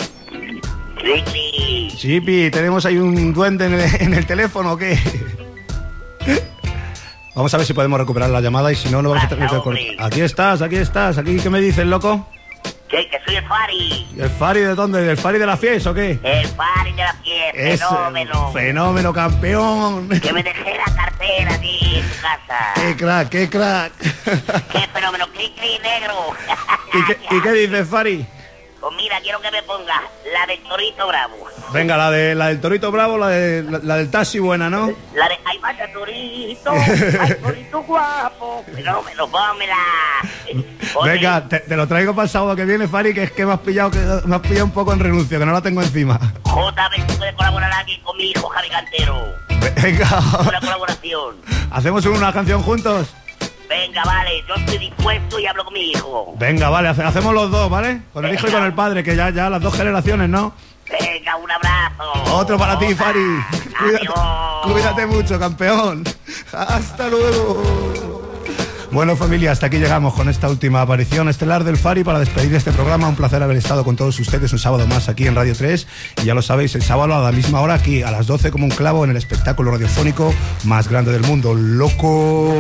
Chipi, tenemos ahí un duende en el teléfono, ¿o qué? Vamos a ver si podemos recuperar la llamada y si no, no vamos a tener que... Aquí estás, aquí ¿qué me dices, loco? Que soy el Fari. ¿El Fari de dónde? ¿El Fari de la fiesta o qué? El Fari de la fiesta, fenómeno. Fenómeno, campeón. Que me dejé la cartera aquí en tu casa. Qué crack. Qué fenómeno, cri negro. ¿Y qué dices, Fari? Pues mira, quiero que me pongas la del Torito Bravo. Venga, la del Torito Bravo, la del taxi buena, ¿no? La de ay vaya Torito, ay Torito guapo, fenómeno, pónmela. Venga, te lo traigo para el sábado que viene, Fari, que es que me has pillado un poco en renuncio, que no la tengo encima. J, ves puede colaborar aquí con mi hijo Javi Cantero. Venga. Una colaboración. ¿Hacemos una canción juntos? Venga, vale, yo estoy dispuesto y hablo con mi hijo. Venga, vale, hacemos los dos, ¿vale? Con el hijo y con el padre, que ya las dos generaciones, ¿no? Venga, un abrazo. Otro para ti, Fari. Cuídate mucho, campeón. Hasta luego. Bueno, familia, hasta aquí llegamos con esta última aparición estelar del Fari para despedir este programa. Un placer haber estado con todos ustedes un sábado más aquí en Radio 3. Y ya lo sabéis, el sábado a la misma hora aquí, a las 12 como un clavo en el espectáculo radiofónico más grande del mundo. ¡Loco!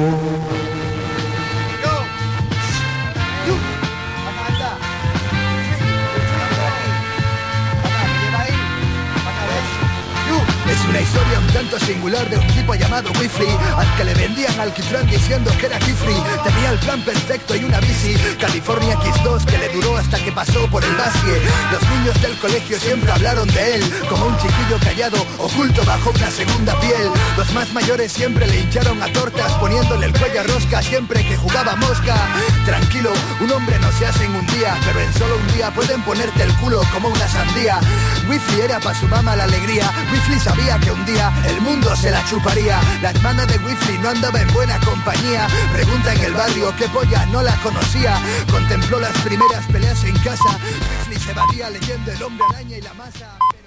Es una historia un tanto singular de un tipo llamado Wifly, al que le vendían alquitrán diciendo que era Kifri. Tenía el plan perfecto y una bici California X2 que le duró hasta que pasó por el Basque. Los niños del colegio siempre hablaron de él como un chiquillo callado, oculto bajo una segunda piel. Los más mayores siempre le hincharon a tortas, poniéndole el cuello a rosca siempre que jugaba mosca. Tranquilo, un hombre no se hace en un día, pero en solo un día pueden ponerte el culo como una sandía. Wifly era pa' su mamá la alegría. Wifly sabía que un día el mundo se la chuparía. La hermana de Wifly no andaba en buena compañía. Pregunta en el barrio qué polla no la conocía. Contempló las primeras peleas en casa. Wifly se evadía leyendo El Hombre Araña y la Masa.